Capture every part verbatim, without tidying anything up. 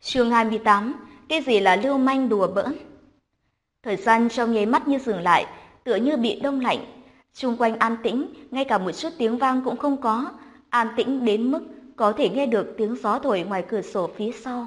Chương hai mươi tám, cái gì là lưu manh đùa bỡn? Thời gian trong nháy mắt như dừng lại, tựa như bị đông lạnh. Xung quanh an tĩnh, ngay cả một chút tiếng vang cũng không có, an tĩnh đến mức có thể nghe được tiếng gió thổi ngoài cửa sổ phía sau.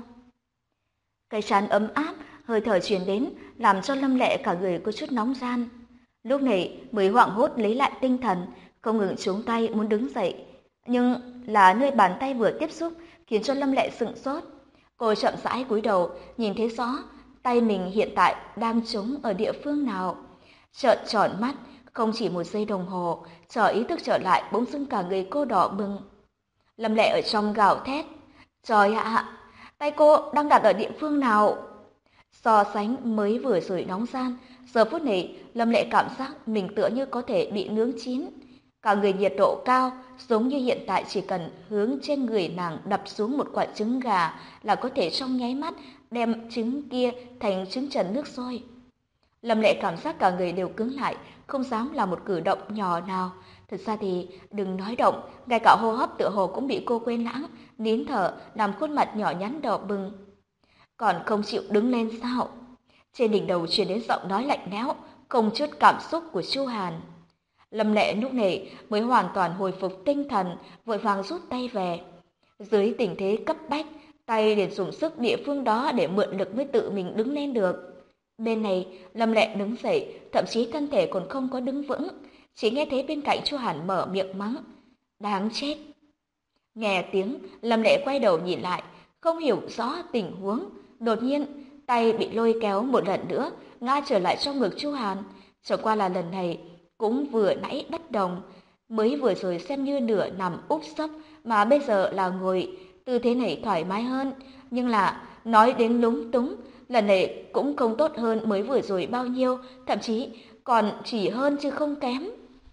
Cái trán ấm áp, hơi thở truyền đến, làm cho Lâm Lệ cả người có chút nóng ran. Lúc này mới hoảng hốt lấy lại tinh thần, không ngừng chống tay muốn đứng dậy. Nhưng là nơi bàn tay vừa tiếp xúc khiến cho Lâm Lệ sững sốt. Cô chậm rãi cúi đầu, nhìn thấy rõ tay mình hiện tại đang trống ở địa phương nào. Trợn tròn mắt, không chỉ một giây đồng hồ, chờ ý thức trở lại bỗng dưng cả người cô đỏ bừng. Lâm Lệ ở trong gào thét, trời ạ, tay cô đang đặt ở địa phương nào? So sánh mới vừa rồi nóng gian, giờ phút này Lâm Lệ cảm giác mình tựa như có thể bị nướng chín. Cả người nhiệt độ cao, giống như hiện tại chỉ cần hướng trên người nàng đập xuống một quả trứng gà là có thể trong nháy mắt đem trứng kia thành trứng trần nước sôi. Lâm Lệ cảm giác cả người đều cứng lại, không dám làm một cử động nhỏ nào. Thực ra thì đừng nói động, ngay cả hô hấp tựa hồ cũng bị cô quên lãng, nín thở làm khuôn mặt nhỏ nhắn đỏ bừng. Còn không chịu đứng lên sao? Trên đỉnh đầu truyền đến giọng nói lạnh lẽo, không chút cảm xúc của Chu Hàn. Lâm Lệ lúc này mới hoàn toàn hồi phục tinh thần, vội vàng rút tay về. Dưới tình thế cấp bách, tay liền dùng sức địa phương đó để mượn lực mới tự mình đứng lên được. Bên này, Lâm Lệ đứng dậy, thậm chí thân thể còn không có đứng vững, chỉ nghe thấy bên cạnh Chu Hàn mở miệng mắng. Đáng chết! Nghe tiếng, Lâm Lệ quay đầu nhìn lại, không hiểu rõ tình huống. Đột nhiên, tay bị lôi kéo một lần nữa, ngã trở lại trong ngực Chu Hàn. Chẳng qua là lần này, cũng vừa nãy bất đồng. Mới vừa rồi xem như nửa nằm úp sấp, mà bây giờ là ngồi, tư thế này thoải mái hơn. Nhưng là, nói đến lúng túng, lần này cũng không tốt hơn mới vừa rồi bao nhiêu, thậm chí còn chỉ hơn chứ không kém.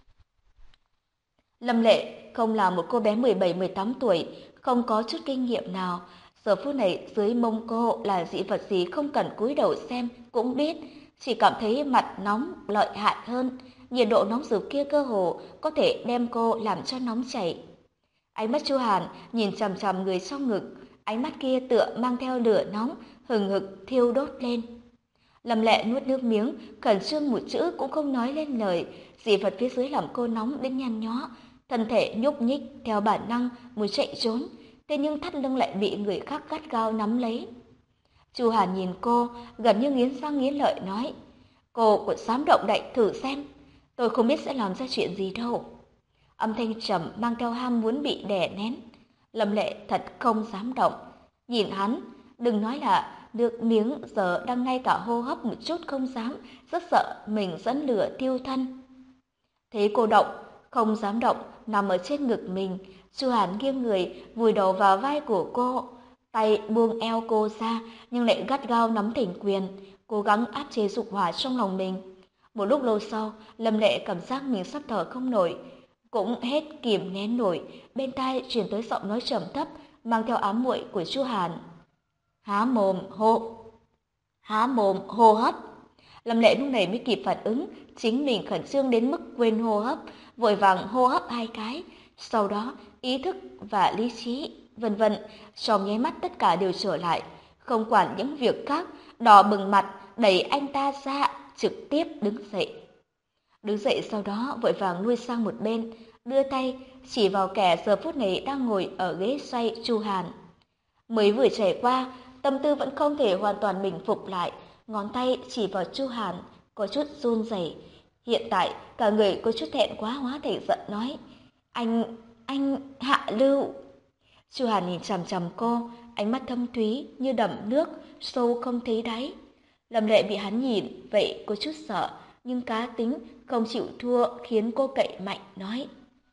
Lâm Lệ không là một cô bé mười bảy mười tám tuổi, không có chút kinh nghiệm nào. Giờ phút này dưới mông cô là dị vật gì không cần cúi đầu xem cũng biết, chỉ cảm thấy mặt nóng lợi hại hơn, nhiệt độ nóng rực kia cơ hồ có thể đem cô làm cho nóng chảy. Ánh mắt Chu Hàn nhìn chằm chằm người trong ngực, ánh mắt kia tựa mang theo lửa nóng, hừng hực thiêu đốt lên. Lâm Lệ nuốt nước miếng, khẩn trương một chữ cũng không nói lên lời, dị vật phía dưới làm cô nóng đến nhăn nhó, thân thể nhúc nhích theo bản năng muốn chạy trốn, thế nhưng thắt lưng lại bị người khác gắt gao nắm lấy. Chu Hàn nhìn cô, gần như nghiến răng nghiến lợi nói, cô cũng dám động đậy thử xem, tôi không biết sẽ làm ra chuyện gì đâu. Âm thanh trầm mang theo ham muốn bị đè nén. Lâm Lệ thật không dám động, nhìn hắn, đừng nói là nước miếng giờ đang ngay cả hô hấp một chút không dám, rất sợ mình dẫn lửa tiêu thân. Thế cô động, không dám động, nằm ở trên ngực mình, Chu Hàn nghiêng người, vùi đầu vào vai của cô, tay buông eo cô ra, nhưng lại gắt gao nắm thành quyền, cố gắng áp chế dục hỏa trong lòng mình. Một lúc lâu sau, Lâm Lệ cảm giác mình sắp thở không nổi, cũng hết kìm nén nổi, bên tai truyền tới giọng nói trầm thấp, mang theo ám muội của Chu Hàn. Há mồm hô, há mồm hô hấp. Lâm Lệ lúc này mới kịp phản ứng, chính mình khẩn trương đến mức quên hô hấp, vội vàng hô hấp hai cái, sau đó ý thức và lý trí, vân vân, trong nháy mắt tất cả đều trở lại, không quản những việc khác, đỏ bừng mặt, đẩy anh ta ra, trực tiếp đứng dậy. Đứng dậy sau đó vội vàng lui sang một bên, đưa tay chỉ vào kẻ giờ phút này đang ngồi ở ghế xoay Chu Hàn. Mới vừa trải qua, tâm tư vẫn không thể hoàn toàn bình phục lại, ngón tay chỉ vào Chu Hàn, có chút run rẩy. Hiện tại, cả người có chút thẹn quá hóa thành giận nói, anh, anh Hạ Lưu. Chu Hàn nhìn chằm chằm cô, ánh mắt thâm thúy như đầm nước, sâu không thấy đáy. Lâm Lệ bị hắn nhìn, vậy có chút sợ, nhưng cá tính không chịu thua khiến cô cậy mạnh nói.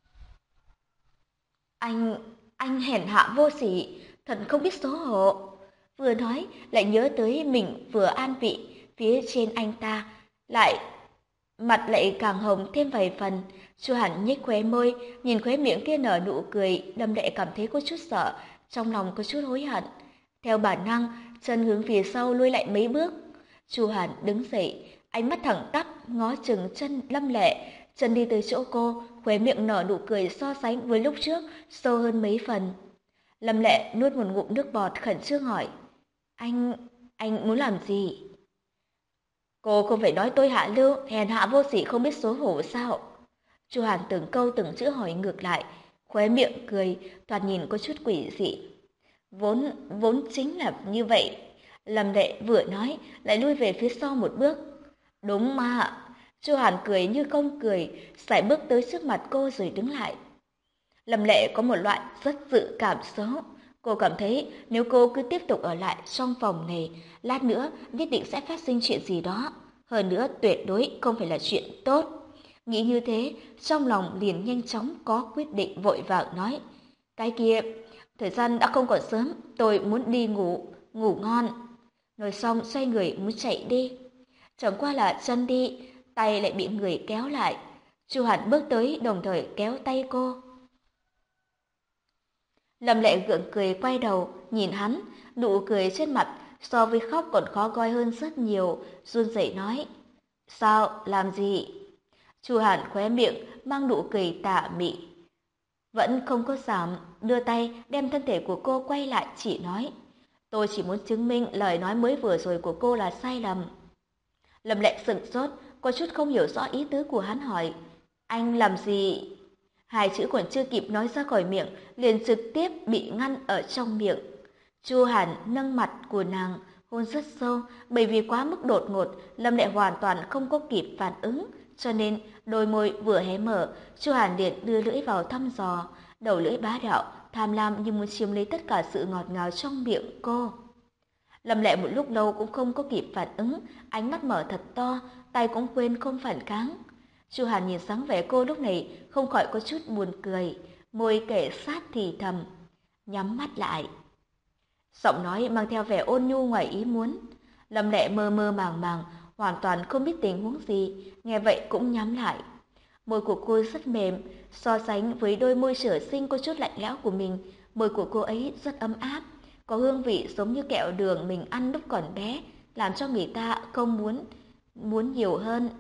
Anh, anh hèn hạ vô sỉ, thật không biết xấu hổ. Vừa nói lại nhớ tới mình vừa an vị phía trên anh ta, lại mặt lại càng hồng thêm vài phần. Chu Hàn nhếch khóe môi, nhìn khóe miệng kia nở nụ cười, Lâm Lệ cảm thấy có chút sợ, trong lòng có chút hối hận. Theo bản năng, chân hướng phía sau lui lại mấy bước. Chu Hàn đứng dậy, ánh mắt thẳng tắp ngó chừng chân Lâm Lệ, chân đi tới chỗ cô, khóe miệng nở nụ cười so sánh với lúc trước sâu hơn mấy phần. Lâm Lệ nuốt một ngụm nước bọt khẩn trương hỏi, Anh, anh muốn làm gì? Cô không phải nói tôi hạ lưu, hèn hạ vô sỉ không biết xấu hổ sao? Chu Hàn từng câu từng chữ hỏi ngược lại, khóe miệng cười, thoạt nhìn có chút quỷ dị. Vốn, vốn chính là như vậy. Lâm Lệ vừa nói, lại lui về phía sau một bước. Đúng mà. Chu Hàn cười như không cười, sải bước tới trước mặt cô rồi đứng lại. Lâm Lệ có một loại rất dự cảm xấu. Cô cảm thấy nếu cô cứ tiếp tục ở lại trong phòng này, lát nữa nhất định sẽ phát sinh chuyện gì đó. Hơn nữa tuyệt đối không phải là chuyện tốt. Nghĩ như thế, trong lòng liền nhanh chóng có quyết định vội vàng nói. Cái kia, thời gian đã không còn sớm, tôi muốn đi ngủ, ngủ ngon. Nói xong xoay người muốn chạy đi. Chẳng qua là chân đi, tay lại bị người kéo lại. Chu Hàn bước tới đồng thời kéo tay cô. Lâm Lệ gượng cười quay đầu, nhìn hắn, nụ cười trên mặt so với khóc còn khó coi hơn rất nhiều, run rẩy nói. Sao, làm gì? Chu Hàn khóe miệng, mang nụ cười tà mị. Vẫn không có giảm, đưa tay đem thân thể của cô quay lại chỉ nói. Tôi chỉ muốn chứng minh lời nói mới vừa rồi của cô là sai lầm. Lâm Lệ sửng sốt, có chút không hiểu rõ ý tứ của hắn hỏi. Anh làm gì? Hai chữ còn chưa kịp nói ra khỏi miệng, liền trực tiếp bị ngăn ở trong miệng. Chu Hàn nâng mặt của nàng, hôn rất sâu, bởi vì quá mức đột ngột, Lâm Lệ hoàn toàn không có kịp phản ứng, cho nên đôi môi vừa hé mở, Chu Hàn liền đưa lưỡi vào thăm dò, đầu lưỡi bá đạo, tham lam như muốn chiếm lấy tất cả sự ngọt ngào trong miệng cô. Lâm Lệ một lúc lâu cũng không có kịp phản ứng, ánh mắt mở thật to, tay cũng quên không phản kháng. Chu Hàn nhìn sáng vẻ cô lúc này không khỏi có chút buồn cười, môi kể sát thì thầm, nhắm mắt lại. Giọng nói mang theo vẻ ôn nhu ngoài ý muốn. Lâm Lệ mơ mơ màng màng, hoàn toàn không biết tình huống gì, nghe vậy cũng nhắm lại. Môi của cô rất mềm, so sánh với đôi môi sở sinh có chút lạnh lẽo của mình, môi của cô ấy rất ấm áp, có hương vị giống như kẹo đường mình ăn lúc còn bé, làm cho người ta không muốn muốn nhiều hơn.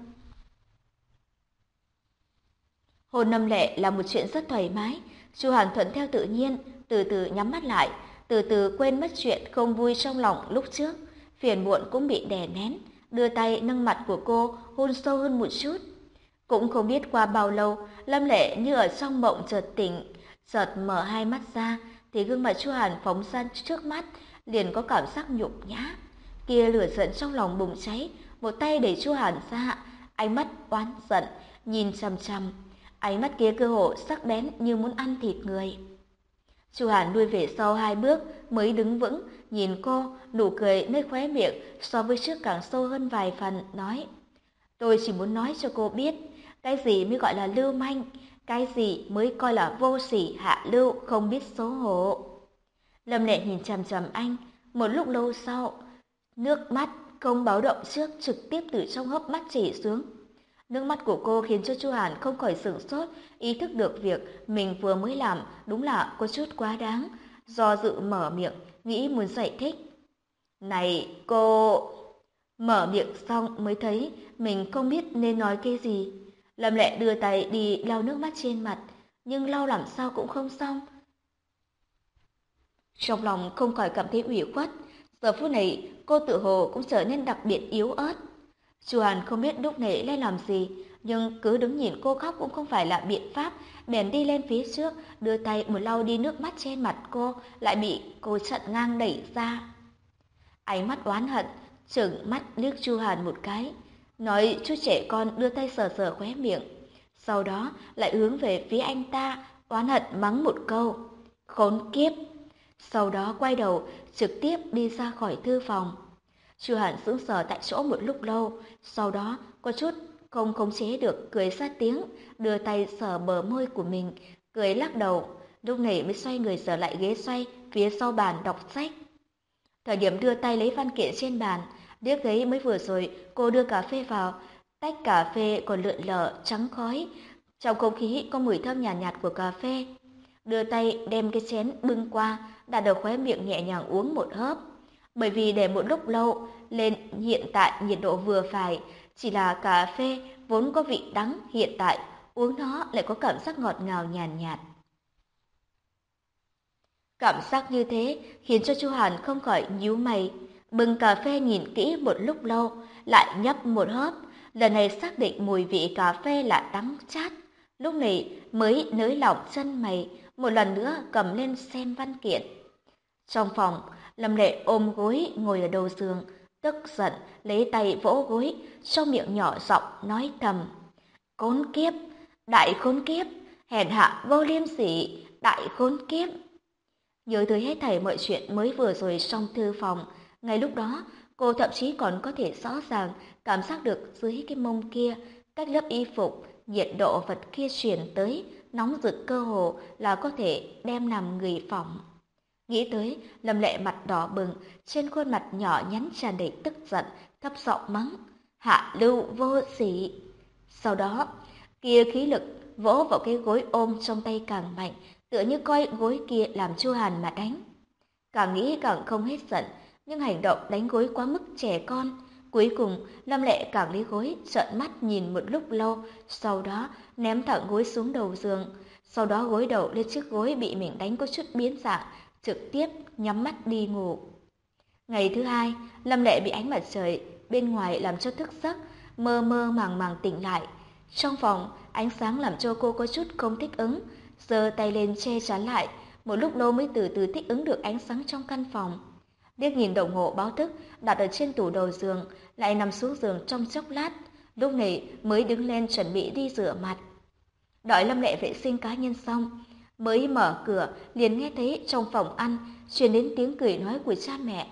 Hôn Lâm Lệ là một chuyện rất thoải mái, Chu Hàn thuận theo tự nhiên, từ từ nhắm mắt lại, từ từ quên mất chuyện không vui trong lòng lúc trước, phiền muộn cũng bị đè nén, đưa tay nâng mặt của cô hôn sâu hơn một chút. Cũng không biết qua bao lâu, Lâm Lệ như ở trong mộng chợt tỉnh, chợt mở hai mắt ra, thì gương mặt Chu Hàn phóng ra trước mắt, liền có cảm giác nhục nhã. Kia lửa giận trong lòng bùng cháy, một tay đẩy Chu Hàn ra, ánh mắt oán giận nhìn chằm chằm, ánh mắt kia cơ hồ sắc bén như muốn ăn thịt người. Chu Hàn lui về sau hai bước mới đứng vững, nhìn cô, nụ cười nơi khóe miệng so với trước càng sâu hơn vài phần, nói: "Tôi chỉ muốn nói cho cô biết, cái gì mới gọi là lưu manh, cái gì mới coi là vô sỉ hạ lưu không biết xấu hổ." Lâm Lệ nhìn chằm chằm anh, một lúc lâu sau, nước mắt không báo động trước trực tiếp từ trong hốc mắt chảy xuống. Nước mắt của cô khiến cho Chu Hàn không khỏi sửng sốt, ý thức được việc mình vừa mới làm đúng là có chút quá đáng, do dự mở miệng, nghĩ muốn giải thích. "Này, cô..." Mở miệng xong mới thấy mình không biết nên nói cái gì. Lâm Lệ đưa tay đi lau nước mắt trên mặt, nhưng lau làm sao cũng không xong. Trong lòng không khỏi cảm thấy ủy khuất, giờ phút này cô tự hồ cũng trở nên đặc biệt yếu ớt. Chu Hàn không biết lúc này nên làm gì, nhưng cứ đứng nhìn cô khóc cũng không phải là biện pháp, bèn đi lên phía trước, đưa tay một lau đi nước mắt trên mặt cô, lại bị cô chặn ngang đẩy ra. Ánh mắt oán hận, trừng mắt liếc Chu Hàn một cái, nói chút trẻ con đưa tay sờ sờ khóe miệng, sau đó lại hướng về phía anh ta, oán hận mắng một câu, khốn kiếp. Sau đó quay đầu, trực tiếp đi ra khỏi thư phòng. Chu Hàn sững sờ tại chỗ một lúc lâu, sau đó có chút không khống chế được cười ra tiếng, đưa tay sờ bờ môi của mình, cười lắc đầu, lúc này mới xoay người trở lại ghế xoay phía sau bàn đọc sách. Thời điểm đưa tay lấy văn kiện trên bàn, liếc thấy mới vừa rồi cô đưa cà phê vào, tách cà phê còn lượn lờ trắng khói, trong không khí có mùi thơm nhàn nhạt, nhạt của cà phê. Đưa tay đem cái chén bưng qua, đặt ở khóe miệng nhẹ nhàng uống một hớp. Bởi vì để một lúc lâu, lên hiện tại nhiệt độ vừa phải, chỉ là cà phê vốn có vị đắng, hiện tại uống nó lại có cảm giác ngọt ngào nhàn nhạt, nhạt. Cảm giác như thế khiến cho Chu Hàn không khỏi nhíu mày. bưng cà phê nhìn kỹ một lúc lâu, lại nhấp một hớp, lần này xác định mùi vị cà phê là đắng chát, lúc này mới nới lỏng chân mày, một lần nữa cầm lên xem văn kiện. Trong phòng, Lâm Lệ ôm gối ngồi ở đầu giường, tức giận lấy tay vỗ gối, trong miệng nhỏ giọng nói thầm: "Khốn kiếp, đại khốn kiếp, hèn hạ vô liêm sỉ, đại khốn kiếp." Nhớ tới hết thảy mọi chuyện mới vừa rồi trong thư phòng, ngay lúc đó, cô thậm chí còn có thể rõ ràng cảm giác được dưới cái mông kia, cách lớp y phục, nhiệt độ vật kia truyền tới, nóng rực cơ hồ là có thể đem nằm người phỏng. Nghĩ tới, Lâm Lệ mặt đỏ bừng, trên khuôn mặt nhỏ nhắn tràn đầy tức giận, thấp giọng mắng: "Hạ lưu vô sỉ!" Sau đó, kia khí lực vỗ vào cái gối ôm trong tay càng mạnh, tựa như coi gối kia làm Chu Hàn mà đánh. Càng nghĩ càng không hết giận, nhưng hành động đánh gối quá mức trẻ con. Cuối cùng, Lâm Lệ càng lấy gối, trợn mắt nhìn một lúc lâu, sau đó ném thẳng gối xuống đầu giường. Sau đó gối đầu lên chiếc gối bị mình đánh có chút biến dạng, trực tiếp nhắm mắt đi ngủ. Ngày thứ hai, Lâm Lệ bị ánh mặt trời bên ngoài làm cho thức giấc, mơ mơ màng màng tỉnh lại. Trong phòng, ánh sáng làm cho cô có chút không thích ứng, giơ tay lên che chắn lại, một lúc lâu mới từ từ thích ứng được ánh sáng trong căn phòng. Liếc nhìn đồng hồ báo thức đặt ở trên tủ đầu giường, lại nằm xuống giường trong chốc lát, lúc này mới đứng lên chuẩn bị đi rửa mặt. Đợi Lâm Lệ vệ sinh cá nhân xong, mới mở cửa liền nghe thấy trong phòng ăn truyền đến tiếng cười nói của cha mẹ.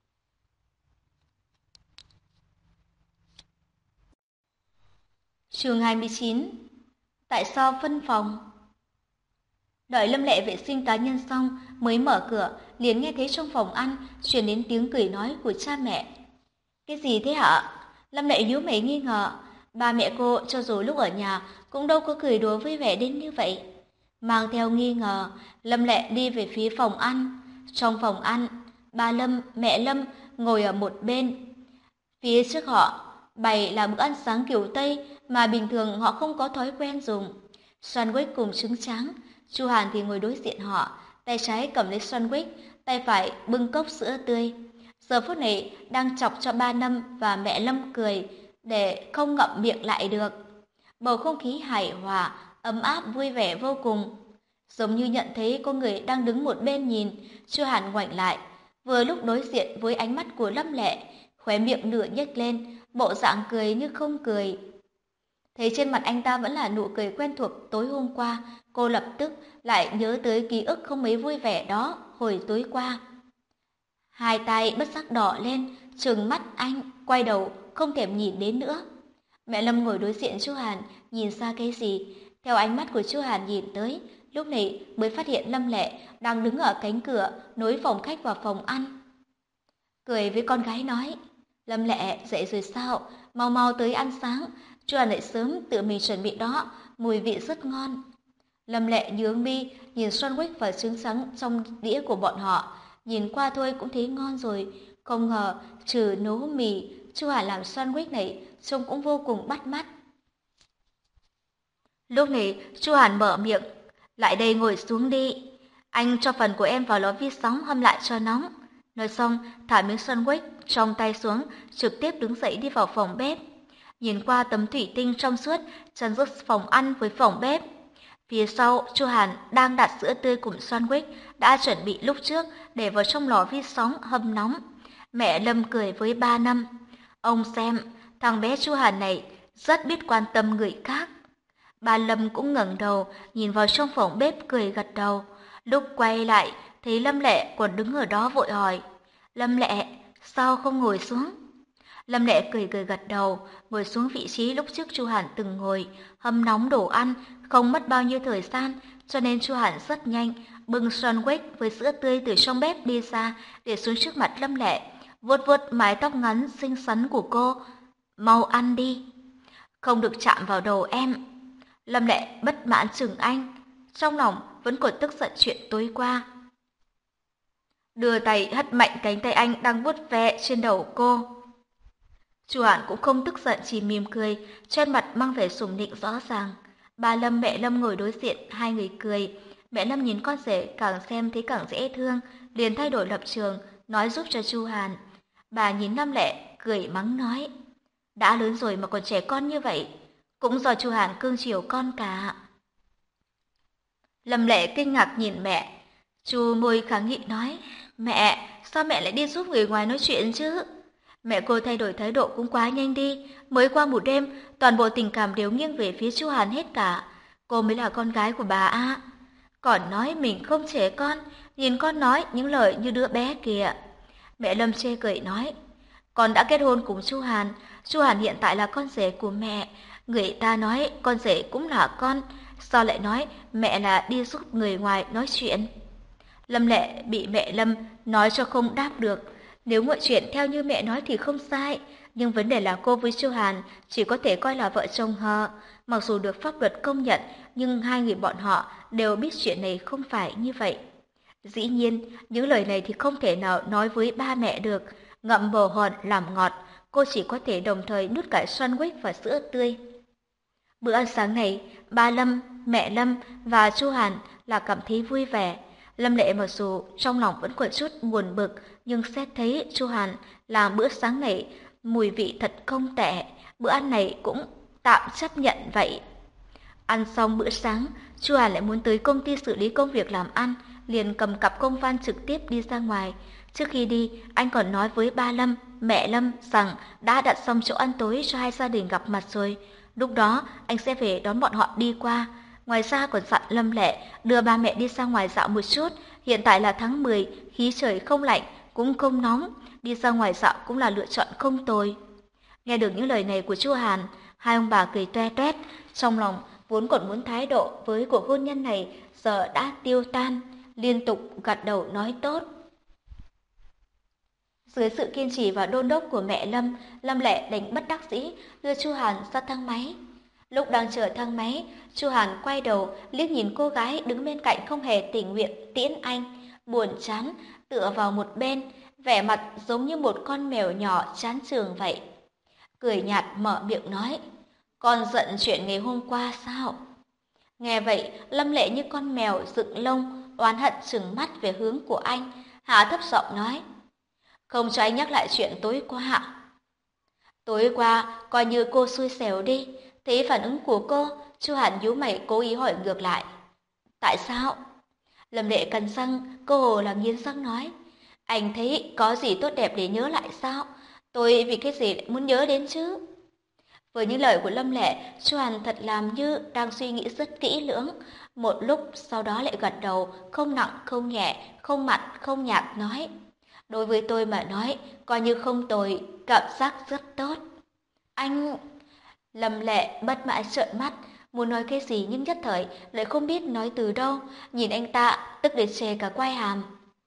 Chương hai mươi chín. Tại sao phân phòng? Đợi Lâm Lệ vệ sinh cá nhân xong, mới mở cửa, liền nghe thấy trong phòng ăn truyền đến tiếng cười nói của cha mẹ. Cái gì thế hả? Lâm Lệ nhíu mày nghi ngờ, ba mẹ cô cho dù lúc ở nhà cũng đâu có cười đùa vui vẻ đến như vậy. Mang theo nghi ngờ, Lâm Lệ đi về phía phòng ăn. Trong phòng ăn, ba Lâm, mẹ Lâm ngồi ở một bên. Phía trước họ bày là bữa ăn sáng kiểu Tây mà bình thường họ không có thói quen dùng. Sandwich cùng trứng tráng. Chu Hàn thì ngồi đối diện họ, tay trái cầm lấy sandwich, tay phải bưng cốc sữa tươi. Giờ phút này đang chọc cho ba Lâm và mẹ Lâm cười để không ngậm miệng lại được. Bầu không khí hài hòa, ấm áp vui vẻ vô cùng. Giống như nhận thấy có người đang đứng một bên nhìn, Chu Hàn ngoảnh lại, vừa lúc đối diện với ánh mắt của Lâm Lệ, khóe miệng nửa nhếch lên, bộ dạng cười như không cười. Thấy trên mặt anh ta vẫn là nụ cười quen thuộc tối hôm qua, cô lập tức lại nhớ tới ký ức không mấy vui vẻ đó hồi tối qua. Hai tay bất giác đỏ lên, trừng mắt anh, quay đầu không thèm nhìn đến nữa. Mẹ Lâm ngồi đối diện Chu Hàn, nhìn xa cái gì, theo ánh mắt của Chu Hàn nhìn tới, lúc này mới phát hiện Lâm Lệ đang đứng ở cánh cửa nối phòng khách vào phòng ăn. Cười với con gái nói: "Lâm Lệ, dậy rồi sao? Mau mau tới ăn sáng, Chu Hàn lại sớm tự mình chuẩn bị đó, mùi vị rất ngon." Lâm Lệ nhướng mi nhìn sandwich và trứng trắng trong đĩa của bọn họ, nhìn qua thôi cũng thấy ngon rồi, không ngờ trừ nấu mì, Chu Hàn làm sandwich này trông cũng vô cùng bắt mắt. Lúc này Chu Hàn mở miệng: "Lại đây ngồi xuống đi, anh cho phần của em vào lò vi sóng hâm lại cho nóng." Nói xong, thả miếng sandwich trong tay xuống, trực tiếp đứng dậy đi vào phòng bếp. Nhìn qua tấm thủy tinh trong suốt chắn giữa phòng ăn với phòng bếp. Phía sau, Chu Hàn đang đặt sữa tươi cùng sandwich đã chuẩn bị lúc trước để vào trong lò vi sóng hâm nóng. Mẹ Lâm cười với ba Năm: "Ông xem, thằng bé Chu Hàn này rất biết quan tâm người khác." Ba Lâm cũng ngẩng đầu nhìn vào trong phòng bếp cười gật đầu. Lúc quay lại thấy Lâm Lệ còn đứng ở đó vội hỏi: "Lâm Lệ, sao không ngồi xuống?" Lâm Lệ cười cười gật đầu, ngồi xuống vị trí lúc trước Chu Hàn từng ngồi, hâm nóng đồ ăn, không mất bao nhiêu thời gian, cho nên Chu Hàn rất nhanh bưng sandwich với sữa tươi từ trong bếp đi ra, để xuống trước mặt Lâm Lệ, vuốt vuốt mái tóc ngắn xinh xắn của cô. "Mau ăn đi." "Không được chạm vào đầu em." Lâm Lệ bất mãn chừng anh, trong lòng vẫn còn tức giận chuyện tối qua. Đưa tay hất mạnh cánh tay anh đang vuốt ve trên đầu cô. Chu Hàn cũng không tức giận, chỉ mỉm cười, trên mặt mang vẻ sủng nịnh rõ ràng. Ba Lâm, mẹ Lâm ngồi đối diện, hai người cười. Mẹ Lâm nhìn con rể càng xem thấy càng dễ thương, liền thay đổi lập trường, nói giúp cho Chu Hàn: Bà nhìn Lâm Lệ, cười mắng nói, đã lớn rồi mà còn trẻ con như vậy, cũng do Chu Hàn cưng chiều con cả. Lâm Lệ kinh ngạc nhìn mẹ, chu môi kháng nghị nói, mẹ, sao mẹ lại đi giúp người ngoài nói chuyện chứ? Mẹ cô thay đổi thái độ cũng quá nhanh đi, mới qua một đêm, toàn bộ tình cảm đều nghiêng về phía Chu Hàn hết cả. Cô mới là con gái của bà a. Còn nói mình không trẻ con, nhìn con nói những lời như đứa bé kìa. Mẹ Lâm chê cười nói, con đã kết hôn cùng Chu Hàn, Chu Hàn hiện tại là con rể của mẹ, người ta nói con rể cũng là con, sao lại nói mẹ là đi giúp người ngoài nói chuyện? Lâm Lệ bị mẹ Lâm nói cho không đáp được, nếu mọi chuyện theo như mẹ nói thì không sai, nhưng vấn đề là cô với Chu Hàn chỉ có thể coi là vợ chồng họ, mặc dù được pháp luật công nhận, nhưng hai người bọn họ đều biết chuyện này không phải như vậy. Dĩ nhiên, những lời này thì không thể nào nói với ba mẹ được, ngậm bồ hòn làm ngọt, cô chỉ có thể đồng thời nuốt cả sandwich và sữa tươi. Bữa ăn sáng này, ba Lâm, mẹ Lâm và Chu Hàn là cảm thấy vui vẻ. Lâm Lệ mặc dù trong lòng vẫn có chút buồn bực, nhưng xét thấy Chu Hàn làm bữa sáng này mùi vị thật không tệ, bữa ăn này cũng tạm chấp nhận vậy. Ăn xong bữa sáng, Chu Hàn lại muốn tới công ty xử lý công việc làm ăn, liền cầm cặp công văn trực tiếp đi ra ngoài. Trước khi đi, anh còn nói với ba Lâm, mẹ Lâm rằng đã đặt xong chỗ ăn tối cho hai gia đình gặp mặt rồi. Lúc đó, anh sẽ về đón bọn họ đi qua. Ngoài ra còn dặn Lâm Lệ đưa ba mẹ đi ra ngoài dạo một chút. Hiện tại là tháng mười, khí trời không lạnh, cũng không nóng. Đi ra ngoài dạo cũng là lựa chọn không tồi. Nghe được những lời này của Chu Hàn, hai ông bà cười toe toét, trong lòng vốn còn muốn thái độ với cuộc hôn nhân này giờ đã tiêu tan, liên tục gật đầu nói tốt. Dưới sự kiên trì và đôn đốc của mẹ Lâm, Lâm Lệ đành bất đắc dĩ đưa Chu Hàn ra thang máy. Lúc đang chờ thang máy, Chu Hàn quay đầu liếc nhìn cô gái đứng bên cạnh không hề tình nguyện tiễn anh, buồn chán tựa vào một bên, vẻ mặt giống như một con mèo nhỏ chán trường vậy. Cười nhạt mở miệng nói, con giận chuyện ngày hôm qua sao? Nghe vậy, Lâm Lệ như con mèo dựng lông, oán hận trừng mắt về hướng của anh, hạ thấp giọng nói, không cho anh nhắc lại chuyện tối qua. Tối qua, coi như cô xui xẻo đi. Thấy phản ứng của cô, Chu Hàn nhíu mày cố ý hỏi ngược lại. Tại sao? Lâm Lệ cắn răng, cô hồ là nghiến răng nói. Anh thấy có gì tốt đẹp để nhớ lại sao? Tôi vì cái gì lại muốn nhớ đến chứ? Với những lời của Lâm Lệ, Chu Hàn thật làm như đang suy nghĩ rất kỹ lưỡng. Một lúc sau đó lại gật đầu, không nặng không nhẹ, không mặn không nhạt nói. Đối với tôi mà nói, coi như không tồi, cảm giác rất tốt. Anh... Lâm Lệ bất mãn trợn mắt, muốn nói cái gì nhưng nhất thời lại không biết nói từ đâu, nhìn anh ta tức đến chê cả quai hàm.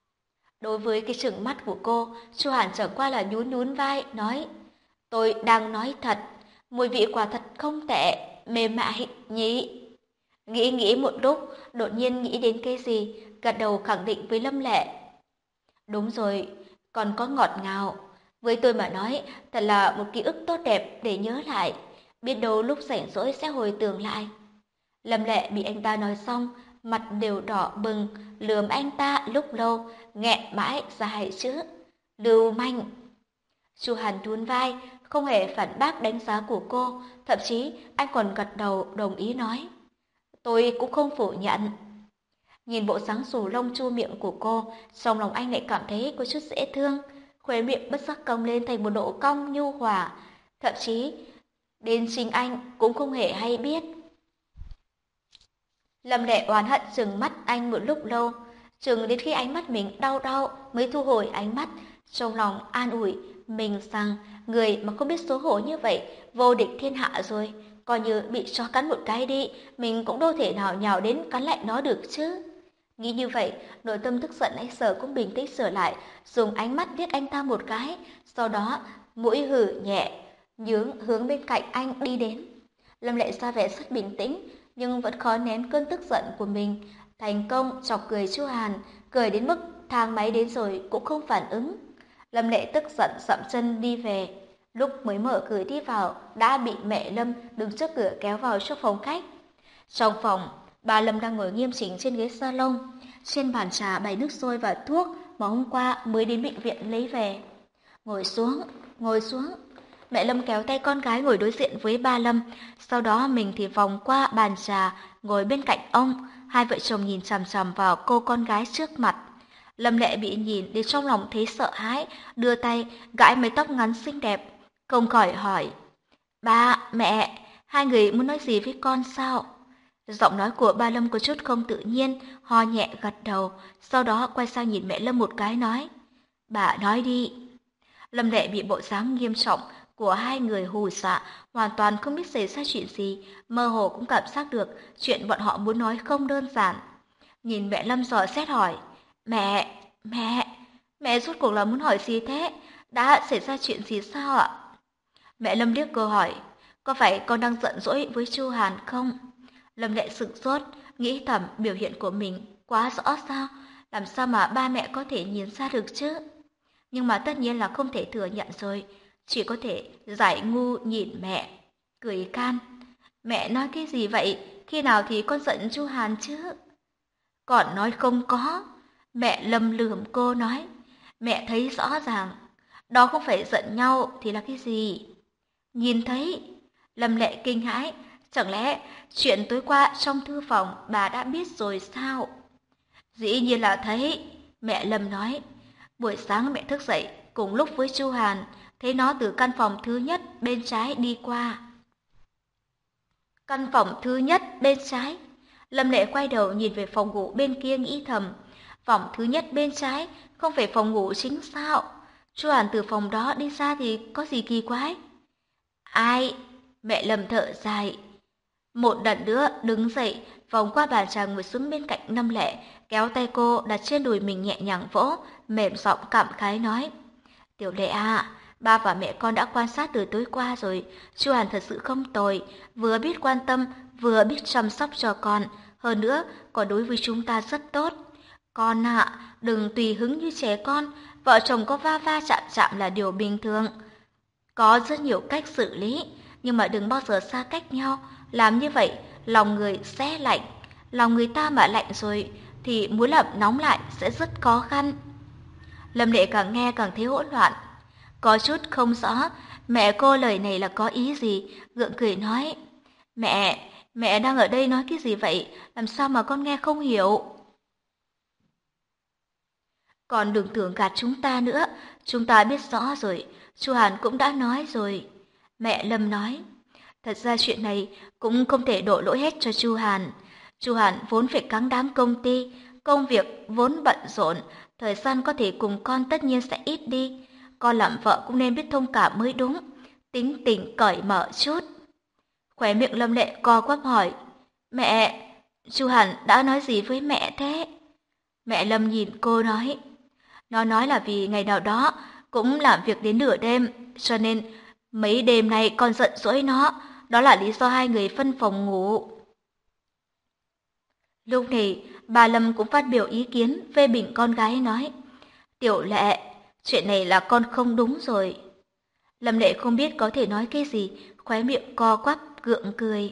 Đối với cái trừng mắt của cô, Chu Hàn chẳng qua là nhún nhún vai, nói, tôi đang nói thật, mùi vị quả thật không tệ, mềm mại, nhỉ. Nghĩ nghĩ một lúc, đột nhiên nghĩ đến cái gì, gật đầu khẳng định với Lâm Lệ. Đúng rồi, còn có ngọt ngào. Với tôi mà nói, thật là một ký ức tốt đẹp để nhớ lại. Biết đâu lúc rảnh rỗi sẽ hồi tưởng lại. Lâm Lệ bị anh ta nói xong, mặt đều đỏ bừng, lườm anh ta lúc lâu, nghẹn mãi ra hai chữ. Lưu manh. Chu Hàn nhún vai, không hề phản bác đánh giá của cô, thậm chí anh còn gật đầu đồng ý nói. Tôi cũng không phủ nhận. Nhìn bộ dáng xù lông chu miệng của cô, trong lòng anh lại cảm thấy có chút dễ thương, khóe miệng bất giác cong lên thành một độ cong nhu hòa, thậm chí đến chính anh cũng không hề hay biết. Lâm Lệ oán hận trừng mắt anh một lúc lâu, chừng đến khi ánh mắt mình đau đau mới thu hồi ánh mắt, trong lòng an ủi mình rằng người mà không biết xấu hổ như vậy vô địch thiên hạ rồi, coi như bị chó cắn một cái đi, mình cũng đâu thể nào nhào đến cắn lại nó được chứ. Nghĩ như vậy, nội tâm tức giận anh Sở cũng bình tĩnh trở lại, dùng ánh mắt liếc anh ta một cái, sau đó mũi hử nhẹ, nhướng hướng bên cạnh anh đi đến. Lâm Lệ ra vẻ rất bình tĩnh, nhưng vẫn khó nén cơn tức giận của mình, thành công chọc cười Chu Hàn, cười đến mức thang máy đến rồi cũng không phản ứng. Lâm Lệ tức giận dậm chân đi về, lúc mới mở cửa đi vào đã bị mẹ Lâm đứng trước cửa kéo vào trong phòng khách. Trong phòng, bà Lâm đang ngồi nghiêm chỉnh trên ghế salon, trên bàn trà bày nước sôi và thuốc mà hôm qua mới đến bệnh viện lấy về. Ngồi xuống, ngồi xuống. Mẹ Lâm kéo tay con gái ngồi đối diện với ba Lâm, sau đó mình thì vòng qua bàn trà, ngồi bên cạnh ông. Hai vợ chồng nhìn chằm chằm vào cô con gái trước mặt. Lâm Lệ bị nhìn đến trong lòng thấy sợ hãi, đưa tay gãi mái tóc ngắn xinh đẹp, không khỏi hỏi: "Ba, mẹ, hai người muốn nói gì với con sao?" Giọng nói của ba Lâm có chút không tự nhiên, ho nhẹ gật đầu, sau đó quay sang nhìn mẹ Lâm một cái nói: "Bà nói đi." Lâm Lệ bị bộ dáng nghiêm trọng của hai người hù dọa, hoàn toàn không biết xảy ra chuyện gì, mơ hồ cũng cảm giác được chuyện bọn họ muốn nói không đơn giản. Nhìn mẹ Lâm dò xét hỏi: "Mẹ, mẹ, mẹ rốt cuộc là muốn hỏi gì thế? Đã xảy ra chuyện gì sao ạ?" Mẹ Lâm liếc cô hỏi: "Có phải con đang giận dỗi với Chu Hàn không?" Lâm Lệ sững sốt, nghĩ thầm biểu hiện của mình quá rõ sao, làm sao mà ba mẹ có thể nhìn ra được chứ? Nhưng mà tất nhiên là không thể thừa nhận rồi, chỉ có thể giải ngu nhìn mẹ, cười can: "Mẹ nói cái gì vậy? Khi nào thì con giận Chu Hàn chứ?" Còn nói không có. Mẹ Lâm lườm cô nói: "Mẹ thấy rõ ràng, đó không phải giận nhau thì là cái gì?" Nhìn thấy. Lâm Lệ kinh hãi, chẳng lẽ chuyện tối qua trong thư phòng bà đã biết rồi sao? Dĩ nhiên là thấy. Mẹ Lâm nói: "Buổi sáng mẹ thức dậy cùng lúc với Chu Hàn, thấy nó từ căn phòng thứ nhất bên trái đi qua." Căn phòng thứ nhất bên trái. Lâm Lệ quay đầu nhìn về phòng ngủ bên kia nghĩ thầm, phòng thứ nhất bên trái không phải phòng ngủ chính sao? Chu Hàn từ phòng đó đi ra thì có gì kỳ quái? Ai? Mẹ Lâm thở dài. Một lần nữa đứng dậy, vòng qua bàn trà ngồi xuống bên cạnh Lâm Lệ, kéo tay cô đặt trên đùi mình nhẹ nhàng vỗ, mềm giọng cảm khái nói: "Tiểu Lệ à, ba và mẹ con đã quan sát từ tối qua rồi, Chu Hàn thật sự không tồi, vừa biết quan tâm, vừa biết chăm sóc cho con, hơn nữa còn đối với chúng ta rất tốt. Con ạ, à, đừng tùy hứng như trẻ con, vợ chồng có va va chạm chạm là điều bình thường. Có rất nhiều cách xử lý, nhưng mà đừng bao giờ xa cách nhau, làm như vậy lòng người sẽ lạnh, lòng người ta mà lạnh rồi thì muốn làm nóng lại sẽ rất khó khăn." Lâm Lệ càng nghe càng thấy hỗn loạn, có chút không rõ mẹ cô lời này là có ý gì, gượng cười nói: "Mẹ, mẹ đang ở đây nói cái gì vậy, làm sao mà con nghe không hiểu?" "Con đừng tưởng gạt chúng ta nữa, chúng ta biết rõ rồi, Chu Hàn cũng đã nói rồi." Mẹ Lâm nói: "Thật ra chuyện này cũng không thể đổ lỗi hết cho Chu Hàn. Chu Hàn vốn phải cáng đáng công ty, công việc vốn bận rộn, thời gian có thể cùng con tất nhiên sẽ ít đi. Con làm vợ cũng nên biết thông cảm mới đúng, tính tình cởi mở chút." Khóe miệng Lâm Lệ co quắp hỏi: "Mẹ, Chu Hàn đã nói gì với mẹ thế?" Mẹ Lâm nhìn cô nói: "Nó nói là vì ngày nào đó cũng làm việc đến nửa đêm, cho nên mấy đêm nay con giận dỗi nó, đó là lý do hai người phân phòng ngủ." Lúc này, bà Lâm cũng phát biểu ý kiến phê bình con gái nói: "Tiểu Lệ, chuyện này là con không đúng rồi." Lâm Lệ không biết có thể nói cái gì, khóe miệng co quắp gượng cười.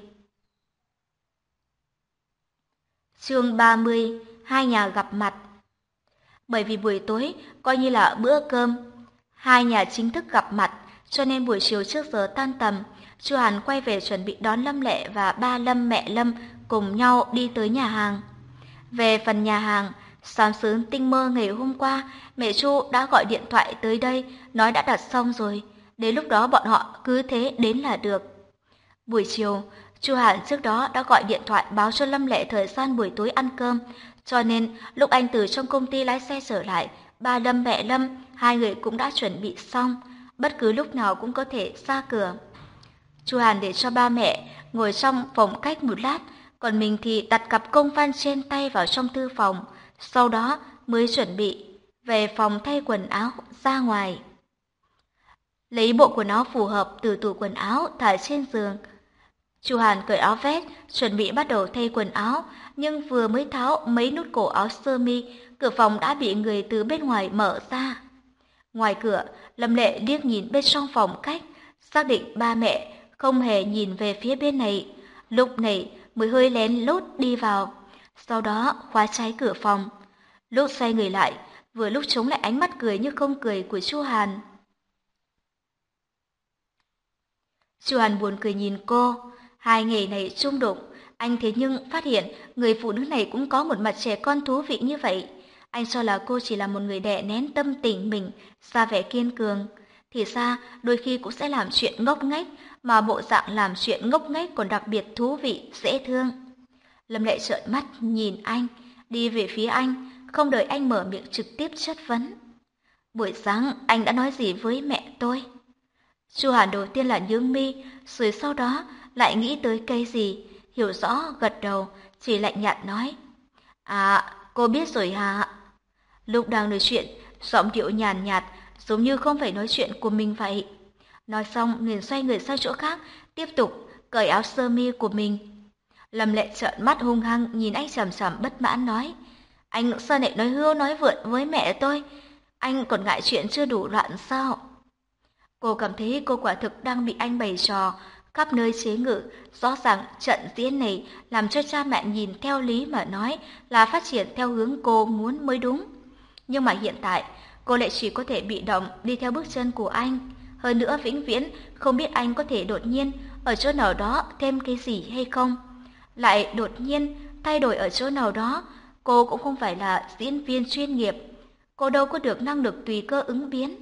Chương ba mươi, hai nhà gặp mặt. Bởi vì buổi tối coi như là bữa cơm, hai nhà chính thức gặp mặt, cho nên buổi chiều trước giờ tan tầm, Chu Hàn quay về chuẩn bị đón Lâm Lệ và ba Lâm mẹ Lâm cùng nhau đi tới nhà hàng. Về phần nhà hàng, sáng sớm tinh mơ ngày hôm qua, mẹ Chu đã gọi điện thoại tới đây, nói đã đặt xong rồi, đến lúc đó bọn họ cứ thế đến là được. Buổi chiều, Chu Hàn trước đó đã gọi điện thoại báo cho Lâm Lệ thời gian buổi tối ăn cơm, cho nên lúc anh từ trong công ty lái xe trở lại, ba Lâm mẹ Lâm, hai người cũng đã chuẩn bị xong, bất cứ lúc nào cũng có thể ra cửa. Chu Hàn để cho ba mẹ ngồi trong phòng khách một lát, còn mình thì đặt cặp công văn trên tay vào trong thư phòng, sau đó mới chuẩn bị về phòng thay quần áo ra ngoài. Lấy bộ quần áo phù hợp từ tủ quần áo thả trên giường. Chu Hàn cởi áo vest, chuẩn bị bắt đầu thay quần áo, nhưng vừa mới tháo mấy nút cổ áo sơ mi, cửa phòng đã bị người từ bên ngoài mở ra. Ngoài cửa, Lâm Lệ liếc nhìn bên trong phòng khách, xác định ba mẹ không hề nhìn về phía bên này, lúc này mới hơi lén lút đi vào, sau đó khóa trái cửa phòng. Lúc xoay người lại, vừa lúc chống lại ánh mắt cười như không cười của Chu Hàn. Chu Hàn buồn cười nhìn cô, hai nghề này chung đụng, anh thế nhưng phát hiện người phụ nữ này cũng có một mặt trẻ con thú vị như vậy. Anh cho là cô chỉ là một người đè nén tâm tình mình, ra vẻ kiên cường. Thì ra, đôi khi cũng sẽ làm chuyện ngốc nghếch, mà bộ dạng làm chuyện ngốc nghếch còn đặc biệt thú vị, dễ thương. Lâm Lệ trợn mắt nhìn anh, đi về phía anh, không đợi anh mở miệng trực tiếp chất vấn. Buổi sáng anh đã nói gì với mẹ tôi? Chu Hàn đầu tiên là nhướng mi, rồi sau đó lại nghĩ tới cái gì, hiểu rõ gật đầu, chỉ lạnh nhạt nói. À, cô biết rồi hả? Lúc đang nói chuyện, giọng điệu nhàn nhạt, giống như không phải nói chuyện của mình vậy. Nói xong liền xoay người sang chỗ khác, tiếp tục cởi áo sơ mi của mình. Lâm Lệ trợn mắt hung hăng nhìn anh chằm chằm bất mãn nói. Anh sao lại nói hưu nói vượn với mẹ tôi? Anh còn ngại chuyện chưa đủ loạn sao? Cô cảm thấy cô quả thực đang bị anh bày trò, khắp nơi chế ngự. Rõ ràng trận diễn này làm cho cha mẹ nhìn theo lý mà nói là phát triển theo hướng cô muốn mới đúng. Nhưng mà hiện tại, cô lại chỉ có thể bị động đi theo bước chân của anh. Hơn nữa vĩnh viễn không biết anh có thể đột nhiên ở chỗ nào đó thêm cái gì hay không. Lại đột nhiên thay đổi ở chỗ nào đó, cô cũng không phải là diễn viên chuyên nghiệp. Cô đâu có được năng lực tùy cơ ứng biến.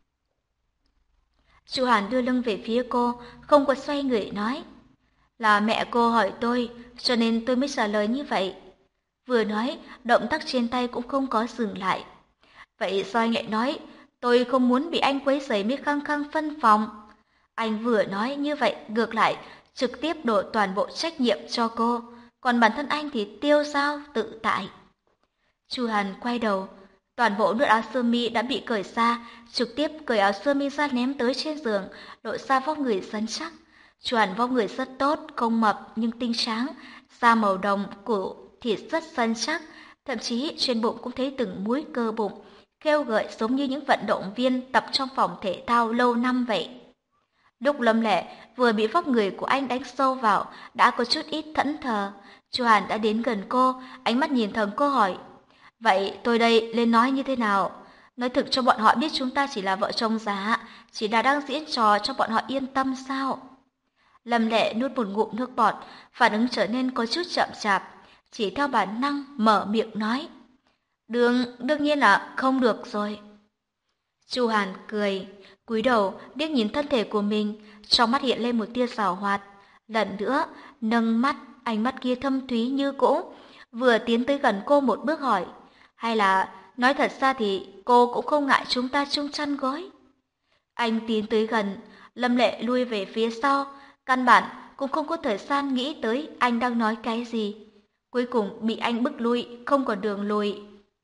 Chu Hàn đưa lưng về phía cô, không có xoay người nói. Là mẹ cô hỏi tôi, cho nên tôi mới trả lời như vậy. Vừa nói, động tác trên tay cũng không có dừng lại. Vậy sao anh lại nói, tôi không muốn bị anh quấy rầy mới khăng khăng phân phòng. Anh vừa nói như vậy, ngược lại, trực tiếp đổ toàn bộ trách nhiệm cho cô. Còn bản thân anh thì tiêu dao tự tại. Chu Hàn quay đầu, toàn bộ nút áo sơ mi đã bị cởi ra, trực tiếp cởi áo sơ mi ra ném tới trên giường, lộ ra vóc người rắn chắc. Chu Hàn vóc người rất tốt, không mập nhưng tinh tráng, da màu đồng của thịt rất săn chắc, thậm chí trên bụng cũng thấy từng múi cơ bụng, khêu gợi giống như những vận động viên tập trong phòng thể thao lâu năm vậy. Lúc Lâm Lệ vừa bị vóc người của anh đánh sâu vào, đã có chút ít thẫn thờ. Chu Hàn đã đến gần cô, ánh mắt nhìn thẳng cô hỏi. Vậy tôi đây lên nói như thế nào? Nói thực cho bọn họ biết chúng ta chỉ là vợ chồng giả, chỉ là đang diễn trò cho bọn họ yên tâm sao? Lâm Lệ nuốt một ngụm nước bọt, phản ứng trở nên có chút chậm chạp, chỉ theo bản năng mở miệng nói. Đương, đương nhiên là không được rồi. Chu Hàn cười, cúi đầu liếc nhìn thân thể của mình, trong mắt hiện lên một tia giảo hoạt. Lần nữa, nâng mắt, ánh mắt kia thâm thúy như cũ, vừa tiến tới gần cô một bước hỏi. Hay là, nói thật ra thì cô cũng không ngại chúng ta chung chăn gối. Anh tiến tới gần, Lâm Lệ lui về phía sau, căn bản cũng không có thời gian nghĩ tới anh đang nói cái gì. Cuối cùng bị anh bức lui, không còn đường lùi.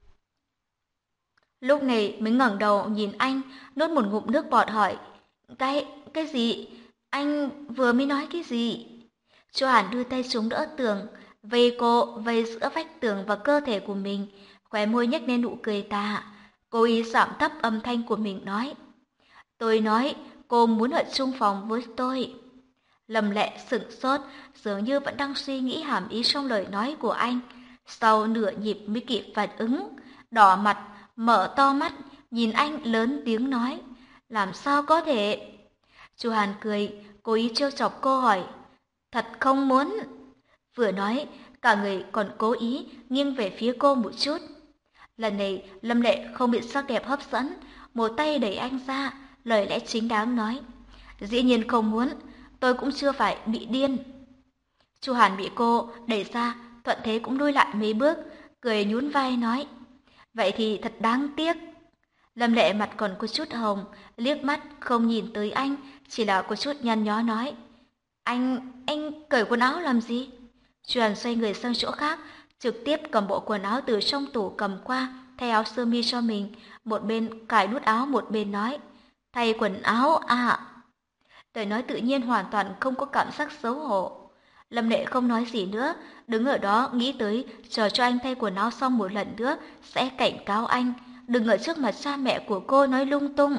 Lúc này mới ngẩng đầu nhìn anh, nuốt một ngụm nước bọt hỏi. Cái, cái gì? Anh vừa mới nói cái gì? Chu Hàn đưa tay chống đỡ tường, vây cô, vây giữa vách tường và cơ thể của mình, khóe môi nhếch lên nụ cười tà. Cố ý giảm thấp âm thanh của mình nói. Tôi nói, cô muốn ở chung phòng với tôi. Lâm Lệ sững sốt, dường như vẫn đang suy nghĩ hàm ý trong lời nói của anh. Sau nửa nhịp mới kịp phản ứng, đỏ mặt, mở to mắt, nhìn anh lớn tiếng nói. Làm sao có thể? Chu Hàn cười, cố ý trêu chọc cô hỏi. Thật không muốn. Vừa nói, cả người còn cố ý nghiêng về phía cô một chút. Lần này, Lâm Lệ không bị sắc đẹp hấp dẫn, một tay đẩy anh ra, lời lẽ chính đáng nói. Dĩ nhiên không muốn, tôi cũng chưa phải bị điên. Chu Hàn bị cô đẩy ra, thuận thế cũng lui lại mấy bước, cười nhún vai nói. Vậy thì thật đáng tiếc. Lâm Lệ mặt còn có chút hồng, liếc mắt không nhìn tới anh, chỉ là có chút nhăn nhó nói. Anh, anh cởi quần áo làm gì? Chu Hàn xoay người sang chỗ khác, trực tiếp cầm bộ quần áo từ trong tủ cầm qua, thay áo sơ mi cho mình, một bên cài nút áo một bên nói. Thay quần áo à? Lời nói tự nhiên hoàn toàn không có cảm giác xấu hổ. Lâm Lệ không nói gì nữa, đứng ở đó nghĩ tới chờ cho anh thay quần áo xong một lần nữa sẽ cảnh cáo anh, đừng ở trước mặt cha mẹ của cô nói lung tung.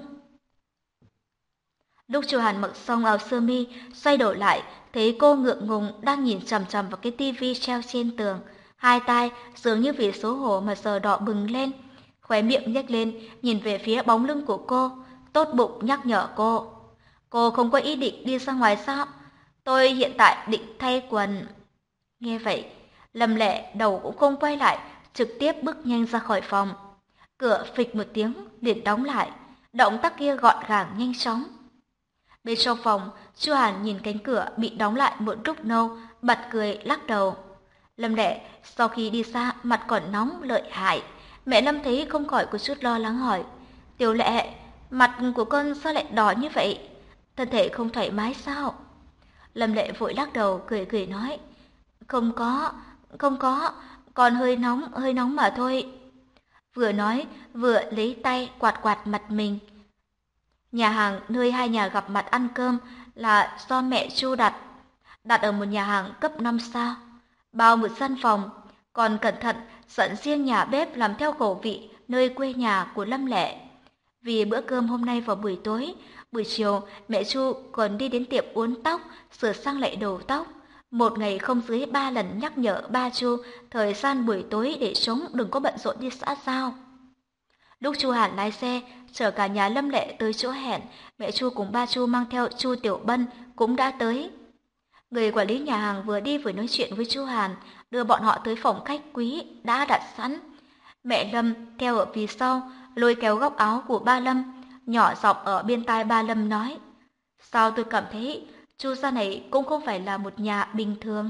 Lúc Chu Hàn mặc xong áo sơ mi, xoay đổi lại, thấy cô ngượng ngùng đang nhìn chằm chằm vào cái tivi treo trên tường, hai tai dường như vì xấu hổ mà giờ đỏ bừng lên, khóe miệng nhếch lên nhìn về phía bóng lưng của cô, tốt bụng nhắc nhở cô. Cô không có ý định đi ra ngoài sao? Tôi hiện tại định thay quần. Nghe vậy, Lâm Lệ đầu cũng không quay lại, trực tiếp bước nhanh ra khỏi phòng. Cửa phịch một tiếng liền đóng lại, động tác kia gọn gàng nhanh chóng. Bên trong phòng, Chu Hàn nhìn cánh cửa bị đóng lại một lúc lâu, bật cười lắc đầu. Lâm Lệ sau khi đi xa mặt còn nóng lợi hại. Mẹ Lâm thấy không khỏi có chút lo lắng hỏi: Tiểu Lệ, mặt của con sao lại đỏ như vậy? Thân thể không thoải mái sao? Lâm Lệ vội lắc đầu cười cười nói: Không có, không có, còn hơi nóng, hơi nóng mà thôi. Vừa nói, vừa lấy tay quạt quạt mặt mình. Nhà hàng nơi hai nhà gặp mặt ăn cơm là do mẹ Chu đặt, đặt ở một nhà hàng cấp năm sao, bao một gian phòng, còn cẩn thận dẫn riêng nhà bếp làm theo khẩu vị nơi quê nhà của Lâm Lệ. Vì bữa cơm hôm nay vào buổi tối, buổi chiều mẹ Chu còn đi đến tiệm uốn tóc, sửa sang lại đầu tóc. Một ngày không dưới ba lần nhắc nhở ba Chu thời gian buổi tối để trống đừng có bận rộn đi xã giao. Lúc Chu Hàn lái xe chở cả nhà Lâm Lệ tới chỗ hẹn, mẹ Chu cùng ba Chu mang theo Chu Tiểu Bân cũng đã tới. Người quản lý nhà hàng vừa đi vừa nói chuyện với Chu Hàn, đưa bọn họ tới phòng khách quý đã đặt sẵn. Mẹ Lâm theo ở phía sau, lôi kéo góc áo của ba Lâm, nhỏ giọng ở bên tai ba Lâm nói: Sao tôi cảm thấy Chu gia này cũng không phải là một nhà bình thường.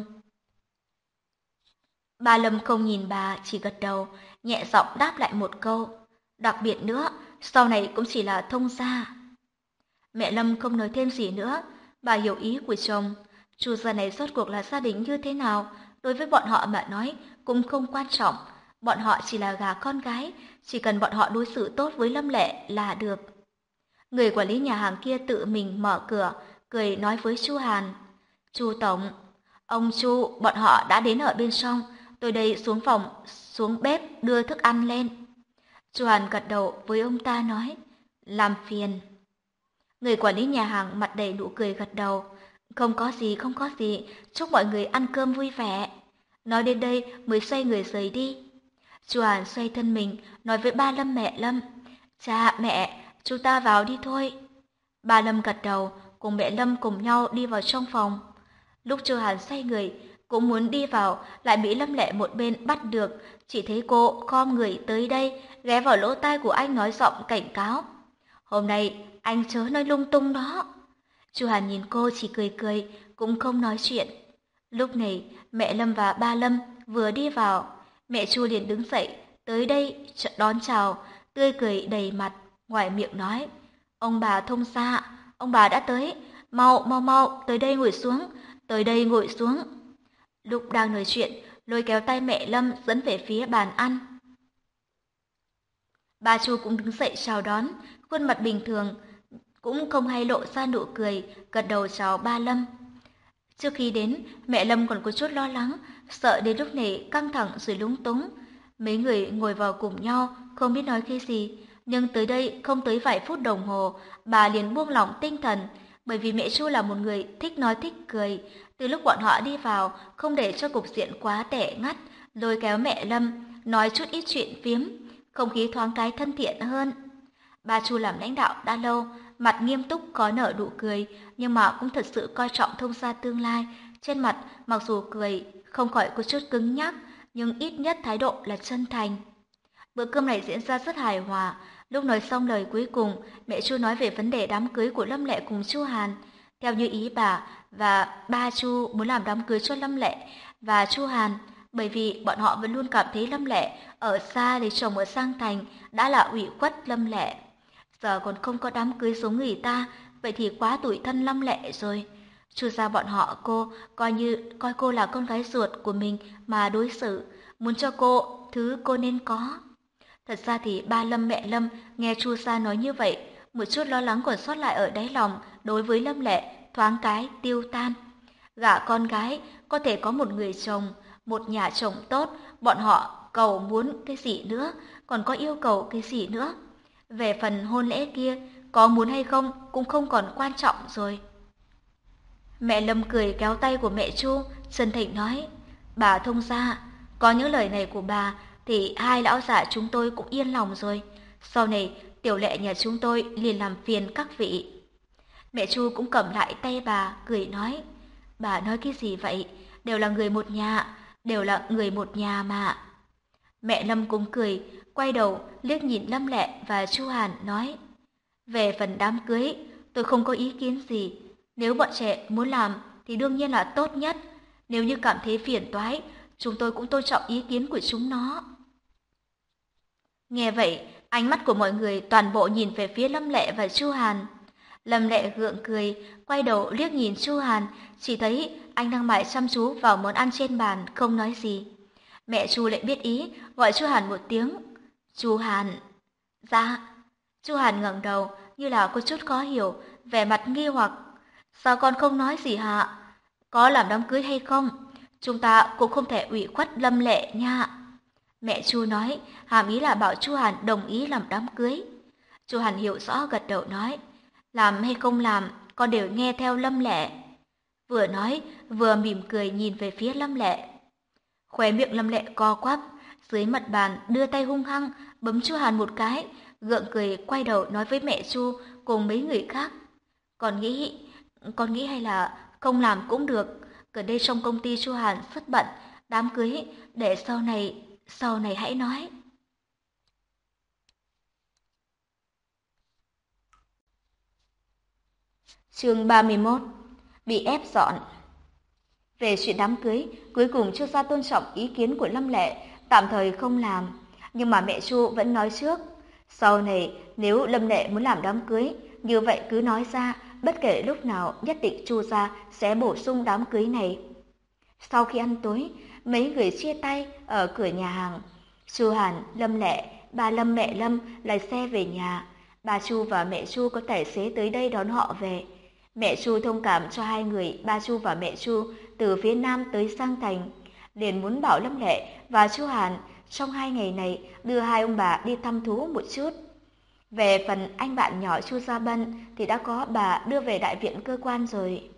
Ba Lâm không nhìn bà, chỉ gật đầu, nhẹ giọng đáp lại một câu: Đặc biệt nữa, sau này cũng chỉ là thông gia. Mẹ Lâm không nói thêm gì nữa, bà hiểu ý của chồng. Chu gia này rốt cuộc là gia đình như thế nào, đối với bọn họ mà nói cũng không quan trọng. Bọn họ chỉ là gà con gái, chỉ cần bọn họ đối xử tốt với Lâm Lệ là được. Người quản lý nhà hàng kia tự mình mở cửa, cười nói với Chu Hàn: Chu tổng, ông Chu, bọn họ đã đến ở bên trong, tôi đây xuống phòng, xuống bếp đưa thức ăn lên. Chu Hàn gật đầu với ông ta nói: Làm phiền. Người quản lý nhà hàng mặt đầy nụ cười gật đầu: Không có gì, không có gì, chúc mọi người ăn cơm vui vẻ. Nói đến đây mới xoay người rời đi. Chu Hàn xoay thân mình, nói với ba Lâm mẹ Lâm: Cha, mẹ, chúng ta vào đi thôi. Ba Lâm gật đầu, cùng mẹ Lâm cùng nhau đi vào trong phòng. Lúc Chu Hàn xoay người, cũng muốn đi vào, lại bị Lâm Lệ một bên bắt được. Chỉ thấy cô khom người tới đây, ghé vào lỗ tai của anh nói giọng cảnh cáo: Hôm nay anh chớ nói lung tung đó. Chu Hàn nhìn cô chỉ cười cười, cũng không nói chuyện. Lúc này, mẹ Lâm và ba Lâm vừa đi vào, mẹ Chu liền đứng dậy, tới đây đón chào, tươi cười đầy mặt, ngoài miệng nói: Ông bà thông gia, ông bà đã tới, mau mau mau tới đây ngồi xuống, tới đây ngồi xuống. Lúc đang nói chuyện, lôi kéo tay mẹ Lâm dẫn về phía bàn ăn. Ba Chu cũng đứng dậy chào đón, khuôn mặt bình thường, cũng không hay lộ ra nụ cười, gật đầu chào ba Lâm. Trước khi đến, mẹ Lâm còn có chút lo lắng, sợ đến lúc này căng thẳng rồi lúng túng. Mấy người ngồi vào cùng nhau, không biết nói cái gì, nhưng tới đây không tới vài phút đồng hồ, bà liền buông lỏng tinh thần, bởi vì mẹ Chu là một người thích nói thích cười. Từ lúc bọn họ đi vào, không để cho cục diện quá tệ ngắt, lôi kéo mẹ Lâm, nói chút ít chuyện phiếm, không khí thoáng cái thân thiện hơn. Bà Chu làm lãnh đạo đã lâu, mặt nghiêm túc có nở nụ cười, nhưng mà cũng thật sự coi trọng thông gia tương lai. Trên mặt, mặc dù cười, không khỏi có chút cứng nhắc, nhưng ít nhất thái độ là chân thành. Bữa cơm này diễn ra rất hài hòa. Lúc nói xong lời cuối cùng, mẹ Chu nói về vấn đề đám cưới của Lâm Lệ cùng Chu Hàn. Theo như ý bà và ba Chu muốn làm đám cưới cho Lâm Lệ và Chu Hàn, bởi vì bọn họ vẫn luôn cảm thấy Lâm Lệ ở xa để chồng ở sang thành đã là ủy khuất Lâm Lệ. Giờ còn không có đám cưới giống người ta, vậy thì quá tủi thân Lâm Lệ rồi. Chu gia bọn họ cô coi như coi cô là con gái ruột của mình mà đối xử, muốn cho cô thứ cô nên có. Thật ra thì ba Lâm mẹ Lâm nghe Chu gia nói như vậy, một chút lo lắng còn sót lại ở đáy lòng đối với Lâm Lệ thoáng cái tiêu tan. Gả con gái có thể có một người chồng, một nhà chồng tốt, bọn họ cầu muốn cái gì nữa, còn có yêu cầu cái gì nữa. Về phần hôn lễ kia, có muốn hay không cũng không còn quan trọng rồi. Mẹ Lâm cười kéo tay của mẹ Chu, chân thành nói: Bà thông gia, có những lời này của bà thì hai lão già chúng tôi cũng yên lòng rồi. Sau này tiểu Lệ nhà chúng tôi liền làm phiền các vị. Mẹ Chu cũng cầm lại tay bà, cười nói, bà nói cái gì vậy? Đều là người một nhà, đều là người một nhà mà. Mẹ Lâm cũng cười, quay đầu liếc nhìn Lâm Lệ và Chu Hàn nói, về phần đám cưới, tôi không có ý kiến gì. Nếu bọn trẻ muốn làm thì đương nhiên là tốt nhất. Nếu như cảm thấy phiền toái, chúng tôi cũng tôn trọng ý kiến của chúng nó. Nghe vậy, ánh mắt của mọi người toàn bộ nhìn về phía Lâm Lệ và Chu Hàn. Lâm Lệ gượng cười, quay đầu liếc nhìn Chu Hàn, chỉ thấy anh đang mải chăm chú vào món ăn trên bàn, không nói gì. Mẹ Chu lại biết ý, gọi Chu Hàn một tiếng. Chu Hàn. Dạ. Chu Hàn ngẩng đầu, như là có chút khó hiểu, vẻ mặt nghi hoặc. Sao con không nói gì hả? Có làm đám cưới hay không? Chúng ta cũng không thể ủy khuất Lâm Lệ nha. Mẹ Chu nói, hàm ý là bảo Chu Hàn đồng ý làm đám cưới. Chu Hàn hiểu rõ gật đầu nói, làm hay không làm, con đều nghe theo Lâm Lệ. Vừa nói, vừa mỉm cười nhìn về phía Lâm Lệ. Khóe miệng Lâm Lệ co quắp, dưới mặt bàn đưa tay hung hăng bấm Chu Hàn một cái, gượng cười quay đầu nói với mẹ Chu cùng mấy người khác. Con nghĩ, con nghĩ hay là không làm cũng được. Gần đây trong công ty Chu Hàn rất bận, đám cưới để sau này, sau này hãy nói. Chương ba mươi mốt. Bị ép dọn. Về chuyện đám cưới, cuối cùng Chu gia tôn trọng ý kiến của Lâm Lệ, tạm thời không làm. Nhưng mà mẹ Chu vẫn nói trước, sau này nếu Lâm Lệ muốn làm đám cưới, như vậy cứ nói ra, bất kể lúc nào nhất định Chu gia sẽ bổ sung đám cưới này. Sau khi ăn tối, mấy người chia tay ở cửa nhà hàng. Chu Hàn, Lâm Lệ, bà Lâm mẹ Lâm lái xe về nhà. Bà Chu và mẹ Chu có tài xế tới đây đón họ về. Mẹ Chu thông cảm cho hai người, ba Chu và mẹ Chu từ phía Nam tới sang thành, liền muốn bảo Lâm Lệ và Chu Hàn trong hai ngày này đưa hai ông bà đi thăm thú một chút. Về phần anh bạn nhỏ Chu Gia Bân thì đã có bà đưa về đại viện cơ quan rồi.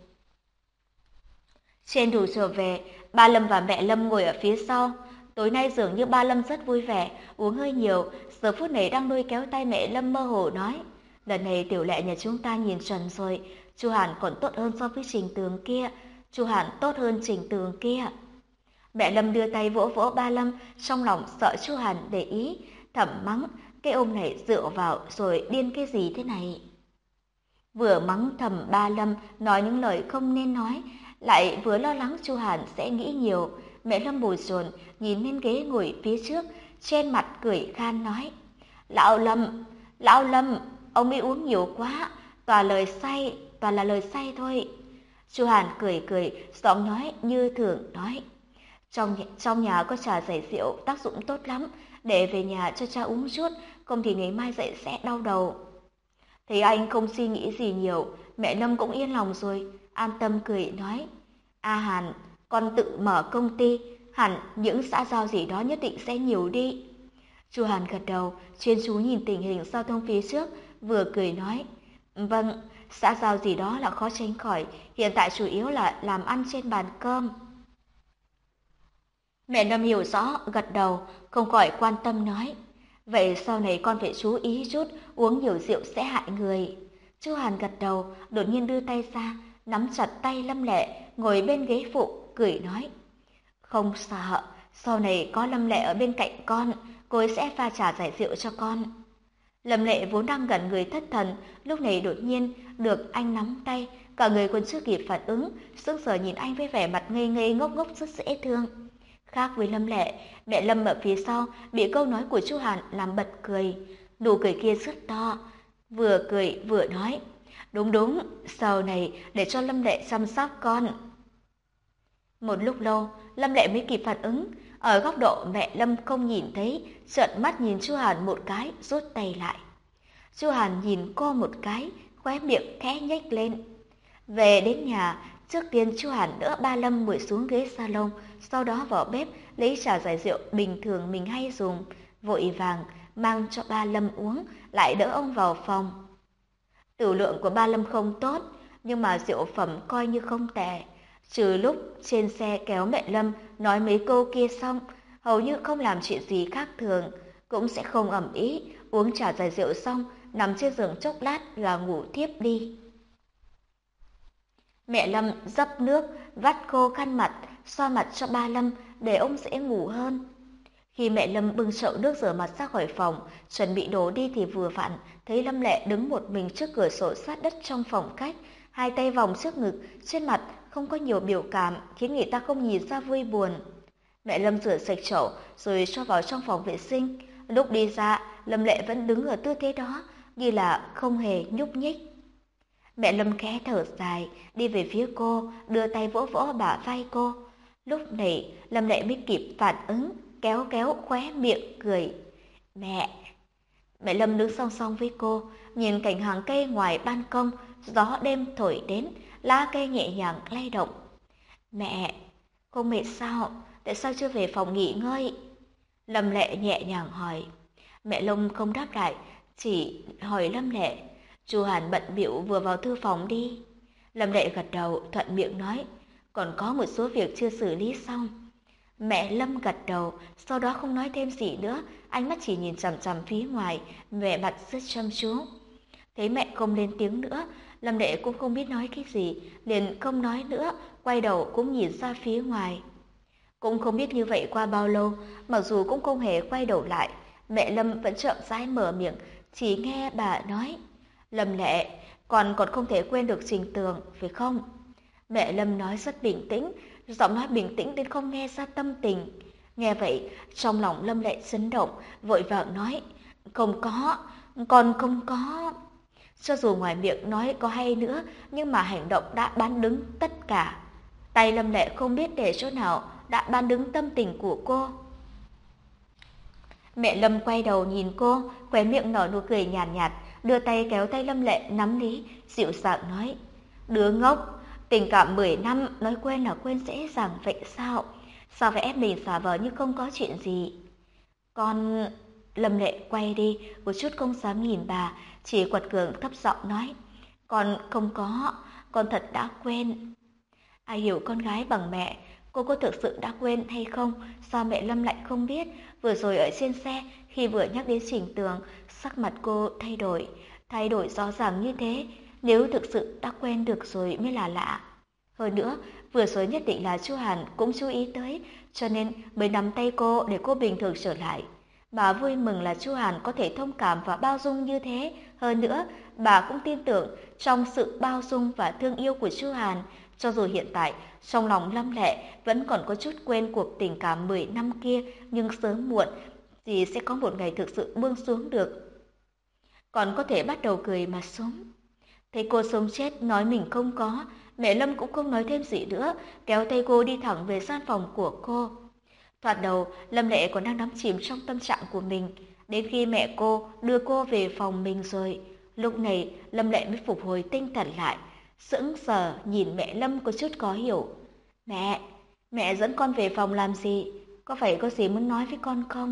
Trên đường trở về, ba Lâm và mẹ Lâm ngồi ở phía sau. Tối nay dường như ba Lâm rất vui vẻ, uống hơi nhiều, giờ phút này đang lôi kéo tay mẹ Lâm mơ hồ nói, lần này tiểu Lệ nhà chúng ta nhìn chuẩn rồi, Chu Hàn còn tốt hơn so với Trình Tường kia, Chu Hàn tốt hơn Trình Tường kia. Mẹ Lâm đưa tay vỗ vỗ ba Lâm, trong lòng sợ Chu Hàn để ý, thầm mắng, cái ông này dựa vào rồi điên cái gì thế này. Vừa mắng thầm ba Lâm nói những lời không nên nói, lại vừa lo lắng Chu Hàn sẽ nghĩ nhiều. Mẹ Lâm bồi chồn nhìn lên ghế ngồi phía trước, trên mặt cười khan nói, Lão Lâm, Lão Lâm, ông ấy uống nhiều quá, toàn lời say, toàn là lời say thôi. Chu Hàn cười cười, giọng nói như thường nói, trong trong nhà có trà giải rượu tác dụng tốt lắm, để về nhà cho cha uống chút, không thì ngày mai dậy sẽ đau đầu. Thấy anh không suy nghĩ gì nhiều, mẹ Lâm cũng yên lòng rồi, an tâm cười nói, A Hàn, con tự mở công ty, hẳn những xã giao gì đó nhất định sẽ nhiều đi. Chu Hàn gật đầu, chuyên chú nhìn tình hình giao thông phía trước, vừa cười nói, vâng, xã giao gì đó là khó tránh khỏi, hiện tại chủ yếu là làm ăn trên bàn cơm. Mẹ Lâm hiểu rõ, gật đầu, không khỏi quan tâm nói, vậy sau này con phải chú ý chút, uống nhiều rượu sẽ hại người. Chu Hàn gật đầu, đột nhiên đưa tay ra, nắm chặt tay Lâm Lệ, ngồi bên ghế phụ, cười nói, không sợ, sau này có Lâm Lệ ở bên cạnh con, cô ấy sẽ pha trà giải rượu cho con. Lâm Lệ vốn đang gần người thất thần, lúc này đột nhiên được anh nắm tay, cả người còn chưa kịp phản ứng, sững sờ nhìn anh với vẻ mặt ngây ngây ngốc ngốc rất dễ thương. Khác với Lâm Lệ, mẹ Lâm ở phía sau bị câu nói của Chu Hàn làm bật cười, nụ cười kia rất to, vừa cười vừa nói, đúng đúng, sau này để cho Lâm Lệ chăm sóc con. Một lúc lâu, Lâm Lệ mới kịp phản ứng, ở góc độ mẹ Lâm không nhìn thấy, trợn mắt nhìn Chu Hàn một cái, rút tay lại. Chu Hàn nhìn cô một cái, khóe miệng khẽ nhếch lên. Về đến nhà, trước tiên Chu Hàn đỡ ba Lâm ngồi xuống ghế salon, sau đó vào bếp lấy trà giải rượu bình thường mình hay dùng, vội vàng mang cho ba Lâm uống, lại đỡ ông vào phòng. Tử lượng của ba Lâm không tốt, nhưng mà rượu phẩm coi như không tệ. Trừ lúc trên xe kéo mẹ Lâm nói mấy câu kia xong, hầu như không làm chuyện gì khác thường, cũng sẽ không ầm ĩ, uống trà giải rượu xong, nằm trên giường chốc lát là ngủ thiếp đi. Mẹ Lâm dấp nước, vắt khô khăn mặt, xoa mặt cho ba Lâm để ông dễ ngủ hơn. Khi mẹ Lâm bưng chậu nước rửa mặt ra khỏi phòng, chuẩn bị đổ đi thì vừa vặn thấy Lâm Lệ đứng một mình trước cửa sổ sát đất trong phòng khách, hai tay vòng trước ngực, trên mặt không có nhiều biểu cảm, khiến người ta không nhìn ra vui buồn. Mẹ Lâm rửa sạch chậu rồi cho vào trong phòng vệ sinh. Lúc đi ra, Lâm Lệ vẫn đứng ở tư thế đó, như là không hề nhúc nhích. Mẹ Lâm khẽ thở dài, đi về phía cô, đưa tay vỗ vỗ bả vai cô. Lúc này, Lâm Lệ mới kịp phản ứng, kéo kéo khóe miệng cười. Mẹ! Mẹ Lâm đứng song song với cô, nhìn cảnh hàng cây ngoài ban công, gió đêm thổi đến, lá cây nhẹ nhàng lay động. Mẹ! Không mệt sao? Tại sao chưa về phòng nghỉ ngơi? Lâm Lệ nhẹ nhàng hỏi. Mẹ Lâm không đáp lại, chỉ hỏi Lâm Lệ. Chu Hàn bận bịu vừa vào thư phòng đi. Lâm Lệ gật đầu, thuận miệng nói. Còn có một số việc chưa xử lý xong. Mẹ Lâm gật đầu, sau đó không nói thêm gì nữa, ánh mắt chỉ nhìn chằm chằm phía ngoài, vẻ mặt rất chăm chú. Thấy mẹ không lên tiếng nữa, Lâm Lệ cũng không biết nói cái gì, liền không nói nữa, quay đầu cũng nhìn ra phía ngoài. Cũng không biết như vậy qua bao lâu, mặc dù cũng không hề quay đầu lại, mẹ Lâm vẫn chậm rãi mở miệng, chỉ nghe bà nói. Lâm Lệ, con còn không thể quên được Trình Tường, phải không? Mẹ Lâm nói rất bình tĩnh, giọng nói bình tĩnh đến không nghe ra tâm tình. Nghe vậy, trong lòng Lâm Lệ chấn động, vội vàng nói, không có, con không có. Cho dù ngoài miệng nói có hay nữa, nhưng mà hành động đã bán đứng tất cả. Tay Lâm Lệ không biết để chỗ nào đã bán đứng tâm tình của cô. Mẹ Lâm quay đầu nhìn cô, khóe miệng nở nụ cười nhàn nhạt, nhạt, đưa tay kéo tay Lâm Lệ nắm lấy, dịu dàng nói, đứa ngốc, tình cảm mười năm nói quên là quên dễ dàng vậy sao? Sao phải ép mình giả vờ như không có chuyện gì? Con... Lâm Lệ quay đi, một chút không dám nhìn bà, chỉ quật cường thấp giọng nói, con không có, con thật đã quên. Ai hiểu con gái bằng mẹ, cô có thực sự đã quên hay không? Sao mẹ Lâm lại không biết? Vừa rồi ở trên xe, khi vừa nhắc đến Trình Tường, sắc mặt cô thay đổi, thay đổi rõ ràng như thế. Nếu thực sự đã quen được rồi mới là lạ. Hơn nữa, vừa rồi nhất định là Chu Hàn cũng chú ý tới, cho nên mới nắm tay cô để cô bình thường trở lại. Bà vui mừng là Chu Hàn có thể thông cảm và bao dung như thế. Hơn nữa, bà cũng tin tưởng trong sự bao dung và thương yêu của Chu Hàn. Cho dù hiện tại, trong lòng Lâm Lệ vẫn còn có chút quên cuộc tình cảm mười năm kia, nhưng sớm muộn thì sẽ có một ngày thực sự buông xuống được. Còn có thể bắt đầu cười mà sống. Thấy cô sống chết nói mình không có, mẹ Lâm cũng không nói thêm gì nữa, kéo tay cô đi thẳng về gian phòng của cô. Thoạt đầu, Lâm Lệ còn đang đắm chìm trong tâm trạng của mình, đến khi mẹ cô đưa cô về phòng mình rồi. Lúc này, Lâm Lệ mới phục hồi tinh thần lại, sững sờ nhìn mẹ Lâm có chút khó hiểu. Mẹ, mẹ dẫn con về phòng làm gì? Có phải có gì muốn nói với con không?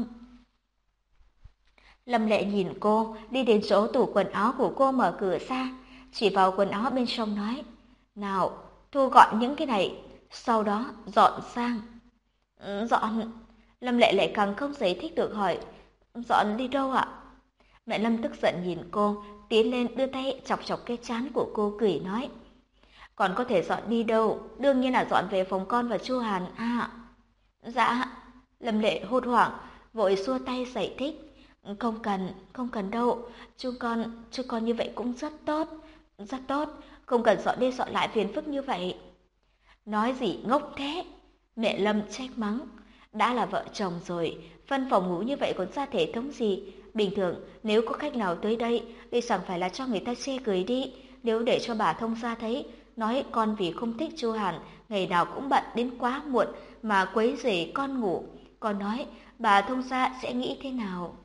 Lâm Lệ nhìn cô, đi đến chỗ tủ quần áo của cô mở cửa ra, chỉ vào quần áo bên trong nói, nào, thu gọn những cái này, sau đó dọn sang. Ừ, dọn? Lâm Lệ lại càng không giải thích được hỏi, dọn đi đâu ạ? Mẹ Lâm tức giận nhìn cô, tiến lên đưa tay chọc chọc cái trán của cô cười nói, còn có thể dọn đi đâu, đương nhiên là dọn về phòng con và Chu Hàn à. Dạ, Lâm Lệ hốt hoảng, vội xua tay giải thích, không cần, không cần đâu, chú con, chú con như vậy cũng rất tốt, rất tốt, không cần dọn đi dọn lại phiền phức như vậy. Nói gì ngốc thế? Mẹ Lâm trách mắng, đã là vợ chồng rồi, phân phòng ngủ như vậy còn ra thể thống gì? Bình thường nếu có khách nào tới đây, thì chẳng phải là cho người ta chê cười đi, nếu để cho bà thông gia thấy, nói con vì không thích Chu Hàn, ngày nào cũng bận đến quá muộn mà quấy rầy con ngủ, con nói bà thông gia sẽ nghĩ thế nào?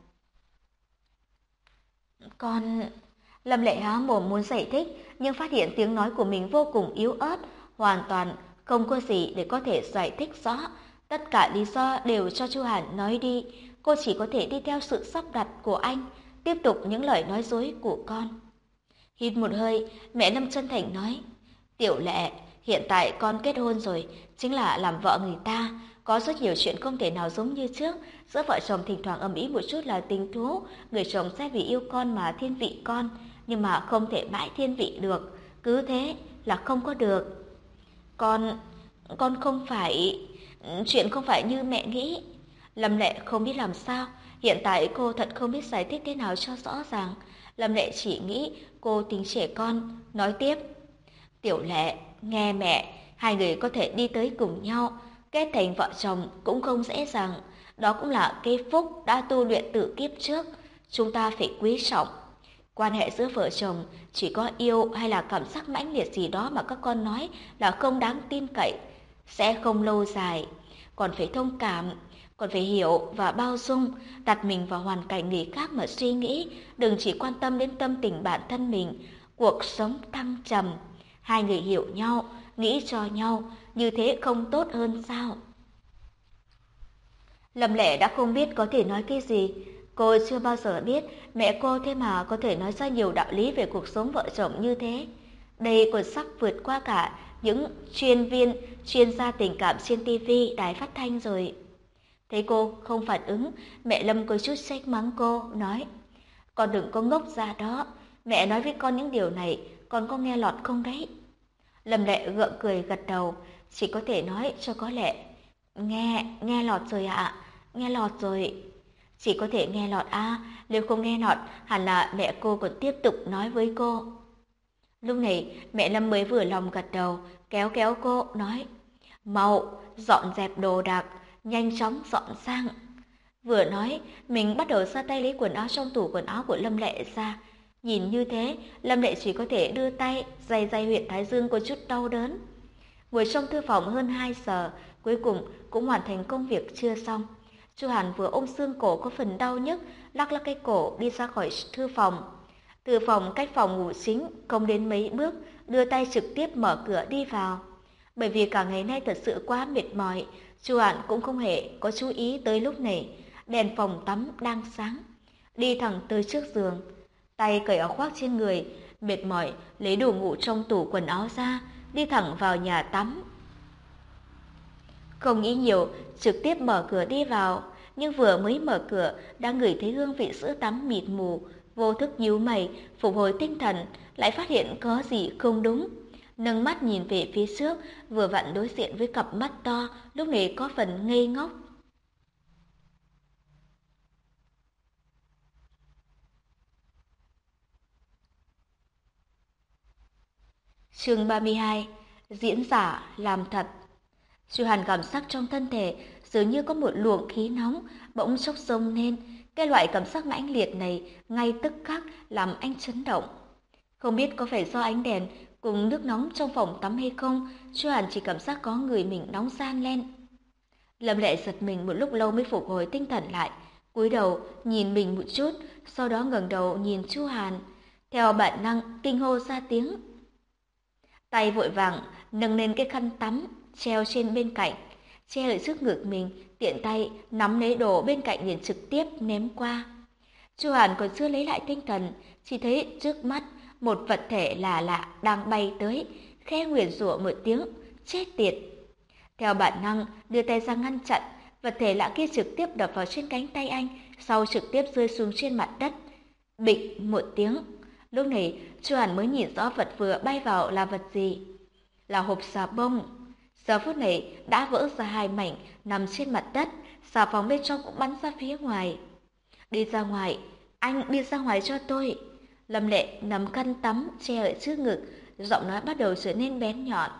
Con... Lâm Lệ há mồm muốn giải thích, nhưng phát hiện tiếng nói của mình vô cùng yếu ớt, hoàn toàn không có gì để có thể giải thích rõ. Tất cả lý do đều cho Chu Hàn nói đi, cô chỉ có thể đi theo sự sắp đặt của anh, tiếp tục những lời nói dối của con. Hít một hơi, mẹ Lâm chân thành nói, Tiểu Lệ, hiện tại con kết hôn rồi, chính là làm vợ người ta, có rất nhiều chuyện không thể nào giống như trước, giữa vợ chồng thỉnh thoảng ầm ĩ một chút là tình thú, người chồng sẽ vì yêu con mà thiên vị con, nhưng mà không thể mãi thiên vị được, cứ thế là không có được. Con, con không phải, chuyện không phải như mẹ nghĩ. Lâm Lệ không biết làm sao, hiện tại cô thật không biết giải thích thế nào cho rõ ràng. Lâm Lệ chỉ nghĩ cô tính trẻ con, nói tiếp. Tiểu Lệ, nghe mẹ, hai người có thể đi tới cùng nhau, kết thành vợ chồng cũng không dễ dàng. Đó cũng là cây phúc đã tu luyện từ kiếp trước, chúng ta phải quý trọng. Quan hệ giữa vợ chồng chỉ có yêu hay là cảm giác mãnh liệt gì đó mà các con nói là không đáng tin cậy, sẽ không lâu dài. Còn phải thông cảm, còn phải hiểu và bao dung, đặt mình vào hoàn cảnh người khác mà suy nghĩ, đừng chỉ quan tâm đến tâm tình bản thân mình. Cuộc sống thăng trầm, hai người hiểu nhau, nghĩ cho nhau, như thế không tốt hơn sao? Lâm Lệ đã không biết có thể nói cái gì. Cô chưa bao giờ biết mẹ cô thế mà có thể nói ra nhiều đạo lý về cuộc sống vợ chồng như thế. Đây còn sắp vượt qua cả những chuyên viên, chuyên gia tình cảm trên ti vi, đài phát thanh rồi. Thấy cô không phản ứng, mẹ Lâm có chút trách mắng cô, nói: Con đừng có ngốc ra đó, mẹ nói với con những điều này, con có nghe lọt không đấy? Lâm Lệ gượng cười gật đầu, chỉ có thể nói cho có lệ. Nghe, nghe lọt rồi ạ, nghe lọt rồi. Chỉ có thể nghe lọt à, nếu không nghe lọt, hẳn là mẹ cô còn tiếp tục nói với cô. Lúc này, mẹ Lâm mới vừa lòng gật đầu, kéo kéo cô, nói: Mau, dọn dẹp đồ đạc, nhanh chóng dọn sang. Vừa nói, mình bắt đầu ra tay lấy quần áo trong tủ quần áo của Lâm Lệ ra. Nhìn như thế, Lâm Lệ chỉ có thể đưa tay, day day huyệt thái dương có chút đau đớn. Ngồi trong thư phòng hơn hai giờ, cuối cùng cũng hoàn thành công việc chưa xong. Chu Hàn vừa ôm xương cổ có phần đau nhức, lắc lắc cái cổ đi ra khỏi thư phòng. Từ phòng cách phòng ngủ chính không đến mấy bước, đưa tay trực tiếp mở cửa đi vào. Bởi vì cả ngày nay thật sự quá mệt mỏi, Chu Hàn cũng không hề có chú ý tới lúc này. Đèn phòng tắm đang sáng, đi thẳng tới trước giường, tay cởi áo khoác trên người, mệt mỏi lấy đồ ngủ trong tủ quần áo ra, đi thẳng vào nhà tắm. Không nghĩ nhiều, trực tiếp mở cửa đi vào, nhưng vừa mới mở cửa đã ngửi thấy hương vị sữa tắm mịt mù, vô thức nhíu mày, phục hồi tinh thần, lại phát hiện có gì không đúng. Nâng mắt nhìn về phía trước, vừa vặn đối diện với cặp mắt to, lúc này có phần ngây ngốc. Chương ba mươi hai. Diễn giả làm thật. Chu Hàn cảm giác trong thân thể dường như có một luồng khí nóng bỗng chốc dâng lên, cái loại cảm giác mãnh liệt này ngay tức khắc làm anh chấn động. Không biết có phải do ánh đèn cùng nước nóng trong phòng tắm hay không, Chu Hàn chỉ cảm giác có người mình nóng ran lên. Lâm Lệ giật mình một lúc lâu mới phục hồi tinh thần lại, cúi đầu nhìn mình một chút, sau đó ngẩng đầu nhìn Chu Hàn, theo bản năng kinh hô ra tiếng. Tay vội vàng nâng lên cái khăn tắm treo trên bên cạnh, che ở trước ngực mình, tiện tay nắm lấy đồ bên cạnh liền trực tiếp ném qua. Chu Hàn còn chưa lấy lại tinh thần, chỉ thấy trước mắt một vật thể lạ lạ đang bay tới, khẽ nguyền rủa một tiếng, chết tiệt. Theo bản năng đưa tay ra ngăn chặn, vật thể lạ kia trực tiếp đập vào trên cánh tay anh, sau trực tiếp rơi xuống trên mặt đất. Bịch một tiếng. Lúc này Chu Hàn mới nhìn rõ vật vừa bay vào là vật gì. Là hộp xà bông. Giờ phút này đã vỡ ra hai mảnh nằm trên mặt đất, xà phòng bên trong cũng bắn ra phía ngoài. Đi ra ngoài, anh đi ra ngoài cho tôi. Lâm Lệ nắm khăn tắm che ở trước ngực, giọng nói bắt đầu trở nên bén nhọn.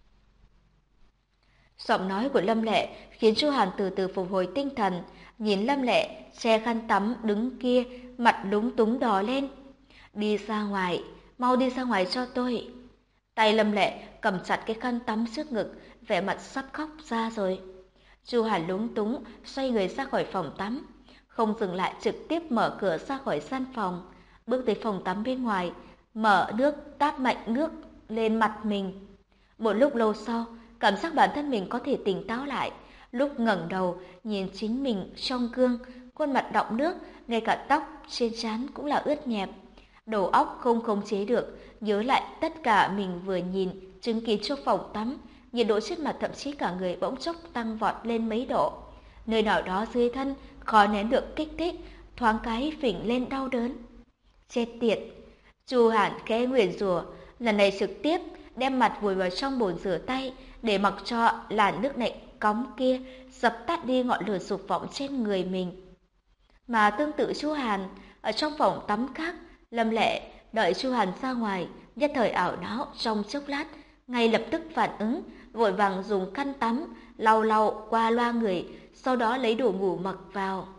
Giọng nói của Lâm Lệ khiến Chu Hàn từ từ phục hồi tinh thần, nhìn Lâm Lệ che khăn tắm đứng kia, mặt lúng túng đỏ lên. Đi ra ngoài, mau đi ra ngoài cho tôi. Tay Lâm Lệ cầm chặt cái khăn tắm trước ngực, vẻ mặt sắp khóc ra rồi. Chu Hàn lúng túng xoay người ra khỏi phòng tắm, không dừng lại trực tiếp mở cửa ra khỏi gian phòng, bước tới phòng tắm bên ngoài, mở nước tát mạnh nước lên mặt mình. Một lúc lâu sau, cảm giác bản thân mình có thể tỉnh táo lại, lúc ngẩng đầu nhìn chính mình trong gương, khuôn mặt đọng nước, ngay cả tóc trên trán cũng là ướt nhẹp. Đầu óc không khống chế được, nhớ lại tất cả mình vừa nhìn, chứng kiến trong phòng tắm, nhiệt độ trên mặt thậm chí cả người bỗng chốc tăng vọt lên mấy độ. Nơi nào đó dưới thân khó nén được kích thích, thoáng cái phình lên đau đớn. Chết tiệt! Chu Hàn khẽ nguyền rủa, lần này trực tiếp đem mặt vùi vào trong bồn rửa tay để mặc cho làn nước lạnh cóng kia dập tắt đi ngọn lửa dục vọng trên người mình. Mà tương tự Chu Hàn, ở trong phòng tắm khác, Lâm Lệ đợi Chu Hàn ra ngoài, nhất thời ảo não trong chốc lát, ngay lập tức phản ứng, vội vàng dùng khăn tắm lau lau qua loa người, sau đó lấy đồ ngủ mặc vào.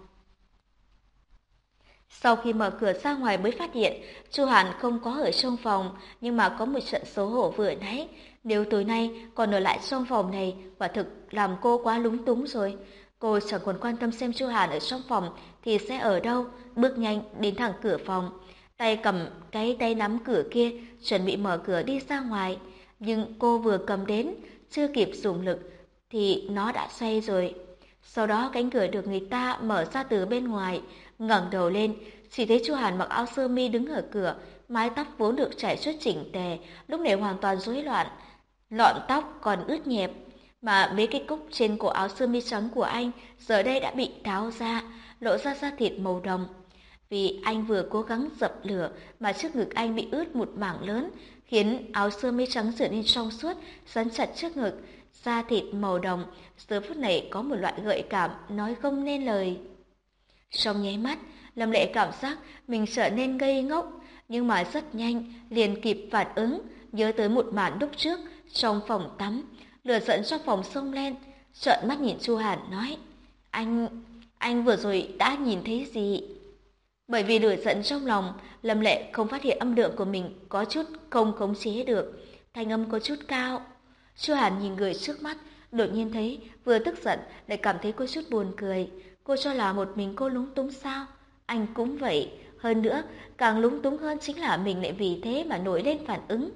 Sau khi mở cửa ra ngoài mới phát hiện Chu Hàn không có ở trong phòng, nhưng mà có một trận xấu hổ vừa nãy. Nếu tối nay còn ở lại trong phòng này, quả thực làm cô quá lúng túng rồi. Cô chẳng còn quan tâm xem Chu Hàn ở trong phòng thì sẽ ở đâu, bước nhanh đến thẳng cửa phòng, tay cầm cái tay nắm cửa kia, chuẩn bị mở cửa đi ra ngoài. Nhưng cô vừa cầm đến, chưa kịp dùng lực thì nó đã xoay rồi. Sau đó cánh cửa được người ta mở ra từ bên ngoài, ngẩng đầu lên, chỉ thấy Chu Hàn mặc áo sơ mi đứng ở cửa, mái tóc vốn được chải chuốt chỉnh tề, lúc này hoàn toàn rối loạn, lọn tóc còn ướt nhẹp, mà mấy cái cúc trên cổ áo sơ mi trắng của anh giờ đây đã bị tháo ra, lộ ra da thịt màu đồng. Vì anh vừa cố gắng dập lửa mà trước ngực anh bị ướt một mảng lớn, khiến áo sơ mi trắng trở nên trong suốt, dán chặt trước ngực, da thịt màu đồng giờ phút này có một loại gợi cảm nói không nên lời. Trong nháy mắt, Lâm Lệ cảm giác mình trở nên ngây ngốc, nhưng mà rất nhanh liền kịp phản ứng, nhớ tới một màn lúc trước trong phòng tắm, lửa giận trong phòng xông lên, trợn mắt nhìn Chu Hàn nói: "Anh, anh vừa rồi đã nhìn thấy gì?" Bởi vì lửa giận trong lòng, Lâm Lệ không phát hiện âm lượng của mình có chút không khống chế được, thanh âm có chút cao. Chu Hàn nhìn người trước mắt, đột nhiên thấy vừa tức giận lại cảm thấy có chút buồn cười. Cô cho là một mình cô lúng túng sao? Anh cũng vậy. Hơn nữa, càng lúng túng hơn chính là mình lại vì thế mà nổi lên phản ứng.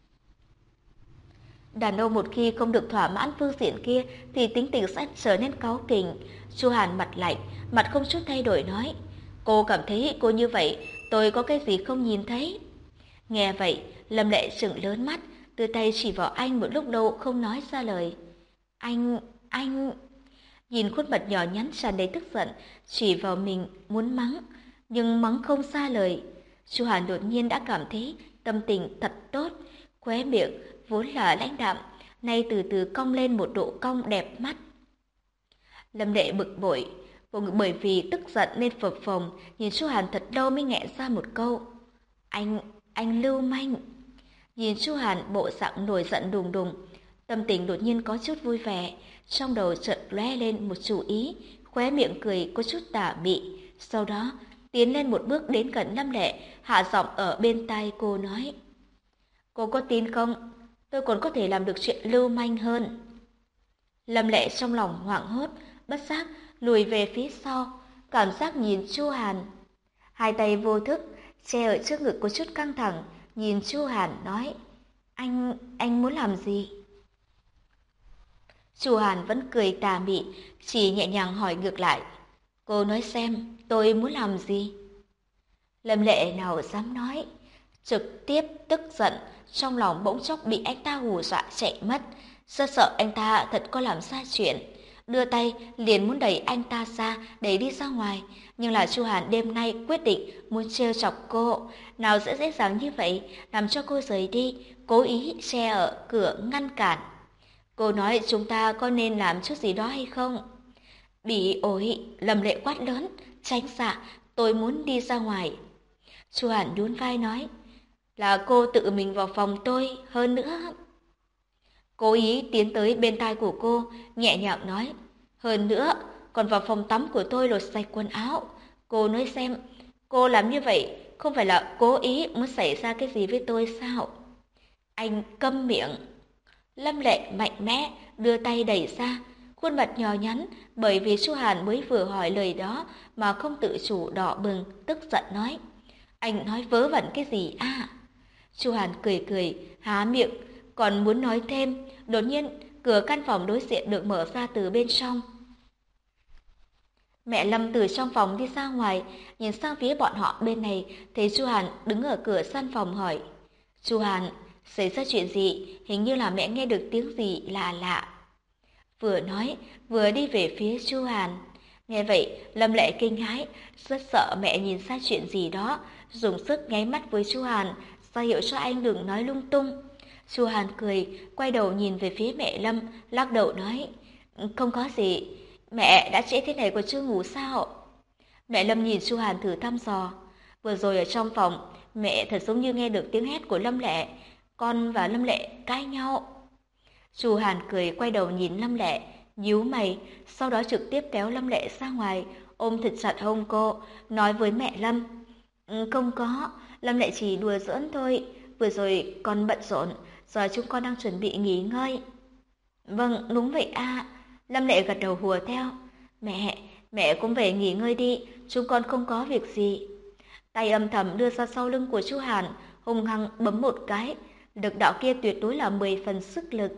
Đàn ông một khi không được thỏa mãn phương diện kia thì tính tình sẽ trở nên cáu kỉnh. Chu Hàn mặt lạnh, mặt không chút thay đổi nói: "Cô cảm thấy cô như vậy, tôi có cái gì không nhìn thấy?" Nghe vậy, Lâm Lệ trừng lớn mắt, đưa tay chỉ vào anh một lúc lâu không nói ra lời. Anh, anh... Nhìn khuôn mặt nhỏ nhắn tràn đầy tức giận, chỉ vào mình muốn mắng, nhưng mắng không ra lời. Chu Hàn đột nhiên đã cảm thấy tâm tình thật tốt, khóe miệng vốn là lãnh đạm, nay từ từ cong lên một độ cong đẹp mắt. Lâm Lệ bực bội, bởi vì tức giận nên phập phồng, nhìn Chu Hàn thật lâu mới nghẹn ra một câu: Anh, anh lưu manh. Nhìn Chu Hàn bộ dạng nổi giận đùng đùng, tâm tình đột nhiên có chút vui vẻ, trong đầu chợt lóe lên một chủ ý, khóe miệng cười có chút tà mị, sau đó tiến lên một bước đến gần Lâm Lệ, hạ giọng ở bên tai cô nói: "Cô có tin không? Tôi còn có thể làm được chuyện lưu manh hơn." Lâm Lệ trong lòng hoảng hốt, bất giác lùi về phía sau, cảm giác nhìn Chu Hàn, hai tay vô thức che ở trước ngực có chút căng thẳng, nhìn Chu Hàn nói: "Anh, anh muốn làm gì?" Chu Hàn vẫn cười tà mị, chỉ nhẹ nhàng hỏi ngược lại: "Cô nói xem, tôi muốn làm gì?" Lâm Lệ nào dám nói, trực tiếp tức giận, trong lòng bỗng chốc bị anh ta hù dọa chạy mất, rất sợ anh ta thật có làm sai chuyện, đưa tay liền muốn đẩy anh ta ra để đi ra ngoài, nhưng là Chu Hàn đêm nay quyết định muốn trêu chọc cô, nào dễ dễ dàng như vậy làm cho cô rời đi, cố ý che ở cửa ngăn cản. Cô nói chúng ta có nên làm chút gì đó hay không? Bị ổi, Lâm Lệ quát lớn: "Tránh ra, tôi muốn đi ra ngoài." Chu Hàn nhún vai nói: "Là cô tự mình vào phòng tôi, hơn nữa..." Cố ý tiến tới bên tai của cô, nhẹ nhàng nói: "Hơn nữa, còn vào phòng tắm của tôi lột sạch quần áo. Cô nói xem, cô làm như vậy không phải là cố ý muốn xảy ra cái gì với tôi sao?" Anh câm miệng. Lâm Lệ mạnh mẽ đưa tay đẩy ra, khuôn mặt nhỏ nhắn bởi vì Chu Hàn mới vừa hỏi lời đó mà không tự chủ đỏ bừng, tức giận nói: "Anh nói vớ vẩn cái gì à?" Chu Hàn cười cười, há miệng còn muốn nói thêm, đột nhiên cửa căn phòng đối diện được mở ra từ bên trong. Mẹ Lâm từ trong phòng đi ra ngoài, nhìn sang phía bọn họ bên này, thấy Chu Hàn đứng ở cửa gian phòng hỏi: "Chu Hàn, xảy ra chuyện gì? Hình như là mẹ nghe được tiếng gì lạ lạ." Vừa nói, vừa đi về phía Chu Hàn. Nghe vậy, Lâm Lệ kinh hãi, rất sợ mẹ nhìn ra chuyện gì đó, dùng sức nháy mắt với Chu Hàn, ra hiệu cho anh đừng nói lung tung. Chu Hàn cười, quay đầu nhìn về phía mẹ Lâm, lắc đầu nói, không có gì, mẹ đã trễ thế này còn chưa ngủ sao? Mẹ Lâm nhìn Chu Hàn thử thăm dò. Vừa rồi ở trong phòng, mẹ thật giống như nghe được tiếng hét của Lâm Lệ. Con và Lâm Lệ cãi nhau. Chu Hàn cười quay đầu nhìn Lâm Lệ, nhíu mày, sau đó trực tiếp kéo Lâm Lệ ra ngoài, ôm thật chặt hông cô, nói với mẹ Lâm. "Ừ, không có, Lâm Lệ chỉ đùa giỡn thôi, vừa rồi con bận rộn, giờ chúng con đang chuẩn bị nghỉ ngơi." "Vâng, đúng vậy a." Lâm Lệ gật đầu hùa theo. "Mẹ, mẹ cũng về nghỉ ngơi đi, chúng con không có việc gì." Tay âm thầm đưa ra sau lưng của Chu Hàn, hung hăng bấm một cái, lực đạo kia tuyệt đối là mười phần sức lực.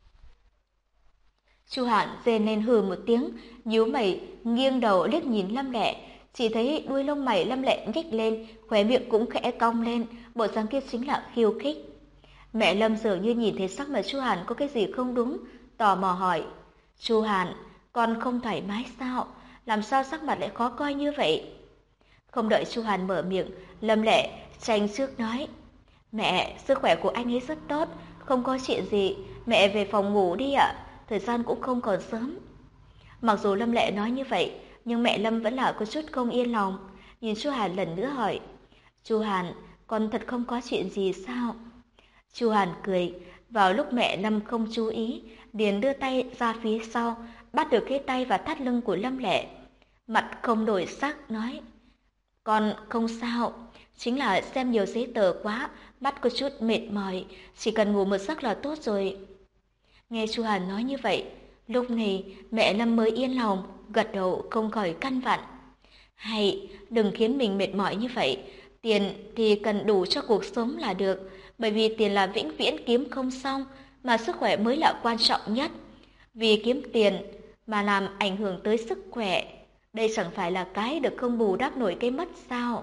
Chu Hàn rên lên hừ một tiếng, nhíu mày, nghiêng đầu liếc nhìn Lâm Lệ, chỉ thấy đuôi lông mày Lâm Lệ nhếch lên, khóe miệng cũng khẽ cong lên, bộ dáng kia chính là khiêu khích. Mẹ Lâm dường như nhìn thấy sắc mặt Chu Hàn có cái gì không đúng, tò mò hỏi: "Chu Hàn, con không thoải mái sao? Làm sao sắc mặt lại khó coi như vậy?" Không đợi Chu Hàn mở miệng, Lâm Lệ tranh trước nói: "Mẹ, sức khỏe của anh ấy rất tốt, không có chuyện gì, mẹ về phòng ngủ đi ạ, thời gian cũng không còn sớm." Mặc dù Lâm Lệ nói như vậy, nhưng mẹ Lâm vẫn là có chút không yên lòng, nhìn Chu Hàn lần nữa hỏi: "Chu Hàn, con thật không có chuyện gì sao?" Chu Hàn cười, vào lúc mẹ Lâm không chú ý, liền đưa tay ra phía sau, bắt được cái tay và thắt lưng của Lâm Lệ. Mặt không đổi sắc nói: "Con không sao, chính là xem nhiều giấy tờ quá, mắt có chút mệt mỏi, chỉ cần ngủ một giấc là tốt rồi." Nghe Chu Hàn nói như vậy, lúc này mẹ Lâm mới yên lòng, gật đầu không khỏi căn vặn: "Hay, đừng khiến mình mệt mỏi như vậy, tiền thì cần đủ cho cuộc sống là được, bởi vì tiền là vĩnh viễn kiếm không xong, mà sức khỏe mới là quan trọng nhất. Vì kiếm tiền mà làm ảnh hưởng tới sức khỏe, đây chẳng phải là cái được không bù đắp nổi cái mất sao?"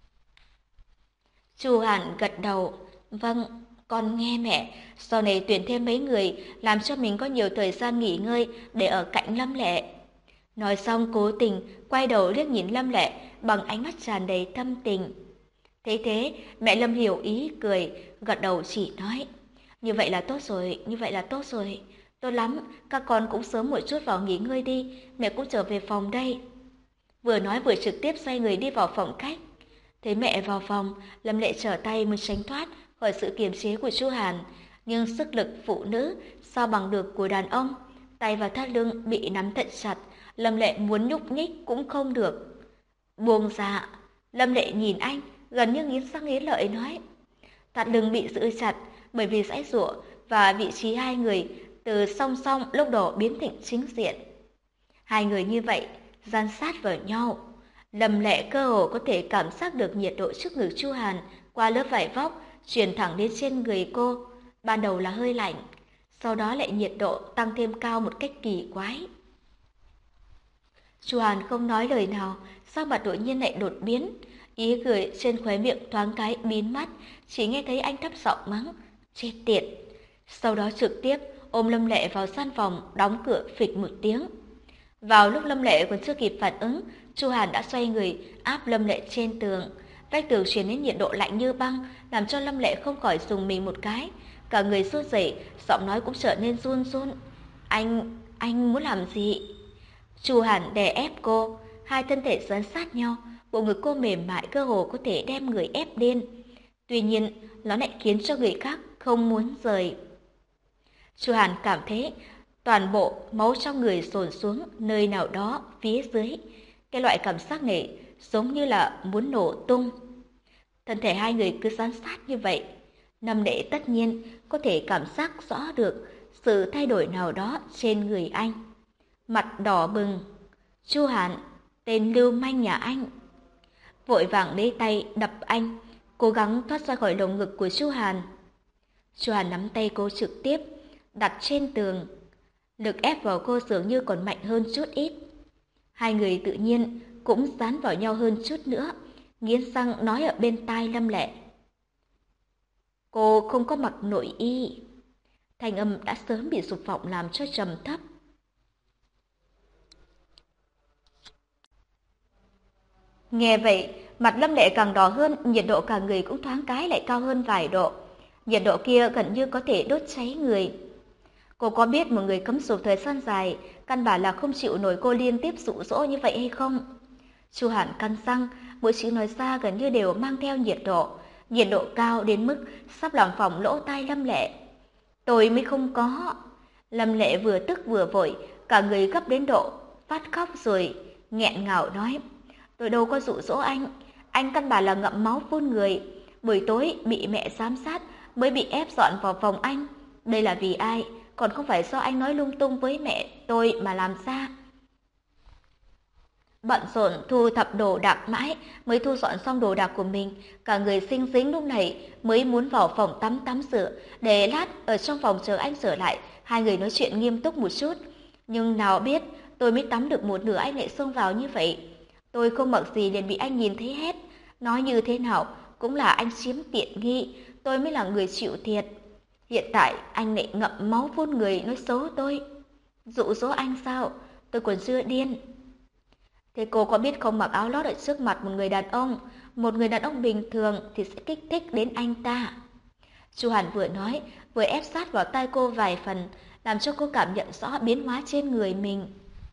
Chu Hàn gật đầu, "Vâng, con nghe mẹ, sau này tuyển thêm mấy người, làm cho mình có nhiều thời gian nghỉ ngơi để ở cạnh Lâm Lệ." Nói xong cố tình quay đầu liếc nhìn Lâm Lệ bằng ánh mắt tràn đầy thâm tình. Thế thế, mẹ Lâm hiểu ý cười, gật đầu chỉ nói: "Như vậy là tốt rồi, như vậy là tốt rồi. Tốt lắm, các con cũng sớm một chút vào nghỉ ngơi đi, mẹ cũng trở về phòng đây." Vừa nói vừa trực tiếp xoay người đi vào phòng khách. Thấy mẹ vào phòng, Lâm Lệ trở tay muốn tránh thoát khỏi sự kiềm chế của Chu Hàn, nhưng sức lực phụ nữ sao bằng được của đàn ông, tay và thắt lưng bị nắm thật chặt, Lâm Lệ muốn nhúc nhích cũng không được. "Buông ra." Lâm Lệ nhìn anh, gần như nghiến răng nghiến lợi nói. Thắt lưng bị giữ chặt bởi vì giãy giụa và vị trí hai người từ song song lúc đầu biến thành chính diện. Hai người như vậy dán sát vào nhau. Lâm Lệ cơ hồ có thể cảm giác được nhiệt độ trước ngực Chu Hàn qua lớp vải vóc truyền thẳng đến trên người cô. Ban đầu là hơi lạnh, sau đó lại nhiệt độ tăng thêm cao một cách kỳ quái. Chu Hàn không nói lời nào, sắc mặt đột nhiên lại đột biến, ý cười trên khóe miệng thoáng cái biến mất, chỉ nghe thấy anh thấp giọng mắng: "Chết tiệt!" Sau đó trực tiếp ôm Lâm Lệ vào gian phòng, đóng cửa phịch một tiếng. Vào lúc Lâm Lệ còn chưa kịp phản ứng, Chu Hàn đã xoay người áp Lâm Lệ trên tường. Vách tường truyền đến nhiệt độ lạnh như băng, làm cho Lâm Lệ không khỏi dùng mình một cái, cả người run rẩy, giọng nói cũng trở nên run run. "Anh, anh muốn làm gì?" Chu Hàn đè ép cô, hai thân thể dán sát nhau, bộ ngực cô mềm mại cơ hồ có thể đem người ép điên. Tuy nhiên, nó lại khiến cho người khác không muốn rời. Chu Hàn cảm thấy toàn bộ máu trong người dồn xuống nơi nào đó phía dưới. Cái loại cảm giác này giống như là muốn nổ tung. Thân thể hai người cứ dán sát như vậy, Lâm Lệ tất nhiên có thể cảm giác rõ được sự thay đổi nào đó trên người anh. Mặt đỏ bừng. "Chu Hàn, tên lưu manh nhà anh!" Vội vàng lấy tay đập anh, cố gắng thoát ra khỏi lồng ngực của Chu Hàn. Chu Hàn nắm tay cô trực tiếp đặt trên tường, lực ép vào cô dường như còn mạnh hơn chút ít. Hai người tự nhiên cũng dán vào nhau hơn chút nữa, nghiến răng nói ở bên tai Lâm Lệ: "Cô không có mặc nội y." Thanh âm đã sớm bị Dục Vọng làm cho trầm thấp. Nghe vậy, mặt Lâm Lệ càng đỏ hơn, nhiệt độ cả người cũng thoáng cái lại cao hơn vài độ. nhiệt độ kia gần như có thể đốt cháy người. Cô có biết một người cấm dục thời gian dài, căn bản là không chịu nổi cô liên tiếp dụ dỗ như vậy hay không? Chu Hàn cắn răng, mỗi chữ nói ra gần như đều mang theo nhiệt độ, nhiệt độ cao đến mức sắp làm phỏng lỗ tai Lâm Lệ. Tôi mới không có. Lâm Lệ vừa tức vừa vội, cả người gấp đến độ phát khóc rồi nghẹn ngào nói: tôi đâu có dụ dỗ anh, anh căn bản là ngậm máu phun người. Buổi tối bị mẹ giám sát mới bị ép dọn vào phòng anh. Đây là vì ai? Còn không phải do anh nói lung tung với mẹ tôi mà làm ra. Bận rộn thu thập đồ đạc mãi mới thu dọn xong đồ đạc của mình, cả người xinh xính lúc này mới muốn vào phòng tắm tắm rửa, để lát ở trong phòng chờ anh trở lại, hai người nói chuyện nghiêm túc một chút. Nhưng nào biết, tôi mới tắm được một nửa anh lại xông vào như vậy. Tôi không mặc gì liền bị anh nhìn thấy hết. Nói như thế nào cũng là anh chiếm tiện nghi, tôi mới là người chịu thiệt. Hiện tại anh lại ngậm máu phun người nói xấu tôi. Dụ dỗ anh sao? Tôi còn chưa điên. Thế cô có biết không mặc áo lót ở trước mặt một người đàn ông, một người đàn ông bình thường thì sẽ kích thích đến anh ta. Chu Hàn vừa nói, vừa ép sát vào tai cô vài phần, làm cho cô cảm nhận rõ biến hóa trên người mình.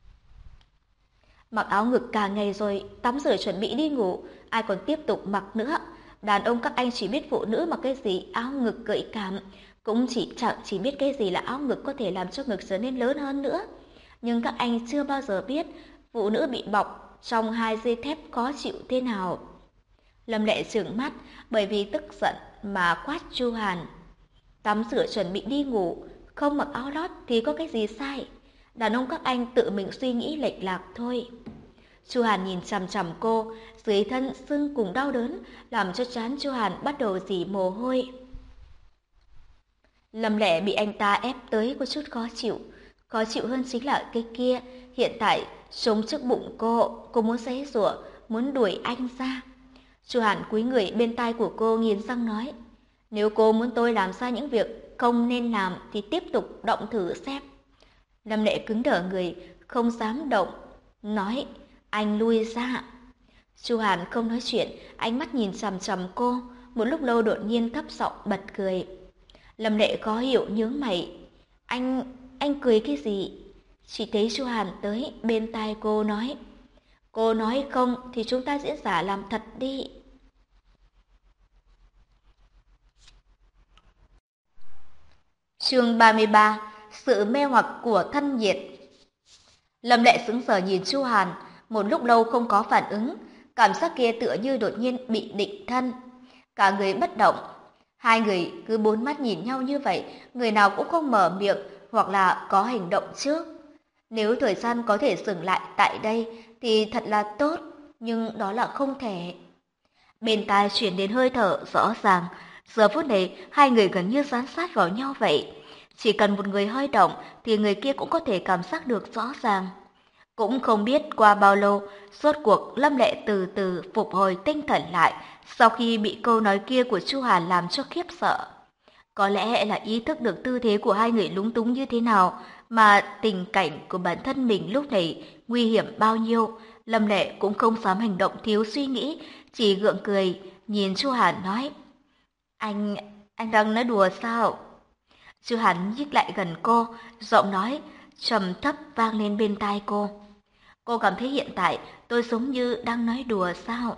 Mặc áo ngực cả ngày rồi, tắm rửa chuẩn bị đi ngủ, ai còn tiếp tục mặc nữa. Đàn ông các anh chỉ biết phụ nữ mặc cái gì áo ngực gợi cảm, cũng chỉ chẳng chỉ biết cái gì là áo ngực có thể làm cho ngực trở nên lớn hơn nữa. Nhưng các anh chưa bao giờ biết phụ nữ bị bọc trong hai dây thép khó chịu thế nào. Lâm Lệ trừng mắt bởi vì tức giận mà quát Chu Hàn. Tắm rửa chuẩn bị đi ngủ, không mặc áo lót thì có cái gì sai? Đàn ông các anh tự mình suy nghĩ lệch lạc thôi. Chu Hàn nhìn chằm chằm cô, dưới thân sưng cùng đau đớn, làm cho trán Chu Hàn bắt đầu rỉ mồ hôi. Lâm Lệ bị anh ta ép tới có chút khó chịu. Khó chịu hơn chính là cái kia, hiện tại sống trước bụng cô, cô muốn giãy giụa, muốn đuổi anh ra. Chu Hàn cúi người bên tai của cô nghiến răng nói: nếu cô muốn tôi làm ra những việc không nên làm thì tiếp tục động thử xem. Lâm Lệ cứng đờ người, không dám động, nói: anh lui ra. Chu Hàn không nói chuyện, ánh mắt nhìn chằm chằm cô, một lúc lâu đột nhiên thấp giọng bật cười. Lâm Lệ khó hiểu nhướng mày. Anh, anh cười cái gì? Chỉ thấy Chu Hàn tới bên tai cô nói: cô nói không thì chúng ta diễn giả làm thật đi. Chương ba mươi ba, sự mê hoặc của thân nhiệt. Lâm Lệ sững sờ nhìn Chu Hàn, một lúc lâu không có phản ứng, cảm giác kia tựa như đột nhiên bị định thân, cả người bất động. Hai người cứ bốn mắt nhìn nhau như vậy, người nào cũng không mở miệng hoặc là có hành động trước. Nếu thời gian có thể dừng lại tại đây thì thật là tốt, nhưng đó là không thể. Bên tai truyền đến hơi thở rõ ràng, giờ phút này hai người gần như dán sát vào nhau vậy. Chỉ cần một người hơi động thì người kia cũng có thể cảm giác được rõ ràng. Cũng không biết qua bao lâu, rốt cuộc Lâm Lệ từ từ phục hồi tinh thần lại sau khi bị câu nói kia của Chu Hàn làm cho khiếp sợ. Có lẽ là ý thức được tư thế của hai người lúng túng như thế nào, mà tình cảnh của bản thân mình lúc này nguy hiểm bao nhiêu, Lâm Lệ cũng không dám hành động thiếu suy nghĩ, chỉ gượng cười, nhìn Chu Hàn nói: Anh, anh đang nói đùa sao? Chu Hàn nhích lại gần cô, giọng nói trầm thấp vang lên bên tai cô. Cô cảm thấy hiện tại tôi giống như đang nói đùa sao?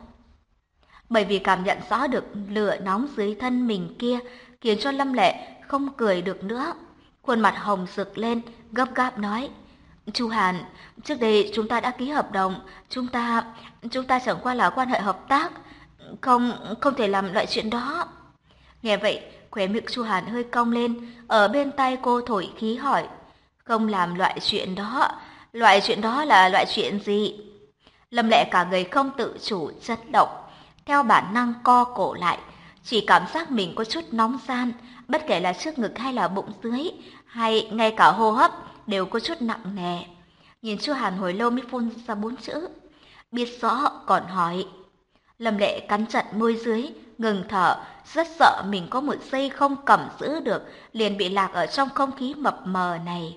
Bởi vì cảm nhận rõ được lửa nóng dưới thân mình kia, khiến cho Lâm Lệ không cười được nữa. Khuôn mặt hồng rực lên, gấp gáp nói: Chu Hàn, trước đây chúng ta đã ký hợp đồng, chúng ta, chúng ta chẳng qua là quan hệ hợp tác, không, không thể làm loại chuyện đó. Nghe vậy, khóe miệng Chu Hàn hơi cong lên, ở bên tai cô thổi khí hỏi: không làm loại chuyện đó, loại chuyện đó là loại chuyện gì? Lâm Lệ cả người không tự chủ chấn động, theo bản năng co cổ lại, chỉ cảm giác mình có chút nóng ran, bất kể là trước ngực hay là bụng dưới, hay ngay cả hô hấp đều có chút nặng nề. Nhìn Chu Hàn hồi lâu mới phun ra bốn chữ: biết rõ còn hỏi. Lâm Lệ cắn chặt môi dưới, ngừng thở, rất sợ mình có một giây không cầm giữ được, liền bị lạc ở trong không khí mập mờ này.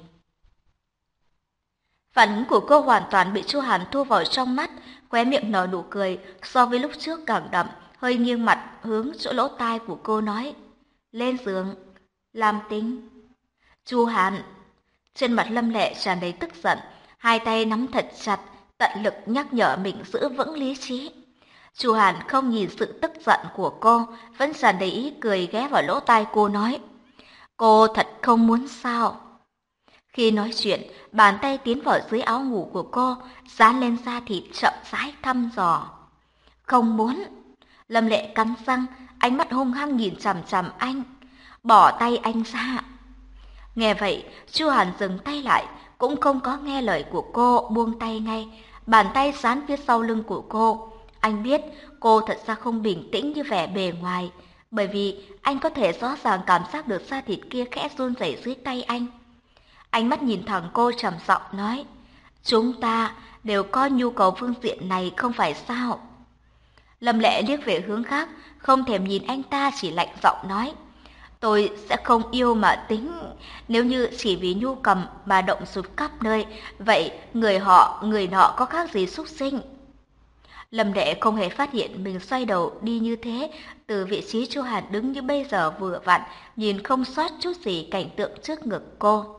Phản ứng của cô hoàn toàn bị Chu Hàn thu vào trong mắt, khóe miệng nở nụ cười so với lúc trước càng đậm, hơi nghiêng mặt hướng chỗ lỗ tai của cô nói: lên giường, làm tính. Chu Hàn, trên mặt Lâm Lệ tràn đầy tức giận, hai tay nắm thật chặt, tận lực nhắc nhở mình giữ vững lý trí. Chu Hàn không nhìn sự tức giận của cô, vẫn tràn đầy ý cười ghé vào lỗ tai cô nói, cô thật không muốn sao? Khi nói chuyện, bàn tay tiến vào dưới áo ngủ của cô, dán lên da thịt chậm rãi thăm dò. Không muốn. Lâm Lệ cắn răng, ánh mắt hung hăng nhìn chằm chằm anh. Bỏ tay anh ra. Nghe vậy, Chu Hàn dừng tay lại, cũng không có nghe lời của cô, buông tay ngay. Bàn tay dán phía sau lưng của cô. Anh biết cô thật ra không bình tĩnh như vẻ bề ngoài, bởi vì anh có thể rõ ràng cảm giác được da thịt kia khẽ run rẩy dưới tay anh. Ánh mắt nhìn thẳng cô trầm giọng nói, chúng ta đều có nhu cầu phương diện này không phải sao? Lâm Lệ liếc về hướng khác, không thèm nhìn anh ta, chỉ lạnh giọng nói, tôi sẽ không yêu mà tính, nếu như chỉ vì nhu cầm mà động sụt khắp nơi, vậy người họ, người nọ có khác gì súc sinh? Lâm Lệ không hề phát hiện mình xoay đầu đi như thế, từ vị trí Chu Hàn đứng như bây giờ vừa vặn, nhìn không sót chút gì cảnh tượng trước ngực cô.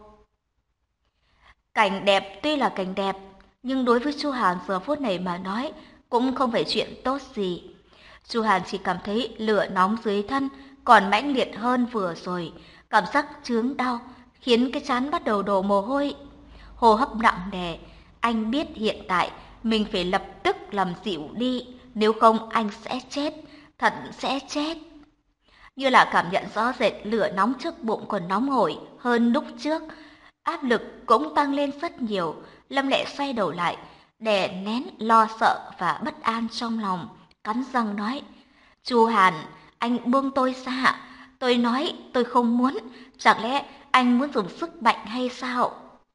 Cảnh đẹp tuy là cảnh đẹp, nhưng đối với Chu Hàn giờ phút này mà nói, cũng không phải chuyện tốt gì. Chu Hàn chỉ cảm thấy lửa nóng dưới thân còn mãnh liệt hơn vừa rồi, cảm giác chướng đau khiến cái trán bắt đầu đổ mồ hôi, hô hấp nặng nề. Anh biết hiện tại mình phải lập tức làm dịu đi, nếu không anh sẽ chết, thật sẽ chết. Như là cảm nhận rõ rệt lửa nóng trước bụng còn nóng hổi hơn lúc trước, áp lực cũng tăng lên rất nhiều. Lâm Lệ xoay đầu lại, đè nén lo sợ và bất an trong lòng, cắn răng nói, Chu Hàn, anh buông tôi ra, tôi nói tôi không muốn, chẳng lẽ anh muốn dùng sức mạnh hay sao?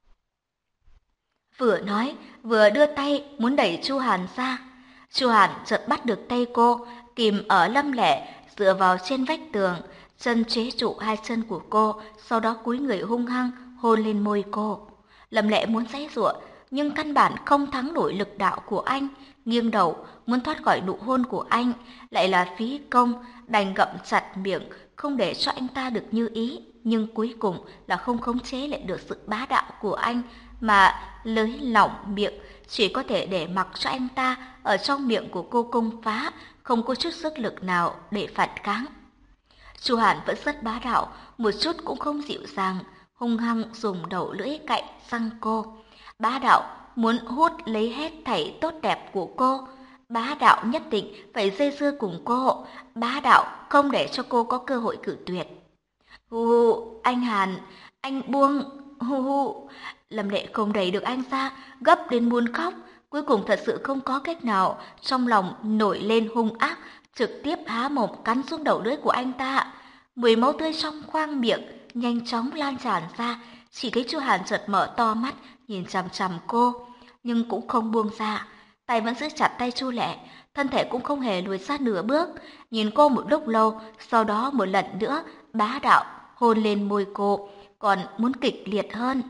Vừa nói, vừa đưa tay muốn đẩy Chu Hàn ra. Chu Hàn chợt bắt được tay cô, kìm ở Lâm Lệ, dựa vào trên vách tường, chân chế trụ hai chân của cô, sau đó cúi người hung hăng hôn lên môi cô. Lâm Lệ muốn giãy giụa, nhưng căn bản không thắng nổi lực đạo của anh, nghiêng đầu muốn thoát khỏi nụ hôn của anh, lại là phí công, đành gậm chặt miệng, không để cho anh ta được như ý, nhưng cuối cùng là không khống chế lại được sự bá đạo của anh, mà lưới lỏng miệng, chỉ có thể để mặc cho anh ta ở trong miệng của cô công phá, không có chút sức lực nào để phản kháng. Chu Hàn vẫn rất bá đạo, một chút cũng không dịu dàng, hung hăng dùng đầu lưỡi cạnh răng cô. Bá đạo muốn hút lấy hết thảy tốt đẹp của cô, bá đạo nhất định phải dây dưa cùng cô, bá đạo không để cho cô có cơ hội cự tuyệt. Hu hu, anh Hàn, anh buông, hu hu. Lâm Lệ không đẩy được anh ra, gấp đến muốn khóc, cuối cùng thật sự không có cách nào, trong lòng nổi lên hung ác, trực tiếp há mồm cắn xuống đầu lưỡi của anh ta. Mùi máu tươi trong khoang miệng nhanh chóng lan tràn ra, chỉ thấy Chu Hàn chợt mở to mắt nhìn chằm chằm cô, nhưng cũng không buông ra, tay vẫn giữ chặt tay Chu Lệ, thân thể cũng không hề lùi sát nửa bước, nhìn cô một lúc lâu, sau đó một lần nữa bá đạo hôn lên môi cô, còn muốn kịch liệt hơn.